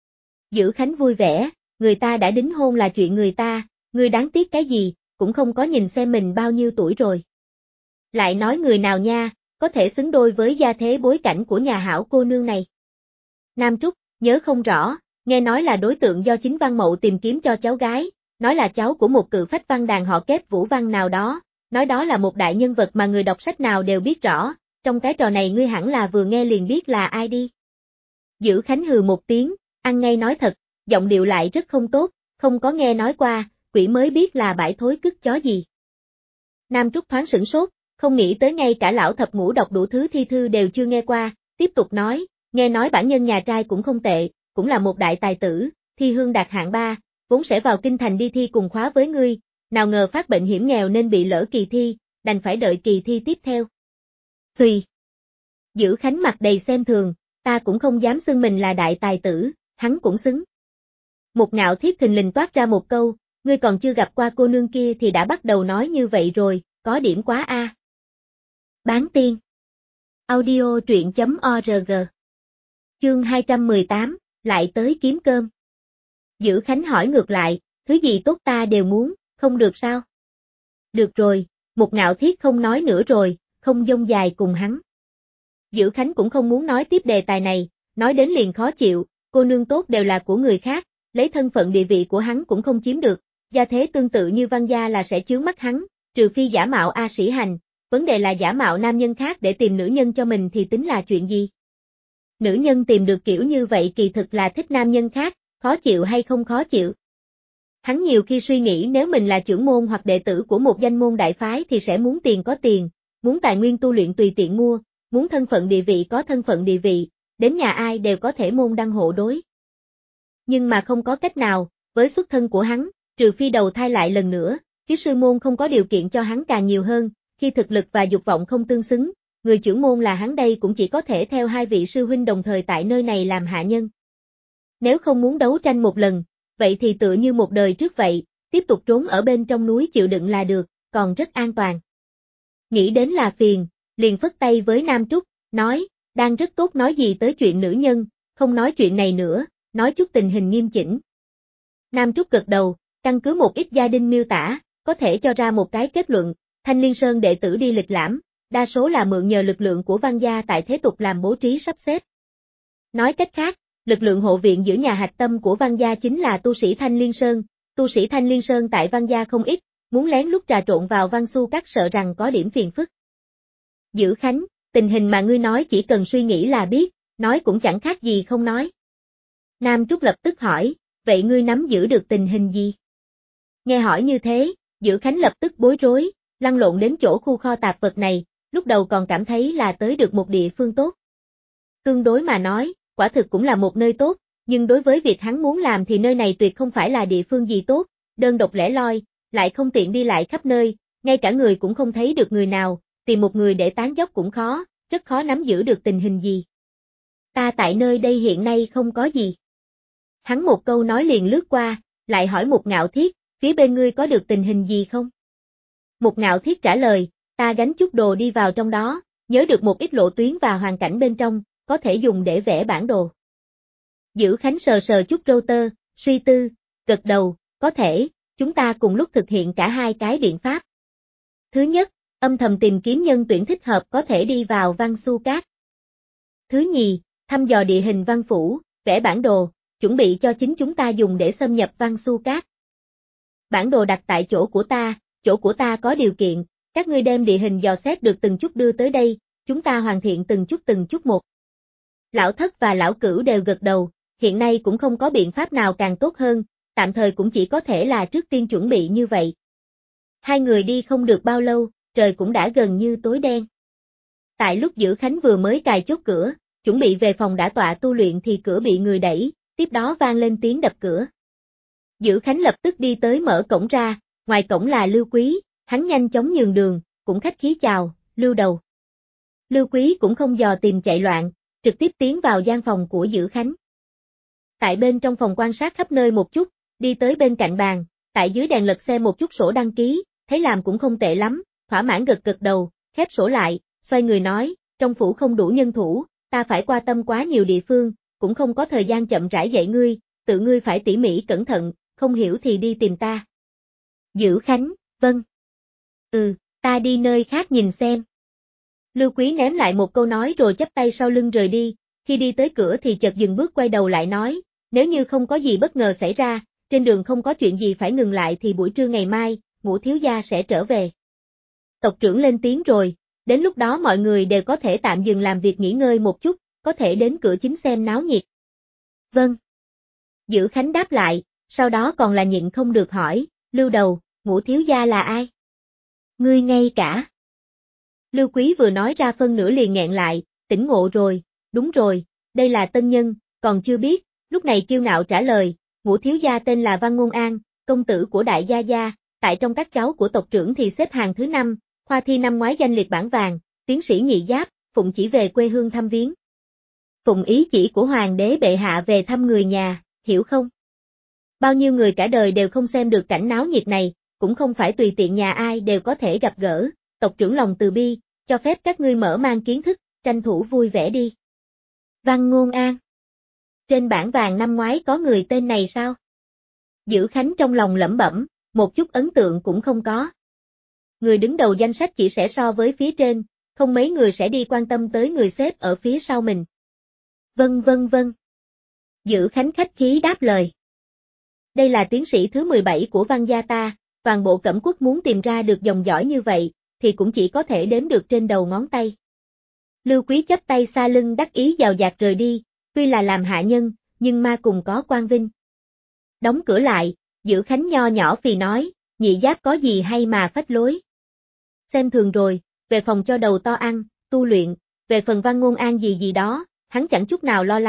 Dữ Khánh vui vẻ, người ta đã đính hôn là chuyện người ta, ngươi đáng tiếc cái gì, cũng không có nhìn xem mình bao nhiêu tuổi rồi. Lại nói người nào nha, có thể xứng đôi với gia thế bối cảnh của nhà hảo cô nương này. Nam Trúc, nhớ không rõ, nghe nói là đối tượng do chính Văn Mậu tìm kiếm cho cháu gái, nói là cháu của một cự phách văn đàn họ Kép Vũ Văn nào đó, nói đó là một đại nhân vật mà người đọc sách nào đều biết rõ, trong cái trò này ngươi hẳn là vừa nghe liền biết là ai đi. Dữ Khánh hừ một tiếng, ăn ngay nói thật, giọng điệu lại rất không tốt, không có nghe nói qua, quỷ mới biết là bãi thối cứt chó gì. Nam Trúc thoáng sửng sốt, không nghĩ tới ngay cả lão thập ngũ đọc đủ thứ thi thư đều chưa nghe qua, tiếp tục nói, nghe nói bản nhân nhà trai cũng không tệ, cũng là một đại tài tử, thi hương đạt hạng 3, vốn sẽ vào kinh thành đi thi cùng khóa với ngươi, nào ngờ phát bệnh hiểm nghèo nên bị lỡ kỳ thi, đành phải đợi kỳ thi tiếp theo. Phì. Dữ Khánh mặt đầy xem thường, ta cũng không dám xưng mình là đại tài tử, hắn cũng xứng. Một Ngạo Thiết thình lình toát ra một câu, ngươi còn chưa gặp qua cô nương kia thì đã bắt đầu nói như vậy rồi, có điểm quá a. Bán tiên. Audio truyện.org. Chương 218, lại tới kiếm cơm. Dữ Khánh hỏi ngược lại, thứ gì tốt ta đều muốn, không được sao? Được rồi, Một Ngạo Thiết không nói nữa rồi, không dông dài cùng hắn. Dữ Khánh cũng không muốn nói tiếp đề tài này, nói đến liền khó chịu, cô nương tốt đều là của người khác, lấy thân phận địa vị của hắn cũng không chiếm được, gia thế tương tự như Văn gia là sẽ chướng mắt hắn, trừ phi giả mạo A Sĩ Hành, vấn đề là giả mạo nam nhân khác để tìm nữ nhân cho mình thì tính là chuyện gì? Nữ nhân tìm được kiểu như vậy kỳ thực là thích nam nhân khác, khó chịu hay không khó chịu? Hắn nhiều khi suy nghĩ nếu mình là trưởng môn hoặc đệ tử của một danh môn đại phái thì sẽ muốn tiền có tiền, muốn tài nguyên tu luyện tùy tiện mua, muốn thân phận địa vị có thân phận địa vị, đến nhà ai đều có thể môn đăng hộ đối. Nhưng mà không có cách nào, với xuất thân của hắn, trừ phi đầu thai lại lần nữa, chứ sư môn không có điều kiện cho hắn càng nhiều hơn, khi thực lực và dục vọng không tương xứng, người trưởng môn là hắn đây cũng chỉ có thể theo hai vị sư huynh đồng thời tại nơi này làm hạ nhân. Nếu không muốn đấu tranh một lần, vậy thì tựa như một đời trước vậy, tiếp tục trốn ở bên trong núi chịu đựng là được, còn rất an toàn. Nghĩ đến là phiền, liền phất tay với Nam Trúc, nói, đang rất tốt nói gì tới chuyện nữ nhân, không nói chuyện này nữa, nói chút tình hình nghiêm chỉnh. Nam Trúc gật đầu, căn cứ một ít gia đình miêu tả, có thể cho ra một cái kết luận, Thanh Liên Sơn đệ tử đi lịch lãm, đa số là mượn nhờ lực lượng của Văn gia tại thế tục làm bố trí sắp xếp. Nói cách khác, lực lượng hộ viện giữ nhà hạch tâm của Văn gia chính là tu sĩ Thanh Liên Sơn, tu sĩ Thanh Liên Sơn tại Văn gia không ít, muốn lén lút trà trộn vào Văn Xu Các sợ rằng có điểm phiền phức. Giữ Khánh, tình hình mà ngươi nói chỉ cần suy nghĩ là biết, nói cũng chẳng khác gì không nói. Nam Trúc lập tức hỏi, vậy ngươi nắm giữ được tình hình gì? Nghe hỏi như thế, Giữ Khánh lập tức bối rối, lăn lộn đến chỗ khu kho tạp vật này, lúc đầu còn cảm thấy là tới được một địa phương tốt. Tương đối mà nói, quả thực cũng là một nơi tốt, nhưng đối với việc hắn muốn làm thì nơi này tuyệt không phải là địa phương gì tốt, đơn độc lẻ loi, lại không tiện đi lại khắp nơi, ngay cả người cũng không thấy được người nào, tìm một người để tán dóc cũng khó, rất khó nắm giữ được tình hình gì. Ta tại nơi đây hiện nay không có gì. Hắn một câu nói liền lướt qua, lại hỏi Mục Ngạo Thiết, phía bên ngươi có được tình hình gì không? Mục Ngạo Thiết trả lời, ta gánh chút đồ đi vào trong đó, nhớ được một ít lộ tuyến và hoàn cảnh bên trong, có thể dùng để vẽ bản đồ. Giữ Khánh sờ sờ chút râu tơ, suy tư, gật đầu, có thể, chúng ta cùng lúc thực hiện cả hai cái biện pháp. Thứ nhất, âm thầm tìm kiếm nhân tuyển thích hợp có thể đi vào Văn Xu Các. Thứ nhì, thăm dò địa hình Văn Phủ, vẽ bản đồ, chuẩn bị cho chính chúng ta dùng để xâm nhập Văn Xu Các. Bản đồ đặt tại chỗ của ta có điều kiện, các ngươi đem địa hình dò xét được từng chút đưa tới đây, chúng ta hoàn thiện từng chút một. Lão Thất và Lão Cửu đều gật đầu, hiện nay cũng không có biện pháp nào càng tốt hơn, tạm thời cũng chỉ có thể là trước tiên chuẩn bị như vậy. Hai người đi không được bao lâu, trời cũng đã gần như tối đen. Tại lúc Giữ Khánh vừa mới cài chốt cửa, chuẩn bị về phòng đã tọa tu luyện thì cửa bị người đẩy, tiếp đó vang lên tiếng đập cửa. Giữ Khánh lập tức đi tới mở cổng ra, ngoài cổng là Lưu Quý, hắn nhanh chóng nhường đường, cũng khách khí chào, Lưu đầu. Lưu Quý cũng không dò tìm chạy loạn, trực tiếp tiến vào gian phòng của Giữ Khánh. Tại bên trong phòng quan sát khắp nơi một chút, đi tới bên cạnh bàn, tại dưới đèn lật xem một chút sổ đăng ký, thấy làm cũng không tệ lắm, thỏa mãn gật đầu, khép sổ lại, xoay người nói, trong phủ không đủ nhân thủ, ta phải qua tâm quá nhiều địa phương, cũng không có thời gian chậm rãi dạy ngươi, tự ngươi phải tỉ mỉ cẩn thận, không hiểu thì đi tìm ta. Giữ Khánh, vâng. Ta đi nơi khác nhìn xem. Lưu Quý ném lại một câu nói rồi chắp tay sau lưng rời đi, khi đi tới cửa thì chợt dừng bước quay đầu lại nói, nếu như không có gì bất ngờ xảy ra, trên đường không có chuyện gì phải ngừng lại thì buổi trưa ngày mai, Ngũ thiếu gia sẽ trở về. Tộc trưởng lên tiếng rồi, đến lúc đó mọi người đều có thể tạm dừng làm việc nghỉ ngơi một chút, có thể đến cửa chính xem náo nhiệt. Vâng. Giữ Khánh đáp lại, sau đó còn là nhịn không được hỏi, Lưu đầu, Ngũ thiếu gia là ai? Ngươi ngay cả. Lưu Quý vừa nói ra phân nửa liền nghẹn lại, tỉnh ngộ rồi, đúng rồi, đây là tân nhân, còn chưa biết, lúc này kiêu ngạo trả lời, Ngũ thiếu gia tên là Văn Ngôn An, công tử của đại gia gia, tại trong các cháu của tộc trưởng thì xếp hàng thứ 5, khoa thi năm ngoái danh liệt bảng vàng, tiến sĩ nhị giáp, phụng chỉ về quê hương thăm viếng. Phụng ý chỉ của hoàng đế bệ hạ về thăm người nhà, hiểu không? Bao nhiêu người cả đời đều không xem được cảnh náo nhiệt này, cũng không phải tùy tiện nhà ai đều có thể gặp gỡ, tộc trưởng lòng từ bi, cho phép các ngươi mở mang kiến thức, tranh thủ vui vẻ đi. Văn Ngôn An. Trên bảng vàng năm ngoái có người tên này sao? Giữ Khánh trong lòng lẩm bẩm, một chút ấn tượng cũng không có. Người đứng đầu danh sách chỉ sẽ so với phía trên, không mấy người sẽ đi quan tâm tới người xếp ở phía sau mình. Vâng. Giữ Khánh khách khí đáp lời. Đây là tiến sĩ thứ 17 của Văn gia ta, toàn bộ Cẩm Quốc muốn tìm ra được dòng dõi như vậy, thì cũng chỉ có thể đếm được trên đầu ngón tay. Lưu Quý chắp tay xa lưng đắc ý dào dạt rời đi, tuy là làm hạ nhân, nhưng ma cùng có quan vinh. Đóng cửa lại, Giữ Khánh nho nhỏ phì nói, nhị giáp có gì hay mà phách lối. Xem thường rồi, về phòng cho đầu to ăn, tu luyện, về phần Văn Ngôn An gì đó, hắn chẳng chút nào lo lắng,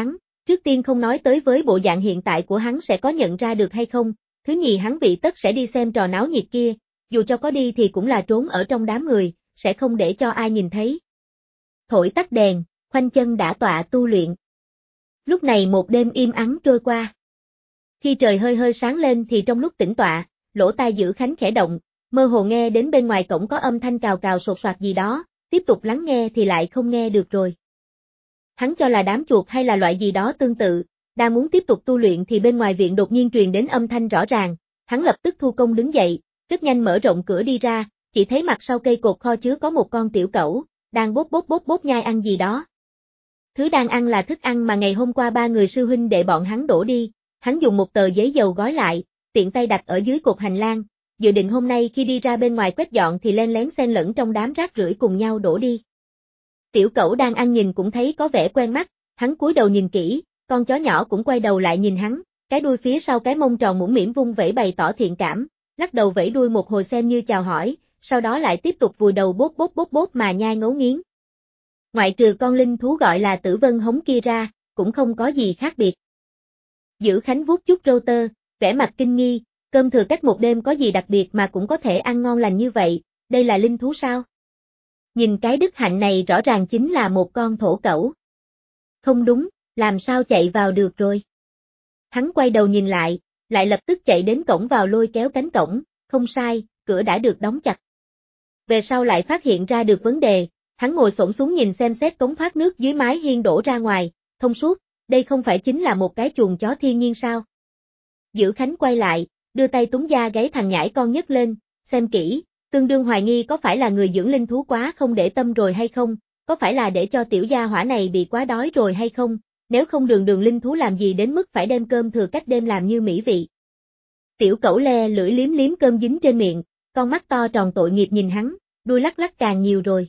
Trước tiên không nói tới với bộ dạng hiện tại của hắn sẽ có nhận ra được hay không, thứ nhì hắn vị tất sẽ đi xem trò náo nhiệt kia, dù cho có đi thì cũng là trốn ở trong đám người, sẽ không để cho ai nhìn thấy. Thổi tắt đèn, khoanh chân đã tọa tu luyện. Lúc này một đêm im ắng trôi qua. Khi trời hơi hơi sáng lên thì trong lúc tĩnh tọa, lỗ tai Dữ Khánh khẽ động, mơ hồ nghe đến bên ngoài cổng có âm thanh cào cào sột soạt gì đó, tiếp tục lắng nghe thì lại không nghe được rồi. Hắn cho là đám chuột hay là loại gì đó tương tự, đang muốn tiếp tục tu luyện thì bên ngoài viện đột nhiên truyền đến âm thanh rõ ràng, hắn lập tức thu công đứng dậy, rất nhanh mở rộng cửa đi ra, chỉ thấy mặt sau cây cột kho chứa có một con tiểu cẩu, đang bốp nhai ăn gì đó. Thứ đang ăn là thức ăn mà ngày hôm qua ba người sư huynh đệ bọn hắn đổ đi, hắn dùng một tờ giấy dầu gói lại, tiện tay đặt ở dưới cột hành lang, dự định hôm nay khi đi ra bên ngoài quét dọn thì len lén xen lẫn trong đám rác rưởi cùng nhau đổ đi. Tiểu cẩu đang ăn nhìn cũng thấy có vẻ quen mắt, hắn cúi đầu nhìn kỹ, con chó nhỏ cũng quay đầu lại nhìn hắn, cái đuôi phía sau cái mông tròn mũm mĩm vung vẩy bày tỏ thiện cảm, lắc đầu vẫy đuôi một hồi xem như chào hỏi, sau đó lại tiếp tục vùi đầu bốp mà nhai ngấu nghiến. Ngoại trừ con linh thú gọi là Tử Vân Hống kia ra, cũng không có gì khác biệt. Dữ Khánh vuốt chút râu tơ, vẻ mặt kinh nghi, cơm thừa cách một đêm có gì đặc biệt mà cũng có thể ăn ngon lành như vậy, đây là linh thú sao? Nhìn cái đức hạnh này rõ ràng chính là một con thổ cẩu. Không đúng, làm sao chạy vào được rồi? Hắn quay đầu nhìn lại lập tức chạy đến cổng vào lôi kéo cánh cổng, không sai, cửa đã được đóng chặt. Về sau lại phát hiện ra được vấn đề, hắn ngồi xổm xuống nhìn xem xét cống thoát nước dưới mái hiên đổ ra ngoài, thông suốt, đây không phải chính là một cái chuồng chó thiên nhiên sao? Dữ Khánh quay lại, đưa tay túm da gáy thằng nhãi con nhấc lên, xem kỹ, tương đương hoài nghi có phải là người dưỡng linh thú quá không để tâm rồi hay không, có phải là để cho tiểu gia hỏa này bị quá đói rồi hay không, nếu không đường linh thú làm gì đến mức phải đem cơm thừa cách đêm làm như mỹ vị. Tiểu cẩu le lưỡi liếm cơm dính trên miệng, con mắt to tròn tội nghiệp nhìn hắn, đuôi lắc càng nhiều rồi.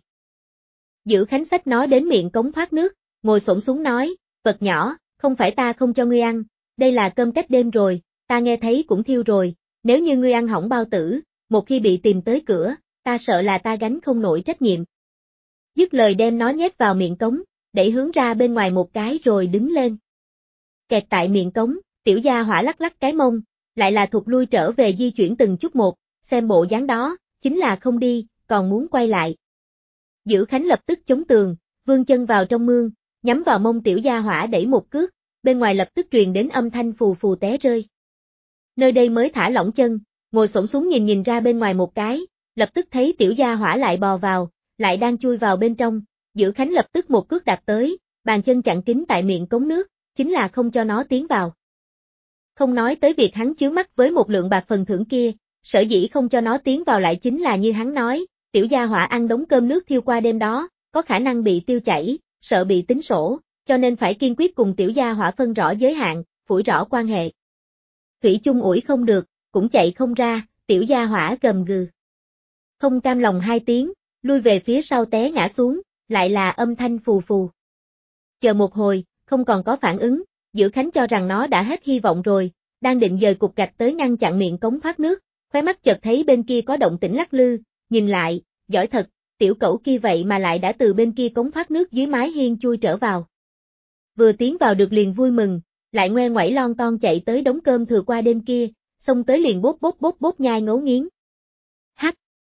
Dữ Khánh xách nó đến miệng cống thoát nước, ngồi xổm xuống nói, vật nhỏ, không phải ta không cho ngươi ăn, đây là cơm cách đêm rồi, ta nghe thấy cũng thiêu rồi, nếu như ngươi ăn hỏng bao tử, một khi bị tìm tới cửa, ta sợ là ta gánh không nổi trách nhiệm. Dứt lời đem nó nhét vào miệng cống, đẩy hướng ra bên ngoài một cái rồi đứng lên. Kẹt tại miệng cống, tiểu gia hỏa lắc cái mông, lại là thụt lui trở về di chuyển từng chút một, xem bộ dáng đó, chính là không đi, còn muốn quay lại. Dữ Khánh lập tức chống tường, vươn chân vào trong mương, nhắm vào mông tiểu gia hỏa đẩy một cước, bên ngoài lập tức truyền đến âm thanh phù phù té rơi. Nơi đây mới thả lỏng chân, ngồi xổm xuống nhìn ra bên ngoài một cái, lập tức thấy tiểu gia hỏa lại bò vào, lại đang chui vào bên trong, Dữ Khánh lập tức một cước đạp tới, bàn chân chặn kín tại miệng cống nước, chính là không cho nó tiến vào. Không nói tới việc hắn chướng mắt với một lượng bạc phần thưởng kia, sở dĩ không cho nó tiến vào lại chính là như hắn nói, tiểu gia hỏa ăn đống cơm nước thiêu qua đêm đó, có khả năng bị tiêu chảy, sợ bị tính sổ, cho nên phải kiên quyết cùng tiểu gia hỏa phân rõ giới hạn, phủi rõ quan hệ. Thủy chung ủi không được, cũng chạy không ra, tiểu gia hỏa gầm gừ. Không cam lòng hai tiếng, lui về phía sau té ngã xuống, lại là âm thanh phù phù. Chờ một hồi, không còn có phản ứng, Dữ Khánh cho rằng nó đã hết hy vọng rồi, đang định dời cục gạch tới ngăn chặn miệng cống thoát nước, khóe mắt chợt thấy bên kia có động tĩnh lắc lư, nhìn lại, giỏi thật, tiểu cẩu kia vậy mà lại đã từ bên kia cống thoát nước dưới mái hiên chui trở vào. Vừa tiến vào được liền vui mừng, lại ngoe ngoẩy lon ton chạy tới đống cơm thừa qua đêm kia, xông tới liền bốp nhai ngấu nghiến. Hắc!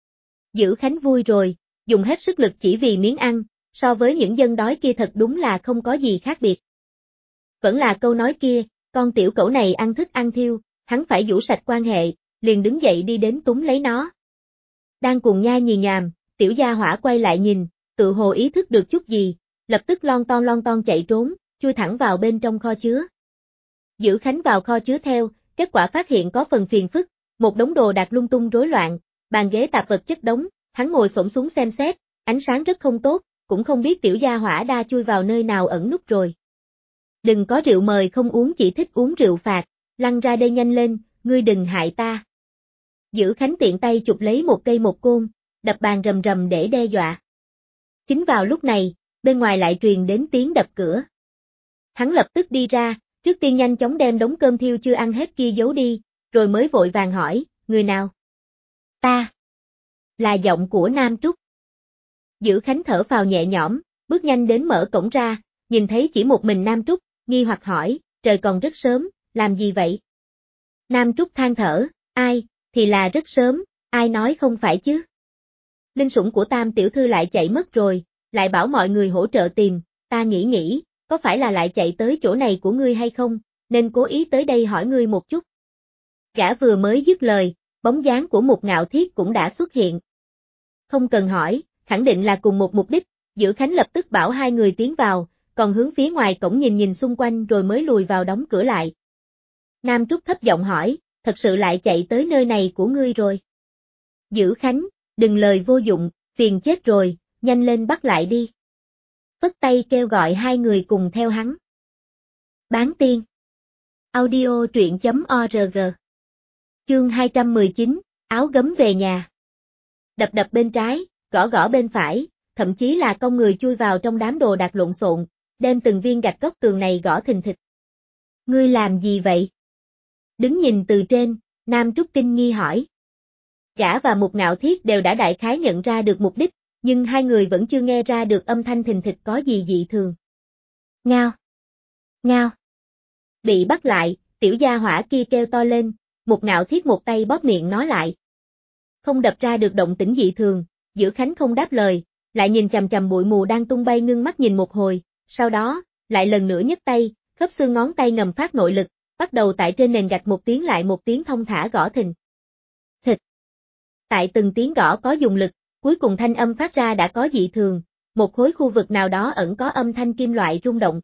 Dữ Khánh vui rồi, dùng hết sức lực chỉ vì miếng ăn, so với những dân đói kia thật đúng là không có gì khác biệt. Vẫn là câu nói kia, con tiểu cẩu này ăn thức ăn thiêu, hắn phải giũ sạch quan hệ, liền đứng dậy đi đến túm lấy nó. Đang cùng nhai nhì nhàm, tiểu gia hỏa quay lại nhìn, tự hồ ý thức được chút gì, lập tức lon ton chạy trốn, chui thẳng vào bên trong kho chứa. Dữ Khánh vào kho chứa theo, kết quả phát hiện có phần phiền phức, một đống đồ đạc lung tung rối loạn, bàn ghế tạp vật chất đống, hắn ngồi xổm xuống xem xét, ánh sáng rất không tốt, cũng không biết tiểu gia hỏa đa chui vào nơi nào ẩn núp rồi. Đừng có rượu mời không uống chỉ thích uống rượu phạt, lăn ra đây nhanh lên, ngươi đừng hại ta. Dữ Khánh tiện tay chụp lấy một cây một côn, đập bàn rầm rầm để đe dọa. Chính vào lúc này, bên ngoài lại truyền đến tiếng đập cửa. Hắn lập tức đi ra, trước tiên nhanh chóng đem đống cơm thiêu chưa ăn hết kia giấu đi, rồi mới vội vàng hỏi, người nào? Ta. Là giọng của Nam Trúc. Dữ Khánh thở phào nhẹ nhõm, bước nhanh đến mở cổng ra, nhìn thấy chỉ một mình Nam Trúc, nghi hoặc hỏi, trời còn rất sớm, làm gì vậy? Nam Trúc than thở, ai, thì là rất sớm, ai nói không phải chứ? Linh sủng của Tam tiểu thư lại chạy mất rồi, lại bảo mọi người hỗ trợ tìm, ta nghĩ, có phải là lại chạy tới chỗ này của ngươi hay không, nên cố ý tới đây hỏi ngươi một chút. Gã vừa mới dứt lời, bóng dáng của Mục Ngạo Thiết cũng đã xuất hiện. Không cần hỏi, khẳng định là cùng một mục đích, Dữ Khánh lập tức bảo hai người tiến vào, còn hướng phía ngoài cổng nhìn xung quanh rồi mới lùi vào đóng cửa lại. Nam Trúc thấp giọng hỏi, thật sự lại chạy tới nơi này của ngươi rồi. Dữ Khánh, đừng lời vô dụng, phiền chết rồi, nhanh lên bắt lại đi. Phất tay kêu gọi hai người cùng theo hắn. Bán tiên. Audio truyện.org. Chương 219, áo gấm về nhà. Đập đập bên trái, gõ gõ bên phải, thậm chí là cong người chui vào trong đám đồ đạc lộn xộn, đem từng viên gạch góc tường này gõ thình thịch. Ngươi làm gì vậy? Đứng nhìn từ trên, Nam Trúc kinh nghi hỏi. Gã và Mục Ngạo Thiết đều đã đại khái nhận ra được mục đích, nhưng hai người vẫn chưa nghe ra được âm thanh thình thịch có gì dị thường. Ngao! Ngao! Bị bắt lại, tiểu gia hỏa kia kêu to lên, Mục Ngạo Thiết một tay bóp miệng nó lại. Không đập ra được động tĩnh dị thường, Dữ Khánh không đáp lời, lại nhìn chằm chằm bụi mù đang tung bay ngưng mắt nhìn một hồi, sau đó, lại lần nữa nhấc tay, khớp xương ngón tay ngầm phát nội lực, bắt đầu tại trên nền gạch một tiếng lại một tiếng thông thả gõ thình. Thịch. Tại từng tiếng gõ có dùng lực, cuối cùng thanh âm phát ra đã có dị thường, một khối khu vực nào đó ẩn có âm thanh kim loại rung động.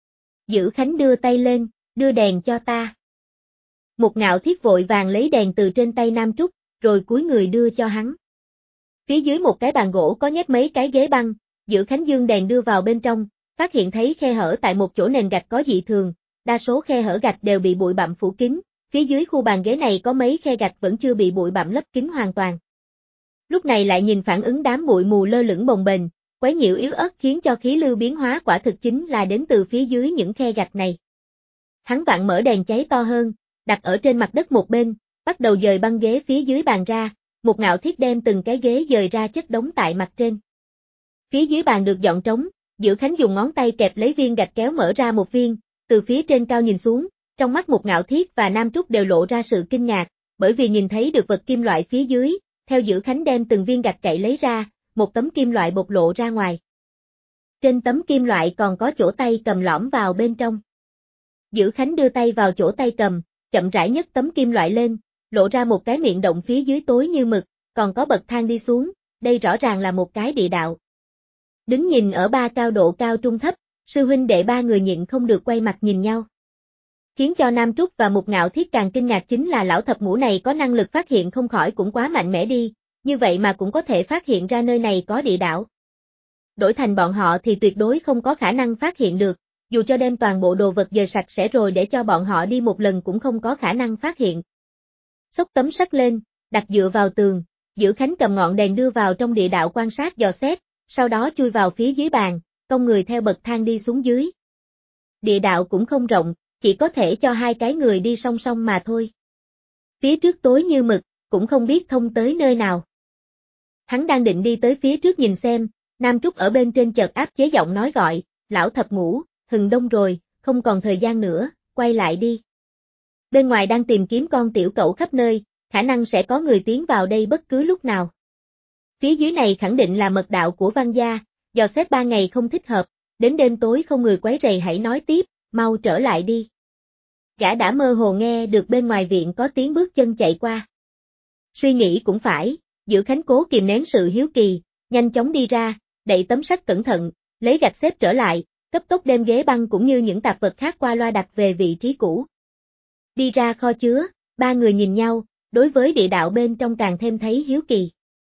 Dữ Khánh đưa tay lên, đưa đèn cho ta. Mục Ngạo Thiết vội vàng lấy đèn từ trên tay Nam Trúc, rồi cúi người đưa cho hắn. Phía dưới một cái bàn gỗ có nhét mấy cái ghế băng, Dữ Khánh dương đèn đưa vào bên trong, phát hiện thấy khe hở tại một chỗ nền gạch có dị thường, đa số khe hở gạch đều bị bụi bặm phủ kín, phía dưới khu bàn ghế này có mấy khe gạch vẫn chưa bị bụi bặm lấp kín hoàn toàn. Lúc này lại nhìn phản ứng đám bụi mù lơ lửng bồng bềnh, quấy nhiễu yếu ớt khiến cho khí lưu biến hóa quả thực chính là đến từ phía dưới những khe gạch này. Hắn vặn mở đèn cháy to hơn, đặt ở trên mặt đất một bên, bắt đầu dời băng ghế phía dưới bàn ra, Mục Ngạo Thiết đem từng cái ghế dời ra chất đống tại mặt trên. Phía dưới bàn được dọn trống, Dữ Khánh dùng ngón tay kẹp lấy viên gạch kéo mở ra một viên, từ phía trên cao nhìn xuống, trong mắt Mục Ngạo Thiết và Nam Trúc đều lộ ra sự kinh ngạc, bởi vì nhìn thấy được vật kim loại phía dưới, theo Dữ Khánh đem từng viên gạch cậy lấy ra, một tấm kim loại bộc lộ ra ngoài. Trên tấm kim loại còn có chỗ tay cầm lõm vào bên trong. Dữ Khánh đưa tay vào chỗ tay cầm, chậm rãi nhấc tấm kim loại lên, lộ ra một cái miệng động phía dưới tối như mực, còn có bậc thang đi xuống, đây rõ ràng là một cái địa đạo. Đứng nhìn ở ba cao độ cao trung thấp, sư huynh đệ ba người nhịn không được quay mặt nhìn nhau. Khiến cho Nam Trúc và Mục Ngạo Thiết càng kinh ngạc chính là lão thập ngũ này có năng lực phát hiện không khỏi cũng quá mạnh mẽ đi, như vậy mà cũng có thể phát hiện ra nơi này có địa đạo. Đổi thành bọn họ thì tuyệt đối không có khả năng phát hiện được, dù cho đem toàn bộ đồ vật dời sạch sẽ rồi để cho bọn họ đi một lần cũng không có khả năng phát hiện. Xốc tấm sắt lên, đặt dựa vào tường, Dữ Khánh cầm ngọn đèn đưa vào trong địa đạo quan sát dò xét, sau đó chui vào phía dưới bàn, cong người theo bậc thang đi xuống dưới. Địa đạo cũng không rộng, chỉ có thể cho hai cái người đi song song mà thôi. Phía trước tối như mực, cũng không biết thông tới nơi nào. Hắn đang định đi tới phía trước nhìn xem, Nam Trúc ở bên trên chợt áp chế giọng nói gọi, lão thập ngũ, hừng đông rồi, không còn thời gian nữa, quay lại đi. Bên ngoài đang tìm kiếm con tiểu cẩu khắp nơi, khả năng sẽ có người tiến vào đây bất cứ lúc nào. Phía dưới này khẳng định là mật đạo của Văn gia, dò xét 3 ngày không thích hợp, đến đêm tối không người quấy rầy hãy nói tiếp, mau trở lại đi. Gã đã mơ hồ nghe được bên ngoài viện có tiếng bước chân chạy qua. Suy nghĩ cũng phải, Dữ Khánh cố kìm nén sự hiếu kỳ, nhanh chóng đi ra, đậy tấm sắt cẩn thận, lấy gạch xếp trở lại, cấp tốc đem ghế băng cũng như những tạp vật khác qua loa đặt về vị trí cũ. Đi ra kho chứa, ba người nhìn nhau, đối với địa đạo bên trong càng thêm thấy hiếu kỳ.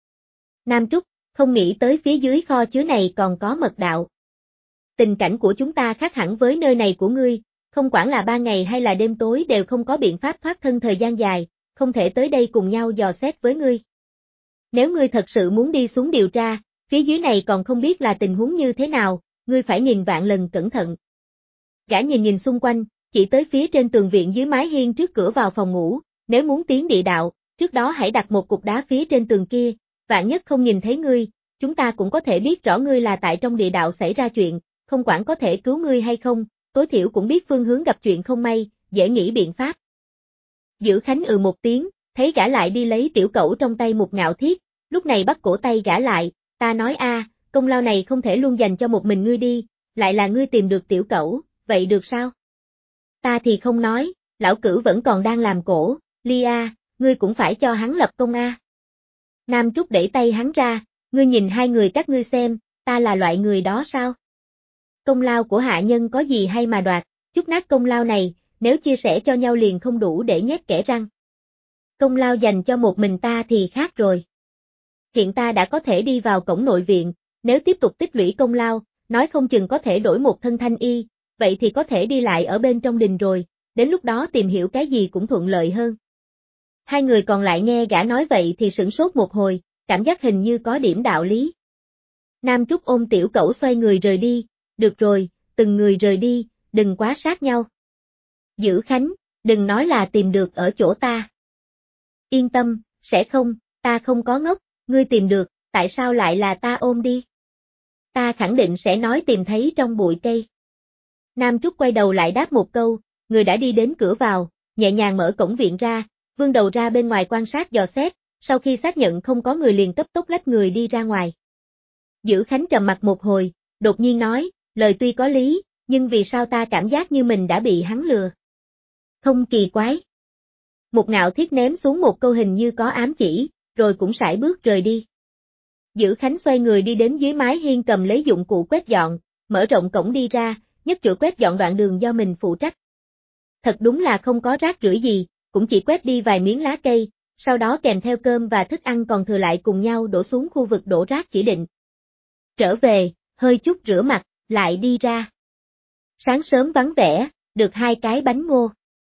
Nam Trúc, không nghĩ tới phía dưới kho chứa này còn có mật đạo. Tình cảnh của chúng ta khác hẳn với nơi này của ngươi, không quản là 3 ngày hay là đêm tối đều không có biện pháp thoát thân thời gian dài, không thể tới đây cùng nhau dò xét với ngươi. Nếu ngươi thật sự muốn đi xuống điều tra, phía dưới này còn không biết là tình huống như thế nào, ngươi phải nghìn vạn lần cẩn thận. Gã nhìn xung quanh, chỉ tới phía trên tường viện dưới mái hiên trước cửa vào phòng ngủ, nếu muốn tiến địa đạo, trước đó hãy đặt một cục đá phía trên tường kia, vạn nhất không nhìn thấy ngươi, chúng ta cũng có thể biết rõ ngươi là tại trong địa đạo xảy ra chuyện, không quản có thể cứu ngươi hay không, tối thiểu cũng biết phương hướng gặp chuyện không may, dễ nghĩ biện pháp. Dữ Khánh một tiếng, thấy gã lại đi lấy tiểu cẩu trong tay Mục Ngạo Thiết, lúc này bắt cổ tay gã lại, ta nói công lao này không thể luôn dành cho một mình ngươi đi, lại là ngươi tìm được tiểu cẩu, vậy được sao? Ta thì không nói, lão cửu vẫn còn đang làm cổ, Lia, ngươi cũng phải cho hắn lập công a. Nam Trúc đẩy tay hắn ra, ngươi nhìn hai người các ngươi xem, ta là loại người đó sao? Công lao của hạ nhân có gì hay mà đoạt, chút nát công lao này, nếu chia sẻ cho nhau liền không đủ để nhét kẽ răng. Công lao dành cho một mình ta thì khác rồi. Hiện ta đã có thể đi vào cổng nội viện, nếu tiếp tục tích lũy công lao, nói không chừng có thể đổi một thân thanh y, vậy thì có thể đi lại ở bên trong đình rồi, đến lúc đó tìm hiểu cái gì cũng thuận lợi hơn. Hai người còn lại nghe gã nói vậy thì sửng sốt một hồi, cảm giác hình như có điểm đạo lý. Nam Trúc ôm tiểu cẩu xoay người rời đi, được rồi, từng người rời đi, đừng quá sát nhau. Dữ Khánh, đừng nói là tìm được ở chỗ ta. Yên tâm, sẽ không, ta không có ngốc, ngươi tìm được, tại sao lại là ta ôm đi? Ta khẳng định sẽ nói tìm thấy trong bụi cây. Nam Trúc quay đầu lại đáp một câu, người đã đi đến cửa vào, nhẹ nhàng mở cổng viện ra, vươn đầu ra bên ngoài quan sát dò xét, sau khi xác nhận không có người liền cấp tốc lách người đi ra ngoài. Dữ Khánh trầm mặt một hồi, đột nhiên nói, lời tuy có lý, nhưng vì sao ta cảm giác như mình đã bị hắn lừa? Không kỳ quái. Mục Ngạo Thiết ném xuống một câu hình như có ám chỉ, rồi cũng sải bước rời đi. Dữ Khánh xoay người đi đến dưới mái hiên cầm lấy dụng cụ quét dọn, mở rộng cổng đi ra, nhấc chổi quét dọn đoạn đường do mình phụ trách. Thật đúng là không có rác rưởi gì, cũng chỉ quét đi vài miếng lá cây, sau đó kèm theo cơm và thức ăn còn thừa lại cùng nhau đổ xuống khu vực đổ rác chỉ định. Trở về, hơi chút rửa mặt, lại đi ra. Sáng sớm vắng vẻ, được 2 cái bánh ngô.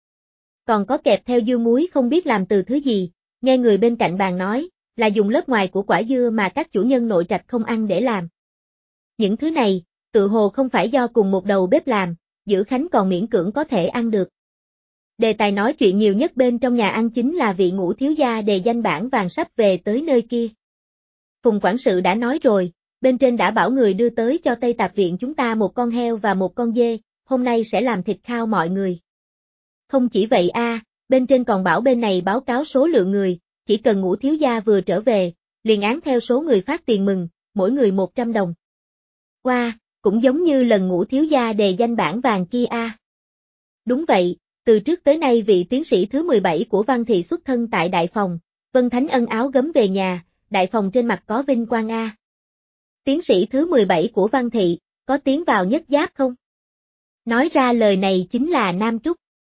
Còn có kẹp theo dưa muối không biết làm từ thứ gì, nghe người bên cạnh bàn nói, là dùng lớp ngoài của quả dưa mà các chủ nhân nội trạch không ăn để làm. Những thứ này, tự hồ không phải do cùng một đầu bếp làm, Dữ Khánh còn miễn cưỡng có thể ăn được. Đề tài nói chuyện nhiều nhất bên trong nhà ăn chính là vị Ngũ thiếu gia đề danh bản vàng sắp về tới nơi kia. Phùng quản sự đã nói rồi, bên trên đã bảo người đưa tới cho Tây Tạp viện chúng ta một con heo và một con dê, hôm nay sẽ làm thịt khao mọi người. Không chỉ vậy bên trên còn bảo bên này báo cáo số lượng người, chỉ cần Ngũ thiếu gia vừa trở về, liền án theo số người phát tiền mừng, mỗi người 100 đồng. Cũng giống như lần Ngũ thiếu gia đề danh bản vàng kia Đúng vậy, từ trước tới nay vị tiến sĩ thứ 17 của Văn thị xuất thân tại Đại Phòng, Vân Thánh ân áo gấm về nhà, Đại Phòng trên mặt có vinh quang Tiến sĩ thứ 17 của Văn thị, có tiến vào nhất giáp không? Nói ra lời này chính là Nam Trúc.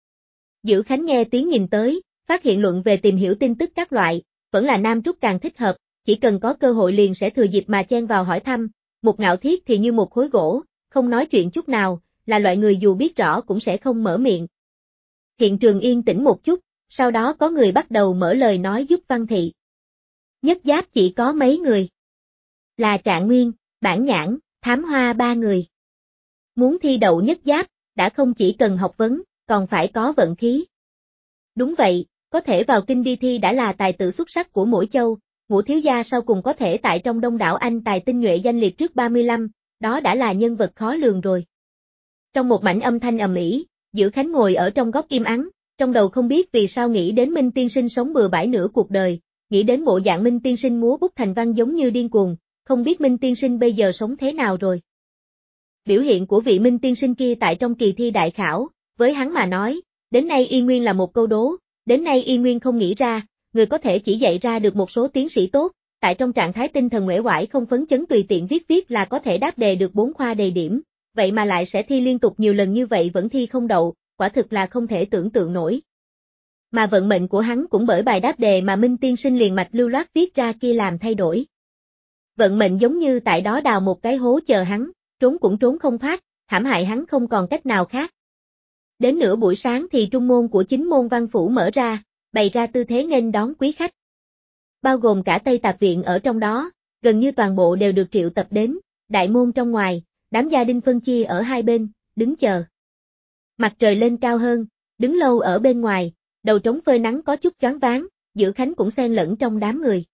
Dữ Khánh nghe tiếng nhìn tới, phát hiện luận về tìm hiểu tin tức các loại, vẫn là Nam Trúc càng thích hợp, chỉ cần có cơ hội liền sẽ thừa dịp mà chen vào hỏi thăm, Mục Ngạo Thiết thì như một khối gỗ, không nói chuyện chút nào, là loại người dù biết rõ cũng sẽ không mở miệng. Hiện trường yên tĩnh một chút, sau đó có người bắt đầu mở lời nói giúp Văn thị. Nhất giáp chỉ có mấy người. Là Trạng Nguyên, Bản Nhãn, Thám Hoa 3 người. Muốn thi đậu nhất giáp, đã không chỉ cần học vấn, còn phải có vận khí. Đúng vậy, có thể vào kinh đi thi đã là tài tử xuất sắc của mỗi châu, Ngũ thiếu gia sau cùng có thể tại trong đông đảo anh tài tinh nhuệ danh liệt trước 35, đó đã là nhân vật khó lường rồi. Trong một mảnh âm thanh ầm ĩ, Dữ Khánh ngồi ở trong góc im ắng, trong đầu không biết vì sao nghĩ đến Minh tiên sinh sống bừa bãi nửa cuộc đời, nghĩ đến bộ dạng Minh tiên sinh múa bút thành văn giống như điên cuồng, không biết Minh tiên sinh bây giờ sống thế nào rồi. Biểu hiện của vị Minh tiên sinh kia tại trong kỳ thi đại khảo, với hắn mà nói, đến nay y nguyên là một câu đố, đến nay y nguyên không nghĩ ra, người có thể chỉ dạy ra được một số tiến sĩ tốt, tại trong trạng thái tinh thần uể oải không phấn chấn tùy tiện viết là có thể đáp đề được 4 khoa đầy điểm, vậy mà lại sẽ thi liên tục nhiều lần như vậy vẫn thi không đậu, quả thực là không thể tưởng tượng nổi. Mà vận mệnh của hắn cũng bởi bài đáp đề mà Minh tiên sinh liền mạch lưu loát viết ra kia làm thay đổi. Vận mệnh giống như tại đó đào một cái hố chờ hắn, trốn cũng trốn không thoát, hãm hại hắn không còn cách nào khác. Đến nửa buổi sáng thì trung môn của chính môn văn phủ mở ra, bày ra tư thế nghênh đón quý khách. Bao gồm cả Tây Tạp viện ở trong đó, gần như toàn bộ đều được triệu tập đến, đại môn trong ngoài, đám gia đình phân chia ở hai bên, đứng chờ. Mặt trời lên cao hơn, đứng lâu ở bên ngoài, đầu trống phơi nắng có chút choáng váng, Dữ Khánh cũng xen lẫn trong đám người.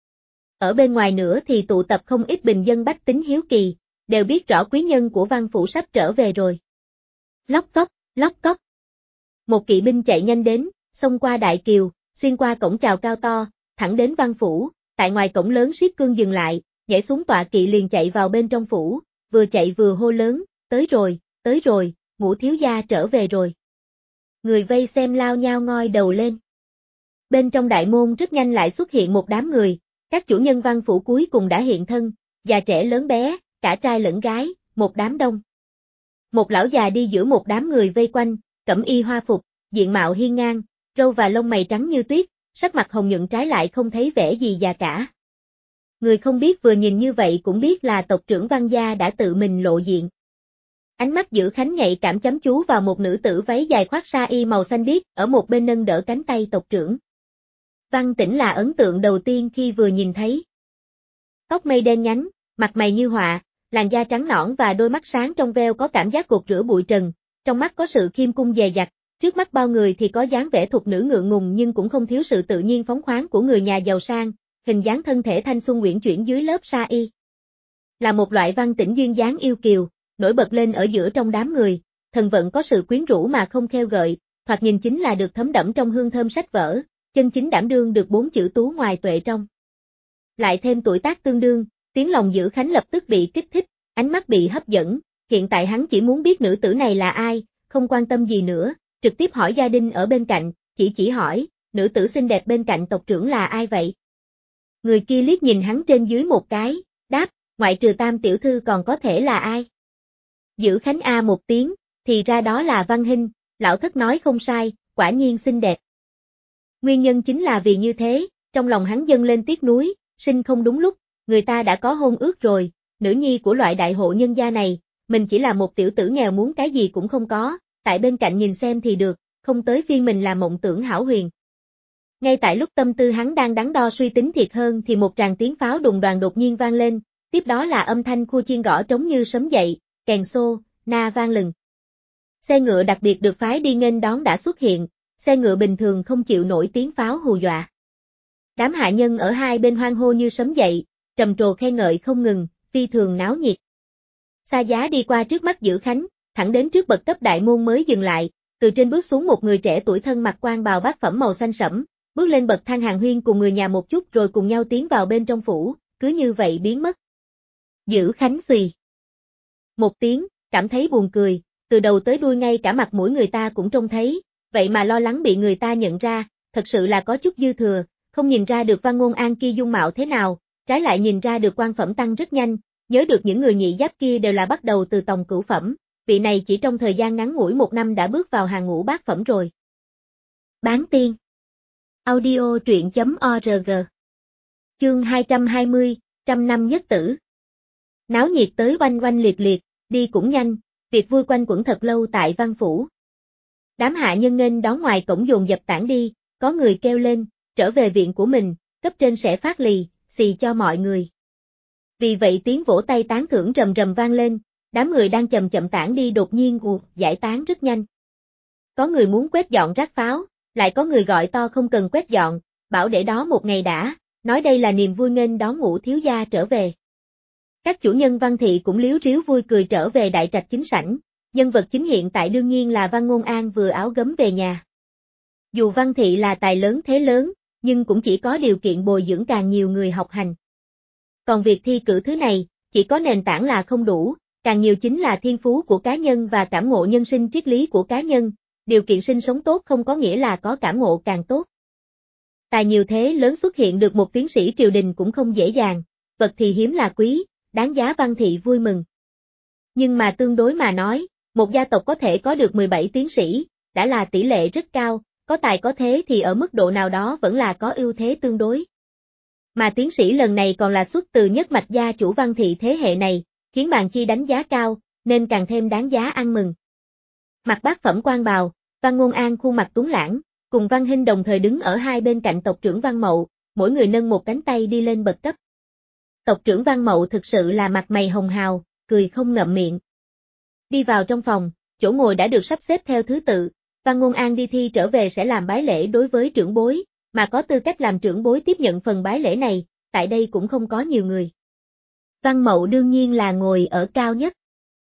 Ở bên ngoài nữa thì tụ tập không ít bình dân bách tính hiếu kỳ, đều biết rõ quý nhân của văn phủ sắp trở về rồi. Lóc cóc. Một kỵ binh chạy nhanh đến, xông qua đại kiều, xuyên qua cổng chào cao to, thẳng đến văn phủ, tại ngoài cổng lớn siết cương dừng lại, nhảy xuống tọa kỵ liền chạy vào bên trong phủ, vừa chạy vừa hô lớn, tới rồi, Ngũ thiếu gia trở về rồi. Người vây xem lao nhao ngoi đầu lên. Bên trong đại môn rất nhanh lại xuất hiện một đám người, các chủ nhân văn phủ cuối cùng đã hiện thân, già trẻ lớn bé, cả trai lẫn gái, một đám đông. Một lão già đi giữa một đám người vây quanh, cẩm y hoa phục, diện mạo hiên ngang, râu và lông mày trắng như tuyết, sắc mặt hồng nhuận trái lại không thấy vẻ gì già cả. Người không biết vừa nhìn như vậy cũng biết là tộc trưởng Văn gia đã tự mình lộ diện. Ánh mắt Dữ Khánh nhạy cảm chăm chú vào một nữ tử váy dài khoác sa y màu xanh biếc ở một bên nâng đỡ cánh tay tộc trưởng. Văn Tĩnh là ấn tượng đầu tiên khi vừa nhìn thấy. Tóc mây đen nhánh, mặt mày như họa, làn da trắng nõn và đôi mắt sáng trong veo có cảm giác gột rửa bụi trần, trong mắt có sự khiêm cung dè dặt, trước mắt bao người thì có dáng vẻ thục nữ ngượng ngùng nhưng cũng không thiếu sự tự nhiên phóng khoáng của người nhà giàu sang, hình dáng thân thể thanh xuân uyển chuyển dưới lớp sa y. Là một loại Văn Tĩnh duyên dáng yêu kiều, nổi bật lên ở giữa trong đám người, thần vận có sự quyến rũ mà không khêu gợi, thoạt nhìn chính là được thấm đẫm trong hương thơm sách vở, chân chính đảm đương được 4 chữ tú ngoài tuệ trong. Lại thêm tuổi tác tương đương, tiếng lòng Dữ Khánh lập tức bị kích thích, ánh mắt bị hấp dẫn, hiện tại hắn chỉ muốn biết nữ tử này là ai, không quan tâm gì nữa, trực tiếp hỏi gia đình ở bên cạnh, chỉ hỏi, nữ tử xinh đẹp bên cạnh tộc trưởng là ai vậy? Người kia liếc nhìn hắn trên dưới một cái, đáp, ngoại trừ Tam tiểu thư còn có thể là ai? Dữ Khánh a một tiếng, thì ra đó là Văn Hinh, lão thất nói không sai, quả nhiên xinh đẹp. Nguyên nhân chính là vì như thế, trong lòng hắn dâng lên tiếc nuối, sinh không đúng lúc, người ta đã có hôn ước rồi, nữ nhi của loại đại hộ nhân gia này, mình chỉ là một tiểu tử nghèo muốn cái gì cũng không có, tại bên cạnh nhìn xem thì được, không tới phiên mình là mộng tưởng hão huyền. Ngay tại lúc tâm tư hắn đang đắn đo suy tính thiệt hơn thì một tràng tiếng pháo đùng đoàn đột nhiên vang lên, tiếp đó là âm thanh khua chiên gõ trống như sấm dậy, kèn xô, na vang lừng. Xe ngựa đặc biệt được phái đi nghênh đón đã xuất hiện, xe ngựa bình thường không chịu nổi tiếng pháo hù dọa. Đám hạ nhân ở hai bên hoan hô như sấm dậy, trầm trồ khen ngợi không ngừng, phi thường náo nhiệt. Xa Giá đi qua trước mắt Dữ Khánh, thẳng đến trước bậc cấp đại môn mới dừng lại, từ trên bước xuống một người trẻ tuổi thân mặc quan bào bát phẩm màu xanh sẫm, bước lên bậc thang hàng huyên cùng người nhà một chút rồi cùng nhau tiến vào bên trong phủ, cứ như vậy biến mất. Dữ Khánh xùy một tiếng, cảm thấy buồn cười, từ đầu tới đuôi ngay cả mặt mũi người ta cũng trông thấy, vậy mà lo lắng bị người ta nhận ra, thật sự là có chút dư thừa, không nhìn ra được Văn Ngôn An kia dung mạo thế nào, trái lại nhìn ra được quan phẩm tăng rất nhanh, nhớ được những người nhị giáp kia đều là bắt đầu từ tòng cửu phẩm, vị này chỉ trong thời gian ngắn ngủi 1 năm đã bước vào hàng ngũ bát phẩm rồi. Bán tiên. Audio truyện.org. Chương 220, trăm năm nhất tử. Náo nhiệt tới oanh oanh liệt liệt, đi cũng nhanh, việc vui quanh quẩn thật lâu tại văn phủ. Đám hạ nhân nghênh đón ngoài cổng dồn dập tản đi, có người kêu lên, trở về viện của mình, cấp trên sẽ phát lì, xì cho mọi người. Vì vậy tiếng vỗ tay tán thưởng rầm rầm vang lên, đám người đang chậm chậm tản đi đột nhiên giải tán rất nhanh. Có người muốn quét dọn rác pháo, lại có người gọi to không cần quét dọn, bảo để đó một ngày đã, nói đây là niềm vui nghênh đón Ngũ thiếu gia trở về. Các chủ nhân Văn thị cũng líu ríu vui cười trở về đại trạch chính sảnh, nhân vật chính hiện tại đương nhiên là Văn Ngôn An vừa áo gấm về nhà. Dù Văn thị là tài lớn thế lớn, nhưng cũng chỉ có điều kiện bồi dưỡng càng nhiều người học hành. Còn việc thi cử thứ này, chỉ có nền tảng là không đủ, càng nhiều chính là thiên phú của cá nhân và cảm ngộ nhân sinh triết lý của cá nhân, điều kiện sinh sống tốt không có nghĩa là có cảm ngộ càng tốt. Tài nhiều thế lớn xuất hiện được một tiến sĩ triều đình cũng không dễ dàng, vật thì hiếm là quý, đáng giá Văn thị vui mừng. Nhưng mà tương đối mà nói, một gia tộc có thể có được 17 tiến sĩ, đã là tỷ lệ rất cao, có tài có thế thì ở mức độ nào đó vẫn là có ưu thế tương đối. Mà tiến sĩ lần này còn là xuất từ nhất mạch gia chủ Văn thị thế hệ này, khiến bàn chi đánh giá cao, nên càng thêm đáng giá ăn mừng. Mặc bát phẩm quan bào, Văn Ngôn An khuôn mặt tuấn lãng, cùng Văn Hinh đồng thời đứng ở hai bên cạnh tộc trưởng Văn Mậu, mỗi người nâng một cánh tay đi lên bậc cấp. Tộc trưởng Văn Mậu thực sự là mặt mày hồng hào, cười không ngậm miệng. Đi vào trong phòng, chỗ ngồi đã được sắp xếp theo thứ tự, Văn Ngôn An đi thi trở về sẽ làm bái lễ đối với trưởng bối, mà có tư cách làm trưởng bối tiếp nhận phần bái lễ này, tại đây cũng không có nhiều người. Văn Mậu đương nhiên là ngồi ở cao nhất.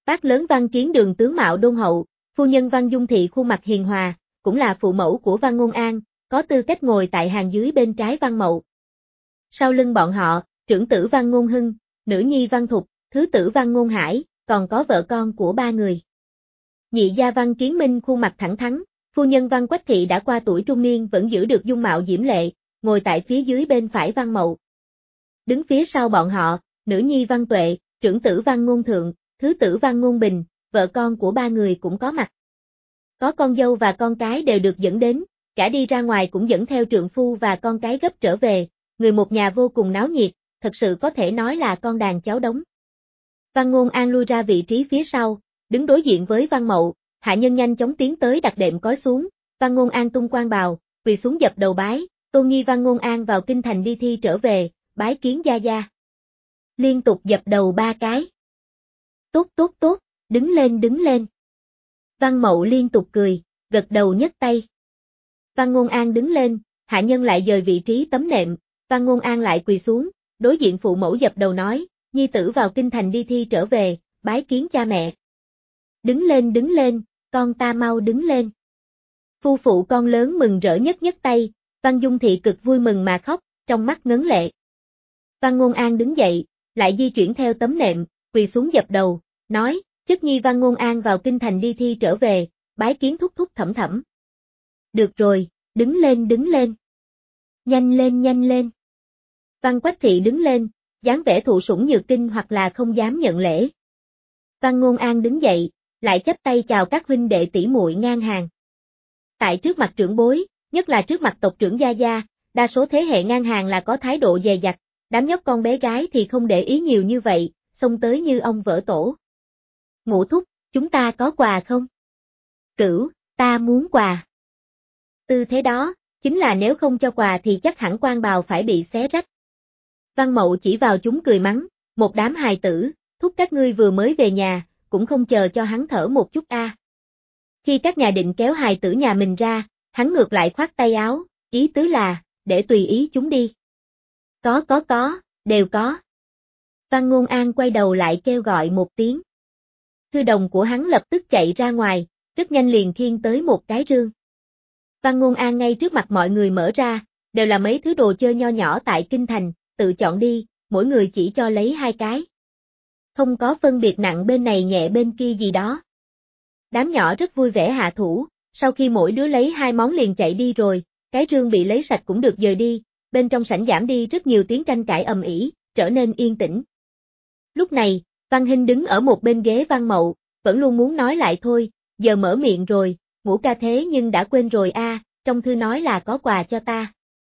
Bác lớn Văn Kiến Đường tướng mạo đôn hậu, phu nhân Văn Dung Thị khuôn mặt hiền hòa, cũng là phụ mẫu của Văn Ngôn An, có tư cách ngồi tại hàng dưới bên trái Văn Mậu. Sau lưng bọn họ, trưởng tử Văn Ngôn Hưng, nữ nhi Văn Thục, thứ tử Văn Ngôn Hải, còn có vợ con của ba người. Nhị gia Văn Kiến Minh khuôn mặt thẳng thắn, phu nhân Văn Quách Thị đã qua tuổi trung niên vẫn giữ được dung mạo diễm lệ, ngồi tại phía dưới bên phải Văn Mậu. Đứng phía sau bọn họ, nữ nhi Văn Tuệ, trưởng tử Văn Ngôn Thượng, thứ tử Văn Ngôn Bình, vợ con của ba người cũng có mặt. Có con dâu và con cái đều được dẫn đến, cả đi ra ngoài cũng dẫn theo trượng phu và con cái gấp trở về, người một nhà vô cùng náo nhiệt, thật sự có thể nói là con đàn cháu đống. Văn Ngôn An lui ra vị trí phía sau, đứng đối diện với Văn Mậu, hạ nhân nhanh chóng tiến tới đặt đệm cói xuống, Văn Ngôn An tung quan bào, quỳ xuống dập đầu bái, tôn nhi Văn Ngôn An vào kinh thành đi thi trở về, bái kiến gia gia. Liên tục dập đầu 3 cái. Tốt tốt tốt, đứng lên đứng lên. Văn Mậu liên tục cười, gật đầu nhấc tay. Văn Ngôn An đứng lên, hạ nhân lại dời vị trí tấm nệm, Văn Ngôn An lại quỳ xuống, đối diện phụ mẫu dập đầu nói, nhi tử vào kinh thành đi thi trở về, bái kiến cha mẹ. Đứng lên, con ta mau đứng lên. Phu phụ con lớn mừng rỡ nhấc tay, Văn Dung Thị cực vui mừng mà khóc, trong mắt ngấn lệ. Văn Ngôn An đứng dậy, lại di chuyển theo tấm nệm, quỳ xuống dập đầu, nói, chất nhi Văn Ngôn An vào kinh thành đi thi trở về, bái kiến thúc thúc thẩm thẩm. Được rồi, đứng lên. Nhanh lên. Văn Quách Thị đứng lên, dáng vẻ thụ sủng nhược kinh hoặc là không dám nhận lễ. Văn Ngôn An đứng dậy, lại chắp tay chào các huynh đệ tỷ muội ngang hàng. Tại trước mặt trưởng bối, nhất là trước mặt tộc trưởng gia gia, đa số thế hệ ngang hàng là có thái độ dè dặt, đám nhóc con bé gái thì không để ý nhiều như vậy, xông tới như ông vỡ tổ. Ngũ thúc, chúng ta có quà không? Cửu, ta muốn quà. Tư thế đó, chính là nếu không cho quà thì chắc hẳn quan bào phải bị xé rách. Văn Mậu chỉ vào chúng cười mắng, một đám hài tử, thúc các ngươi vừa mới về nhà, cũng không chờ cho hắn thở một chút a. Khi các nhà định kéo hài tử nhà mình ra, hắn ngược lại khoát tay áo, ý tứ là, để tùy ý chúng đi. Có, đều có. Văn Ngôn An quay đầu lại kêu gọi một tiếng. Thư đồng của hắn lập tức chạy ra ngoài, rất nhanh liền khiêng tới một cái rương. Văn Ngôn An ngay trước mặt mọi người mở ra, đều là mấy thứ đồ chơi nho nhỏ tại kinh thành, tự chọn đi, mỗi người chỉ cho lấy 2 cái. Không có phân biệt nặng bên này nhẹ bên kia gì đó. Đám nhỏ rất vui vẻ hạ thủ, sau khi mỗi đứa lấy 2 món liền chạy đi rồi, cái rương bị lấy sạch cũng được dời đi, bên trong sảnh giảm đi rất nhiều tiếng tranh cãi ầm ĩ, trở nên yên tĩnh. Lúc này, Văn Hinh đứng ở một bên ghế Văn Mậu, vẫn luôn muốn nói lại thôi, giờ mở miệng rồi, Ngũ ca thế nhưng đã quên rồi a, trong thư nói là có quà cho ta.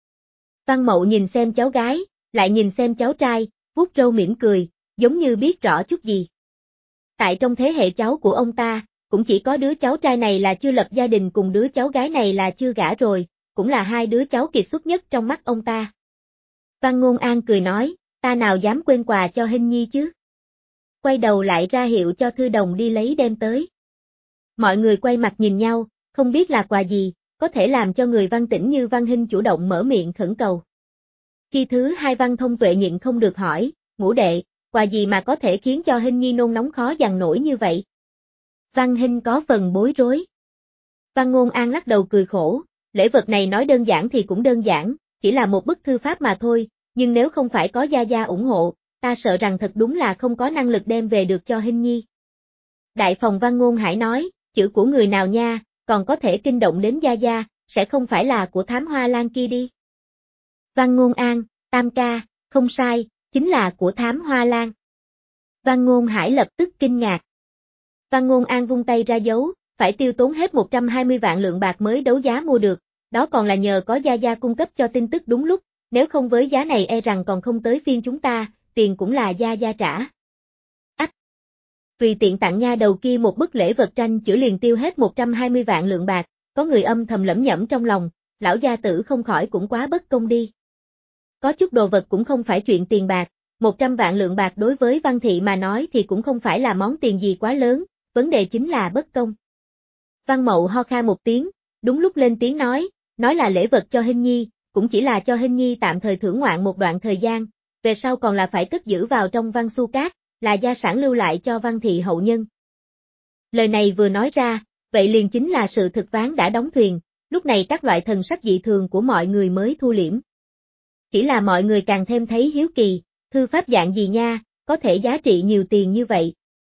Văn Mậu nhìn xem cháu gái, lại nhìn xem cháu trai, vuốt râu mỉm cười, giống như biết rõ chút gì. Tại trong thế hệ cháu của ông ta, cũng chỉ có đứa cháu trai này là chưa lập gia đình cùng đứa cháu gái này là chưa gả rồi, cũng là 2 đứa cháu kiệt xuất nhất trong mắt ông ta. Văn Ngôn An cười nói, ta nào dám quên quà cho Hinh Nhi chứ. Quay đầu lại ra hiệu cho thư đồng đi lấy đem tới. Mọi người quay mặt nhìn nhau, không biết là quà gì, có thể làm cho người văn tĩnh như Văn Hinh chủ động mở miệng khẩn cầu. Khi thứ 2 Văn Thông Tuệ nhịn không được hỏi, Ngũ đệ, quà gì mà có thể khiến cho Hinh Nhi nôn nóng khó dằn nổi như vậy? Văn Hinh có phần bối rối. Văn Ngôn An lắc đầu cười khổ, lễ vật này nói đơn giản thì cũng đơn giản, chỉ là một bức thư pháp mà thôi, nhưng nếu không phải có gia gia ủng hộ, ta sợ rằng thật đúng là không có năng lực đem về được cho Hinh Nhi. Đại phòng Văn Ngôn Hải nói, chữ của người nào nha, còn có thể kinh động đến gia gia, sẽ không phải là của thám hoa lan kia đi. Văn Ngôn An, Tam ca, không sai, chính là của thám hoa lan. Văn Ngôn Hải lập tức kinh ngạc. Văn Ngôn An vung tay ra dấu, phải tiêu tốn hết 120 vạn lượng bạc mới đấu giá mua được, đó còn là nhờ có gia gia cung cấp cho tin tức đúng lúc, nếu không với giá này e rằng còn không tới phiên chúng ta, tiền cũng là gia gia trả. Ách! Tùy tiện tặng nha đầu kia một bức lễ vật tranh chữ liền tiêu hết 120 vạn lượng bạc, có người âm thầm lẩm nhẩm trong lòng, lão gia tử không khỏi cũng quá bất công đi. Có chút đồ vật cũng không phải chuyện tiền bạc, 100 vạn lượng bạc đối với Văn Thị mà nói thì cũng không phải là món tiền gì quá lớn, vấn đề chính là bất công. Văn Mậu ho kha một tiếng, đúng lúc lên tiếng nói là lễ vật cho Hinh Nhi, cũng chỉ là cho Hinh Nhi tạm thời thưởng ngoạn một đoạn thời gian, về sau còn là phải cất giữ vào trong Văn Xu Cát, là gia sản lưu lại cho Văn Thị hậu nhân, Lời này vừa nói ra, vậy liền chính là sự thực ván đã đóng thuyền, lúc này các loại thần sắc dị thường của mọi người mới thu liễm. Chỉ là mọi người càng thêm thấy hiếu kỳ, thư pháp dạng gì nha, có thể giá trị nhiều tiền như vậy.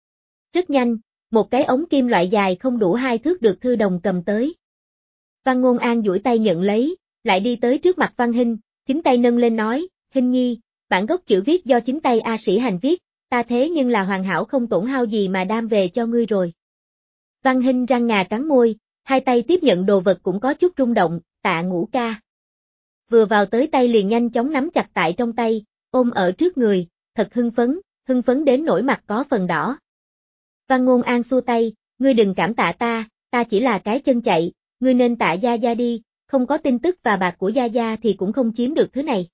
Rất nhanh, một cái ống kim loại dài không đủ 2 thước được Thư Đồng cầm tới. Văn Ngôn An duỗi tay nhận lấy, lại đi tới trước mặt Văn Hinh, chính tay nâng lên nói, Hinh nhi, bản gốc chữ viết do chính tay A Sĩ Hành viết, ta thế nhưng là hoàn hảo không tổn hao gì mà đam về cho ngươi rồi. Văn Hinh răng ngà cắn môi, hai tay tiếp nhận đồ vật cũng có chút rung động, Tạ Ngũ ca. Vừa vào tới tay liền nhanh chóng nắm chặt tại trong tay, ôm ở trước người, thật hưng phấn đến nỗi mặt có phần đỏ. Văn Ngôn An xua tay, ngươi đừng cảm tạ ta chỉ là cái chân chạy, ngươi nên tạ Gia Gia đi, không có tin tức và bạc của Gia Gia thì cũng không chiếm được thứ này.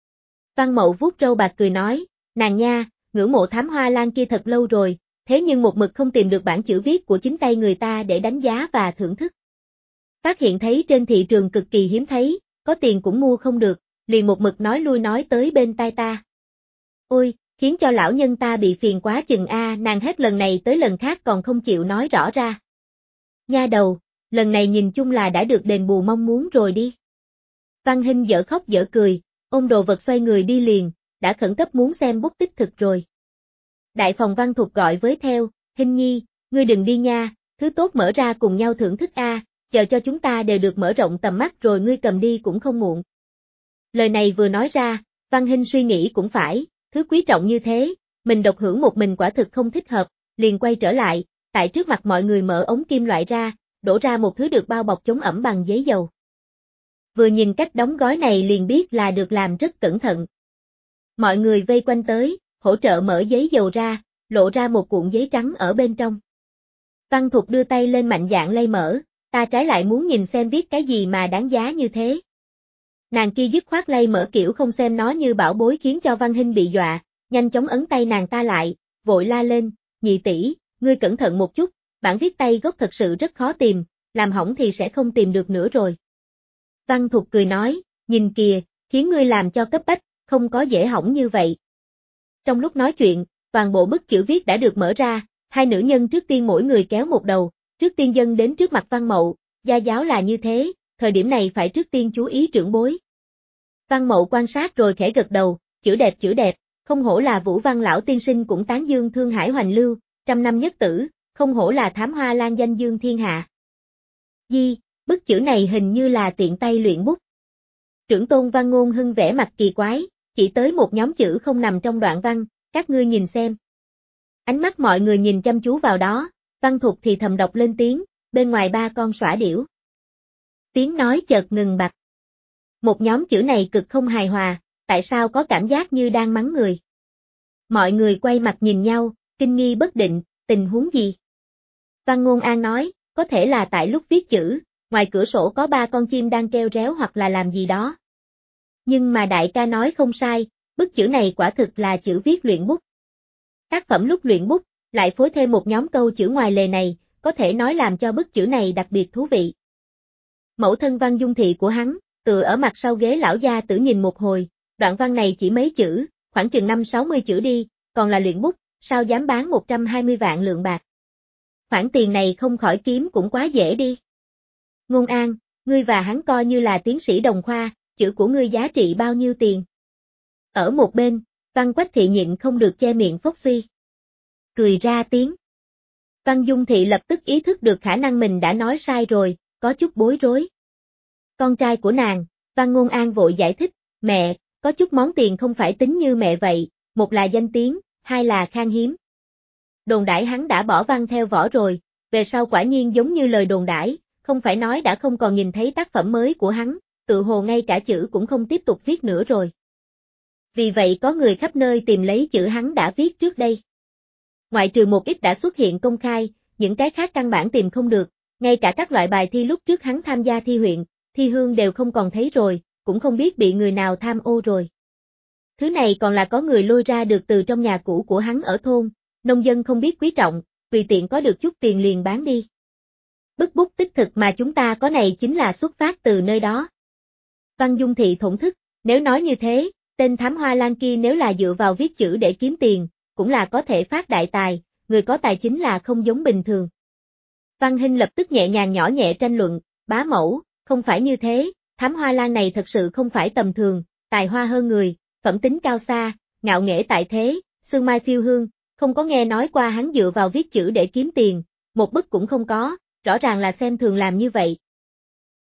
Văn Mậu vuốt râu bạc cười nói, nàng nha, ngưỡng mộ Thám Hoa Lan kia thật lâu rồi, thế nhưng một mực không tìm được bản chữ viết của chính tay người ta để đánh giá và thưởng thức. Phát hiện thấy trên thị trường cực kỳ hiếm thấy, có tiền cũng mua không được, liền một mực nói lui nói tới bên tai ta. Ôi, khiến cho lão nhân ta bị phiền quá chừng a, nàng hết lần này tới lần khác còn không chịu nói rõ ra. Nha đầu, lần này nhìn chung là đã được đền bù mong muốn rồi đi. Văn Hinh dở khóc dở cười, ôm đồ vật xoay người đi liền, đã khẩn cấp muốn xem bút tích thực rồi. Đại phòng Văn Thục gọi với theo, Hinh nhi, ngươi đừng đi nha, thứ tốt mở ra cùng nhau thưởng thức a, chờ cho chúng ta đều được mở rộng tầm mắt rồi ngươi cầm đi cũng không muộn. Lời này vừa nói ra, Văn Hinh suy nghĩ cũng phải, thứ quý trọng như thế, mình độc hưởng một mình quả thực không thích hợp, liền quay trở lại, tại trước mặt mọi người mở ống kim loại ra, đổ ra một thứ được bao bọc chống ẩm bằng giấy dầu. Vừa nhìn cách đóng gói này liền biết là được làm rất cẩn thận. Mọi người vây quanh tới, hỗ trợ mở giấy dầu ra, lộ ra một cuộn giấy trắng ở bên trong. Văn Thục đưa tay lên mạnh dạn lay mở, ta trái lại muốn nhìn xem viết cái gì mà đáng giá như thế. Nàng kia dứt khoát lay mở kiểu không xem nó như bảo bối khiến cho Văn Hinh bị dọa, nhanh chóng ấn tay nàng ta lại, vội la lên, nhị tỷ, ngươi cẩn thận một chút, bản viết tay gốc thật sự rất khó tìm, làm hỏng thì sẽ không tìm được nữa rồi. Văn Thục cười nói, nhìn kìa, khiến ngươi làm cho cấp bách, không có dễ hỏng như vậy. Trong lúc nói chuyện, toàn bộ bức chữ viết đã được mở ra, hai nữ nhân trước tiên mỗi người kéo một đầu, trước tiên dâng đến trước mặt Văn Mậu, gia giáo là như thế, thời điểm này phải trước tiên chú ý trưởng bối. Văn Mậu quan sát rồi khẽ gật đầu, chữ đẹp, không hổ là Vũ Văn lão tiên sinh cũng tán dương Thương Hải hoành lưu, trăm năm nhất tử, không hổ là Thám Hoa Lan danh dương thiên hạ. Bức chữ này hình như là tiện tay luyện bút. Trưởng tôn Văn Ngôn Hưng vẽ mặt kỳ quái, chỉ tới một nhóm chữ không nằm trong đoạn văn, các ngươi nhìn xem. Ánh mắt mọi người nhìn chăm chú vào đó, Văn Thục thì thầm đọc lên tiếng, bên ngoài ba con xõa điểu. Tiếng nói chợt ngừng bặt. Một nhóm chữ này cực không hài hòa, tại sao có cảm giác như đang mắng người. Mọi người quay mặt nhìn nhau, kinh nghi bất định, tình huống gì? Văn Ngôn An nói, có thể là tại lúc viết chữ, ngoài cửa sổ có ba con chim đang kêu réo hoặc là làm gì đó. Nhưng mà đại ca nói không sai, bức chữ này quả thực là chữ viết luyện bút. Tác phẩm lúc luyện bút, lại phối thêm một nhóm câu chữ ngoài lề này, có thể nói làm cho bức chữ này đặc biệt thú vị. Mẫu thân Văn Dung thị của hắn, tựa ở mặt sau ghế lão gia tử nhìn một hồi, đoạn văn này chỉ mấy chữ, khoảng chừng 5-60 chữ đi, còn là luyện bút, sao dám bán 120 vạn lượng bạc. Khoản tiền này không khỏi kiếm cũng quá dễ đi. Ngôn An, ngươi và hắn coi như là tiến sĩ đồng khoa, chữ của ngươi giá trị bao nhiêu tiền? Ở một bên, Văn Quách thị nhịn không được che miệng phốc suy. Cười ra tiếng. Văn Dung thị lập tức ý thức được khả năng mình đã nói sai rồi, có chút bối rối. Con trai của nàng, Văn Ngôn An vội giải thích, mẹ, có chút món tiền không phải tính như mẹ vậy, một là danh tiếng, hai là khan hiếm. Đồn đãi hắn đã bỏ văn theo vỏ rồi, về sau quả nhiên giống như lời đồn đãi, không phải nói đã không còn nhìn thấy tác phẩm mới của hắn, tự hồ ngay cả chữ cũng không tiếp tục viết nữa rồi. Vì vậy có người khắp nơi tìm lấy chữ hắn đã viết trước đây. Ngoại trừ một ít đã xuất hiện công khai, những cái khác căn bản tìm không được, ngay cả các loại bài thi lúc trước hắn tham gia thi huyện, thi hương đều không còn thấy rồi, cũng không biết bị người nào tham ô rồi. Thứ này còn là có người lôi ra được từ trong nhà cũ của hắn ở thôn, nông dân không biết quý trọng, tùy tiện có được chút tiền liền bán đi. Bức bút tích thực mà chúng ta có này chính là xuất phát từ nơi đó. Văn Dung thị thổn thức, nếu nói như thế, tên Thám Hoa Lan kia nếu là dựa vào viết chữ để kiếm tiền, cũng là có thể phát đại tài, người có tài chính là không giống bình thường. Văn Hinh lập tức nhẹ nhàng nhỏ nhẹ tranh luận, bá mẫu, không phải như thế, Thám Hoa Lan này thật sự không phải tầm thường, tài hoa hơn người, phẩm tính cao xa, ngạo nghễ tại thế, sương mai phiêu hương, không có nghe nói qua hắn dựa vào viết chữ để kiếm tiền, một bức cũng không có, rõ ràng là xem thường làm như vậy,